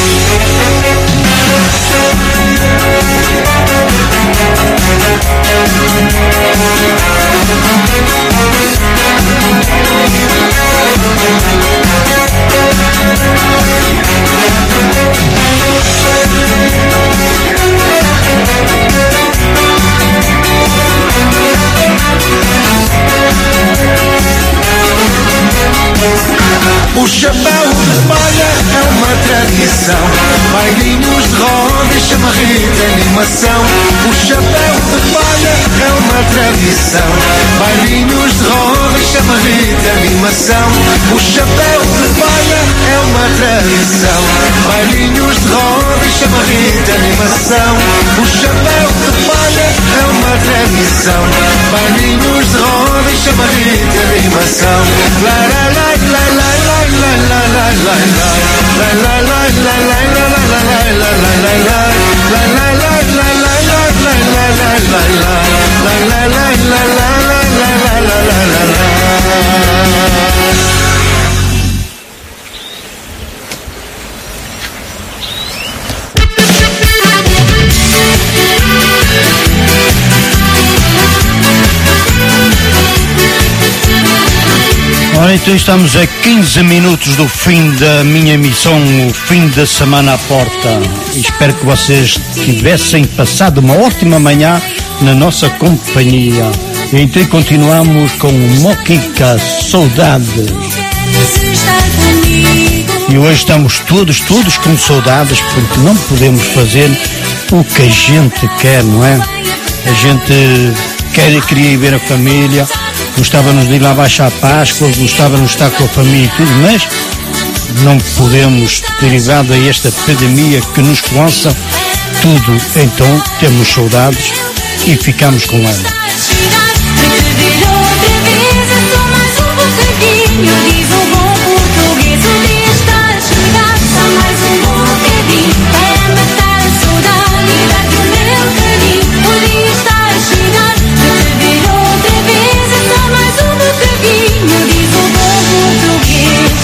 O chapéu de palha é uma tradição, bailinhos de roda, chamarrita, animação. O chapéu de palha é uma tradição, bailinhos de roda, chamarrita, animação. O chapéu de palha é uma tradição, bailinhos de roda, chamarrita, animação. O chapéu de palha é uma tradição, bailinhos de roda, chamarrita, animação. La la la la la la la la la la la la la la Ora, então estamos a quinze minutos do fim da minha missão, o fim da semana à porta. Espero que vocês tivessem passado uma ótima manhã na nossa companhia. E então continuamos com Moquica, Saudades. E hoje estamos todos, todos com saudades, porque não podemos fazer o que a gente quer, não é? A gente quer, queria ir ver a família, gostávamos de ir lá abaixo à Páscoa, gostávamos de estar com a família e tudo, mas não podemos, derivado a esta pandemia que nos coça tudo. Então temos saudades e ficamos com ela. Diz um bom português, o dia está a chegar, só mais um bocadinho para matar a saudade e dar-te o meu carinho. O dia está a chegar, para te ver outra vez, é só mais um bocadinho, diz um bom português.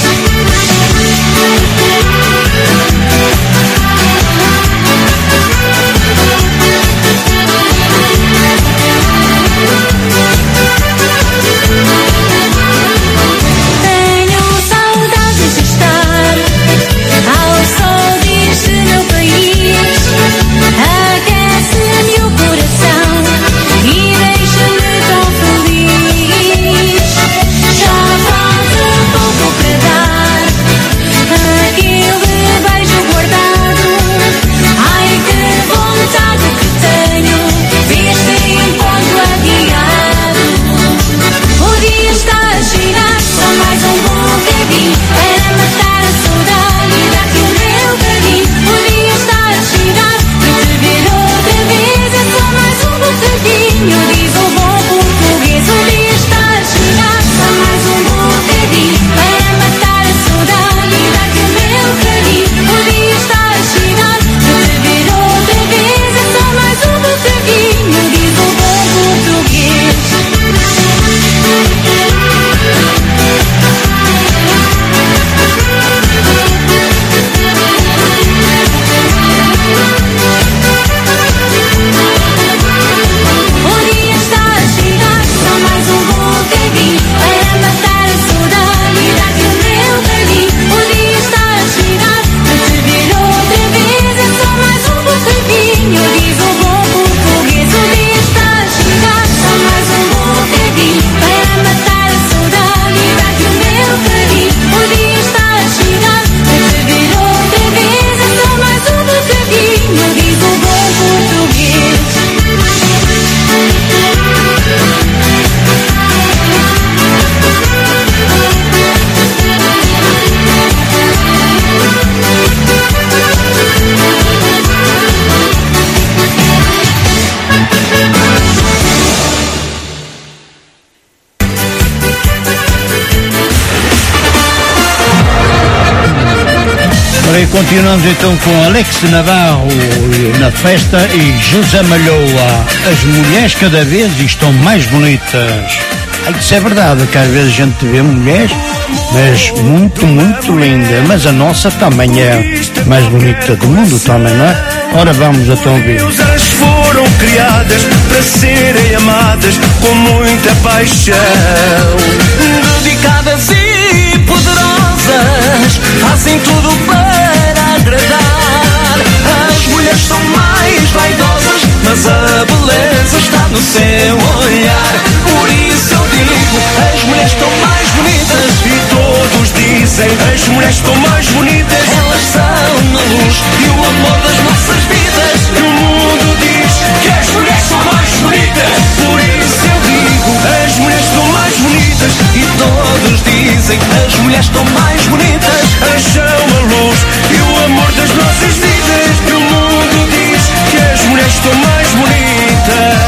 E continuamos então com Alex Navarro na festa e José Malhoa. As mulheres cada vez estão mais bonitas. Ai, isso é verdade, que às vezes a gente vê mulheres, mas muito, muito linda. Mas a nossa também é mais bonita do mundo também, não é? Ora, vamos então ouvir. Elas foram criadas para serem amadas com muita paixão. Dedicadas e poderosas, fazem tudo para agradar. As mulheres são mais vaidosas, mas a beleza está no seu olhar. Por isso eu digo, as mulheres estão mais bonitas. E todos dizem, as mulheres estão mais bonitas. Elas são a luz e o amor das nossas vidas. E o mundo diz que as mulheres são mais bonitas. Por isso eu digo, as mulheres estão mais bonitas. E todos dizem, as mulheres estão mais bonitas. Elas são a luz e o amor das nossas vidas. E o mundo diz que as mulheres estão mais bonitas.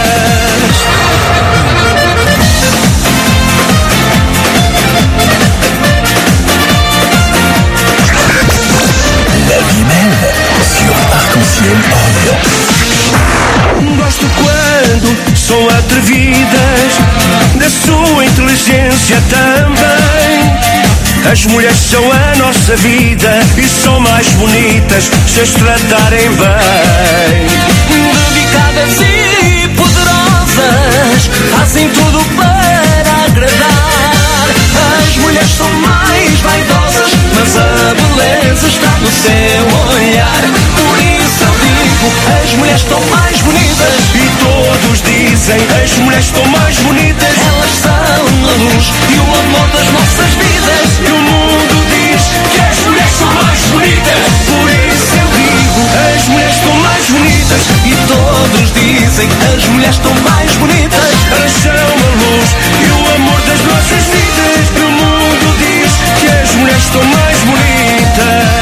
La vie belle sur Arc-en-Ciel Orléans. Gosto quando são atrevidas, da sua inteligência também. As mulheres são a nossa vida e são mais bonitas se as tratarem bem. Dedicadas e poderosas, fazem tudo para agradar. As mulheres são mais vaidosas, mas a beleza está no seu olhar. Por isso eu digo, as mulheres estão mais bonitas. E todos dizem, as mulheres estão mais bonitas. Elas são a luz e o amor das nossas vidas. E o mundo diz que as mulheres são mais bonitas. Por isso eu digo, as mulheres estão mais bonitas. E todos dizem, as mulheres estão mais bonitas. Elas são a luz e o amor das nossas vidas. E o mundo diz que as mulheres estão mais bonitas.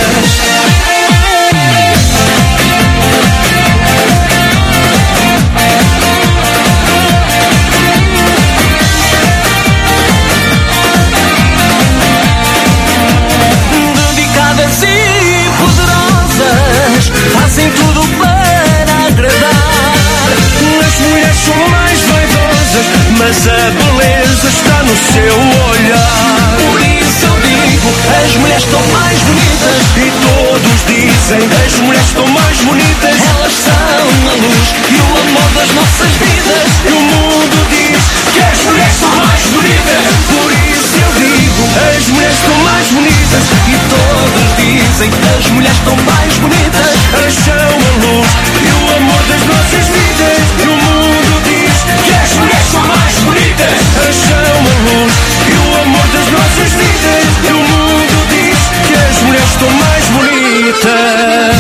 Dedicadas e poderosas, fazem tudo para agradar. As mulheres são mais vaidosas, mas a beleza está no seu olhar. Por isso eu digo, as mulheres estão mais bonitas. E todos dizem, as mulheres estão mais bonitas. Elas são a luz e o amor das nossas vidas. E o mundo diz que as mulheres são mais bonitas. Por isso eu digo, as mulheres estão mais bonitas. E todos dizem, as mulheres estão mais bonitas. Elas são a luz e o amor das nossas vidas. E o mundo diz que as mulheres são mais bonitas. Elas são a luz e o amor das nossas vidas. E o mundo diz que as mulheres estão mais bonitas.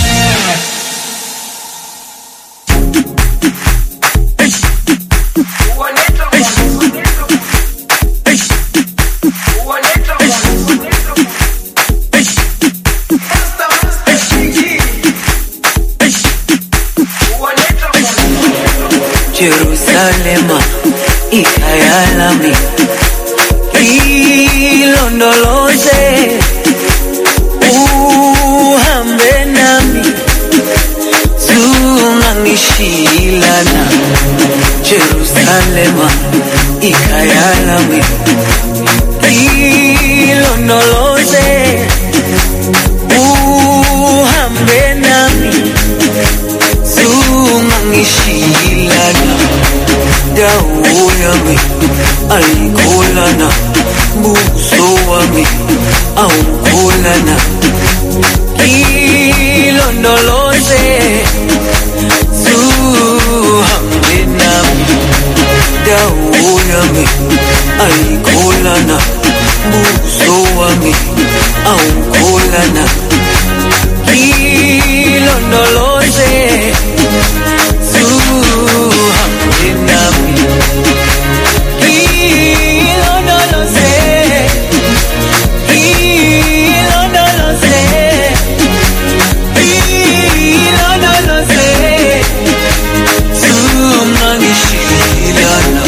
Jerusalema ikayalami ilondoloze uhambe nami zungangishilana. Jerusalema ikayalami ilondoloze uhambe nami zungangishilana. Dawo yami ayikholana, buso wami awukholana. Ilondoloze zuhambe nami. Dawo yami ayikholana, buso wami awukholana. Ilondoloze zuhambe nami. Ilondoloze, ilondoloze, ilondoloze zungangishilana.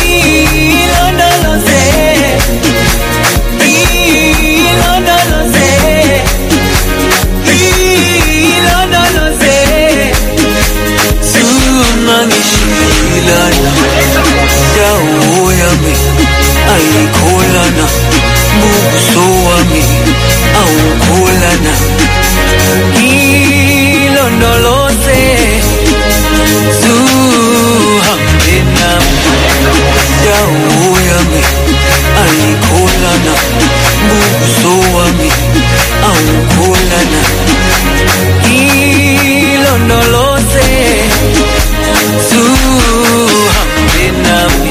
Ilondoloze, ilondoloze kulana dawo yami ayikholana buso wami awukholana ilondoloze zuhambe nami dawo yami ayikholana buso wami awukholana ilondoloze zuhambe nami.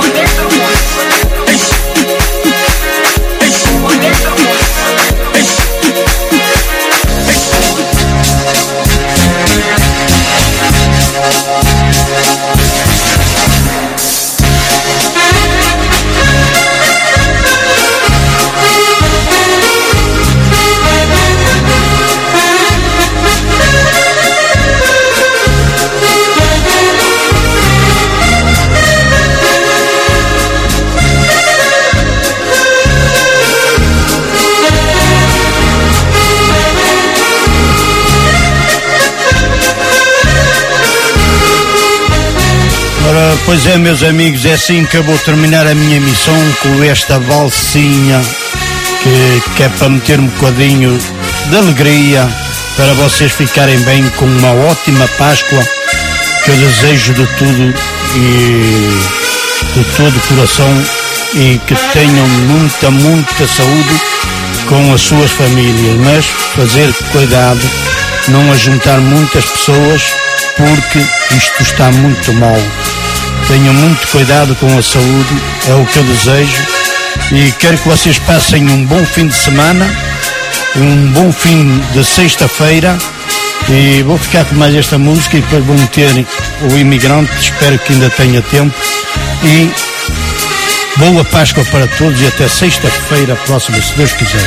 Ora, pois é, meus amigos, é assim que eu vou terminar a minha missão com esta valsinha que, que é para meter um bocadinho de alegria para vocês ficarem bem, com uma ótima Páscoa que eu desejo de tudo e de todo o coração, e que tenham muita, muita saúde com as suas famílias, mas fazer cuidado, não ajuntar muitas pessoas, porque isto está muito mal. Tenham muito cuidado com a saúde, é o que eu desejo, e quero que vocês passem um bom fim de semana, um bom fim de sexta-feira, e vou ficar com mais esta música e depois vou meter o Imigrante, espero que ainda tenha tempo, e boa Páscoa para todos e até sexta-feira próxima, se Deus quiser.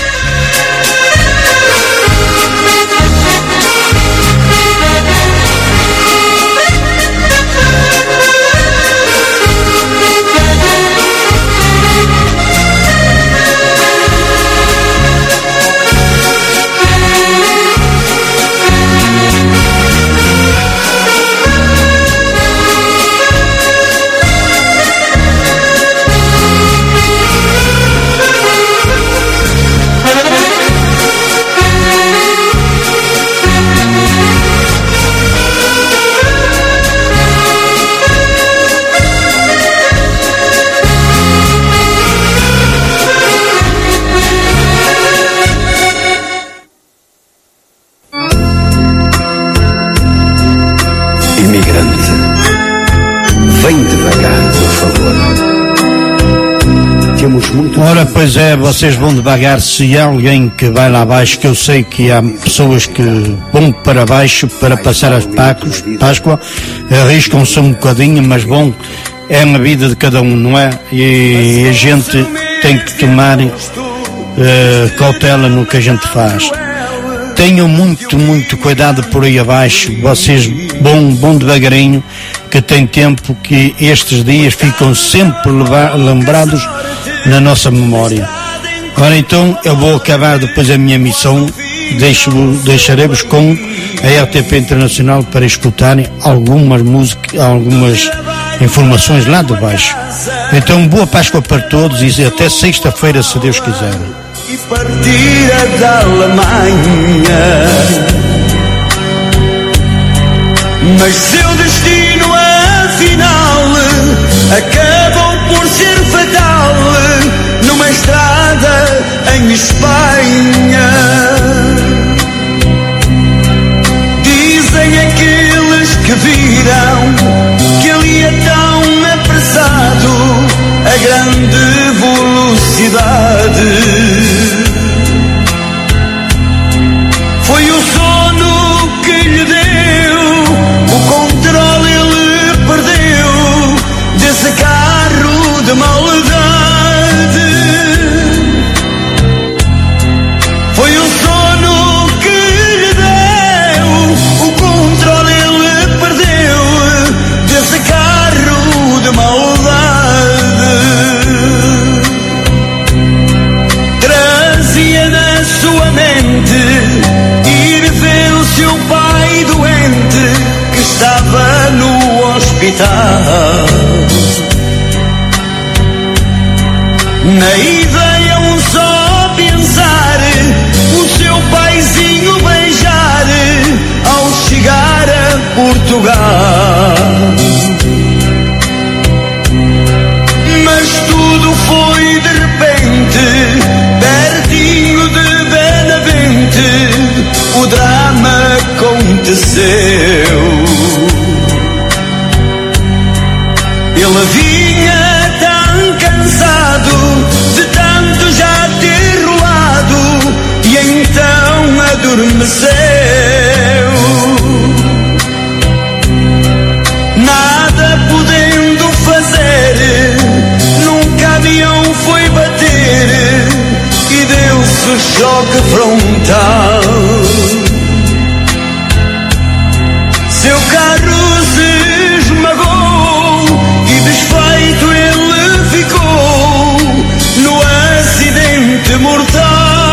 Ora, pois é, vocês vão devagar. Se há alguém que vai lá abaixo, que eu sei que há pessoas que vão para baixo para passar as Páscoas, Páscoa, arriscam-se um bocadinho, mas bom, é na vida de cada um, não é? E a gente tem que tomar uh, cautela no que a gente faz. Tenham muito, muito cuidado por aí abaixo, vocês vão, vão devagarinho, que tem tempo que estes dias ficam sempre levar, lembrados na nossa memória. Ora então, eu vou acabar depois a minha missão, deixo, deixarei-vos com a R T P Internacional para escutarem algumas músicas, algumas informações lá de baixo. Então, boa Páscoa para todos e até sexta-feira, se Deus quiser. E partira da Alemanha, mas seu destino afinal acabou por ser fatal numa estrada em Espanha. Dizem aqueles que viram que ele ia tão apressado a grande velocidade. Foi o sono que lhe deu o controle, ele Na ideia um só pensar, o seu paizinho beijar ao chegar a Portugal. Mas tudo foi de repente, pertinho de Benavente, o drama aconteceu. Ele vinha tão cansado de tanto já ter rolado e então adormeceu. Nada podendo fazer, num caminhão foi bater e deu-se o choque frontal. Seu carro se esmagou e desfeito ele ficou no acidente mortal.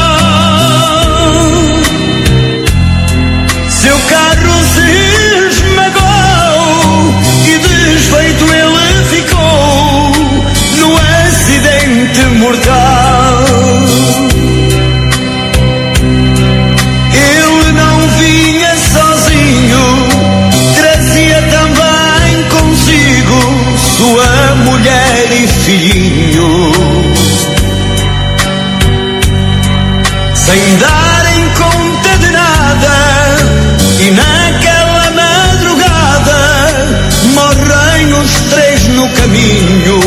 Seu carro se esmagou e desfeito ele ficou no acidente mortal. Ele não vinha sozinho, trazia também consigo sua mulher e filhinho. Sem darem conta de nada, e naquela madrugada morrem os três no caminho.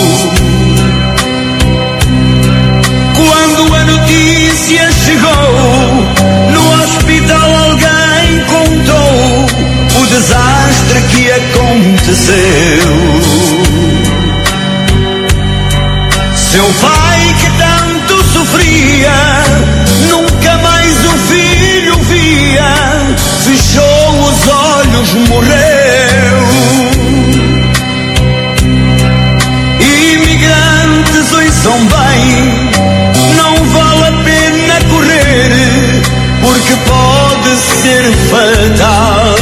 Quando a notícia chegou, no hospital alguém contou o desastre que aconteceu. Seu pai que tanto sofria, nunca mais o filho via, fechou os olhos, morreu. Imigrantes, ouçam bem, não vale a pena correr, porque pode ser fatal.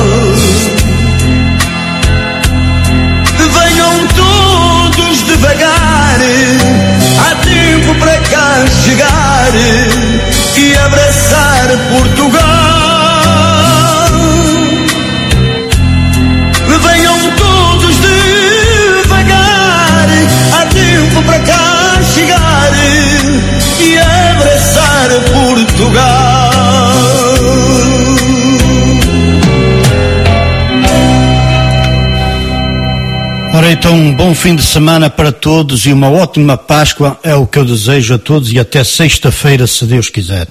Venham todos devagar, há tempo para cá chegar e abraçar Portugal. Venham todos devagar, há tempo para cá chegar e abraçar Portugal. Ora então, um bom fim de semana para todos e uma ótima Páscoa é o que eu desejo a todos, e até sexta-feira, se Deus quiser.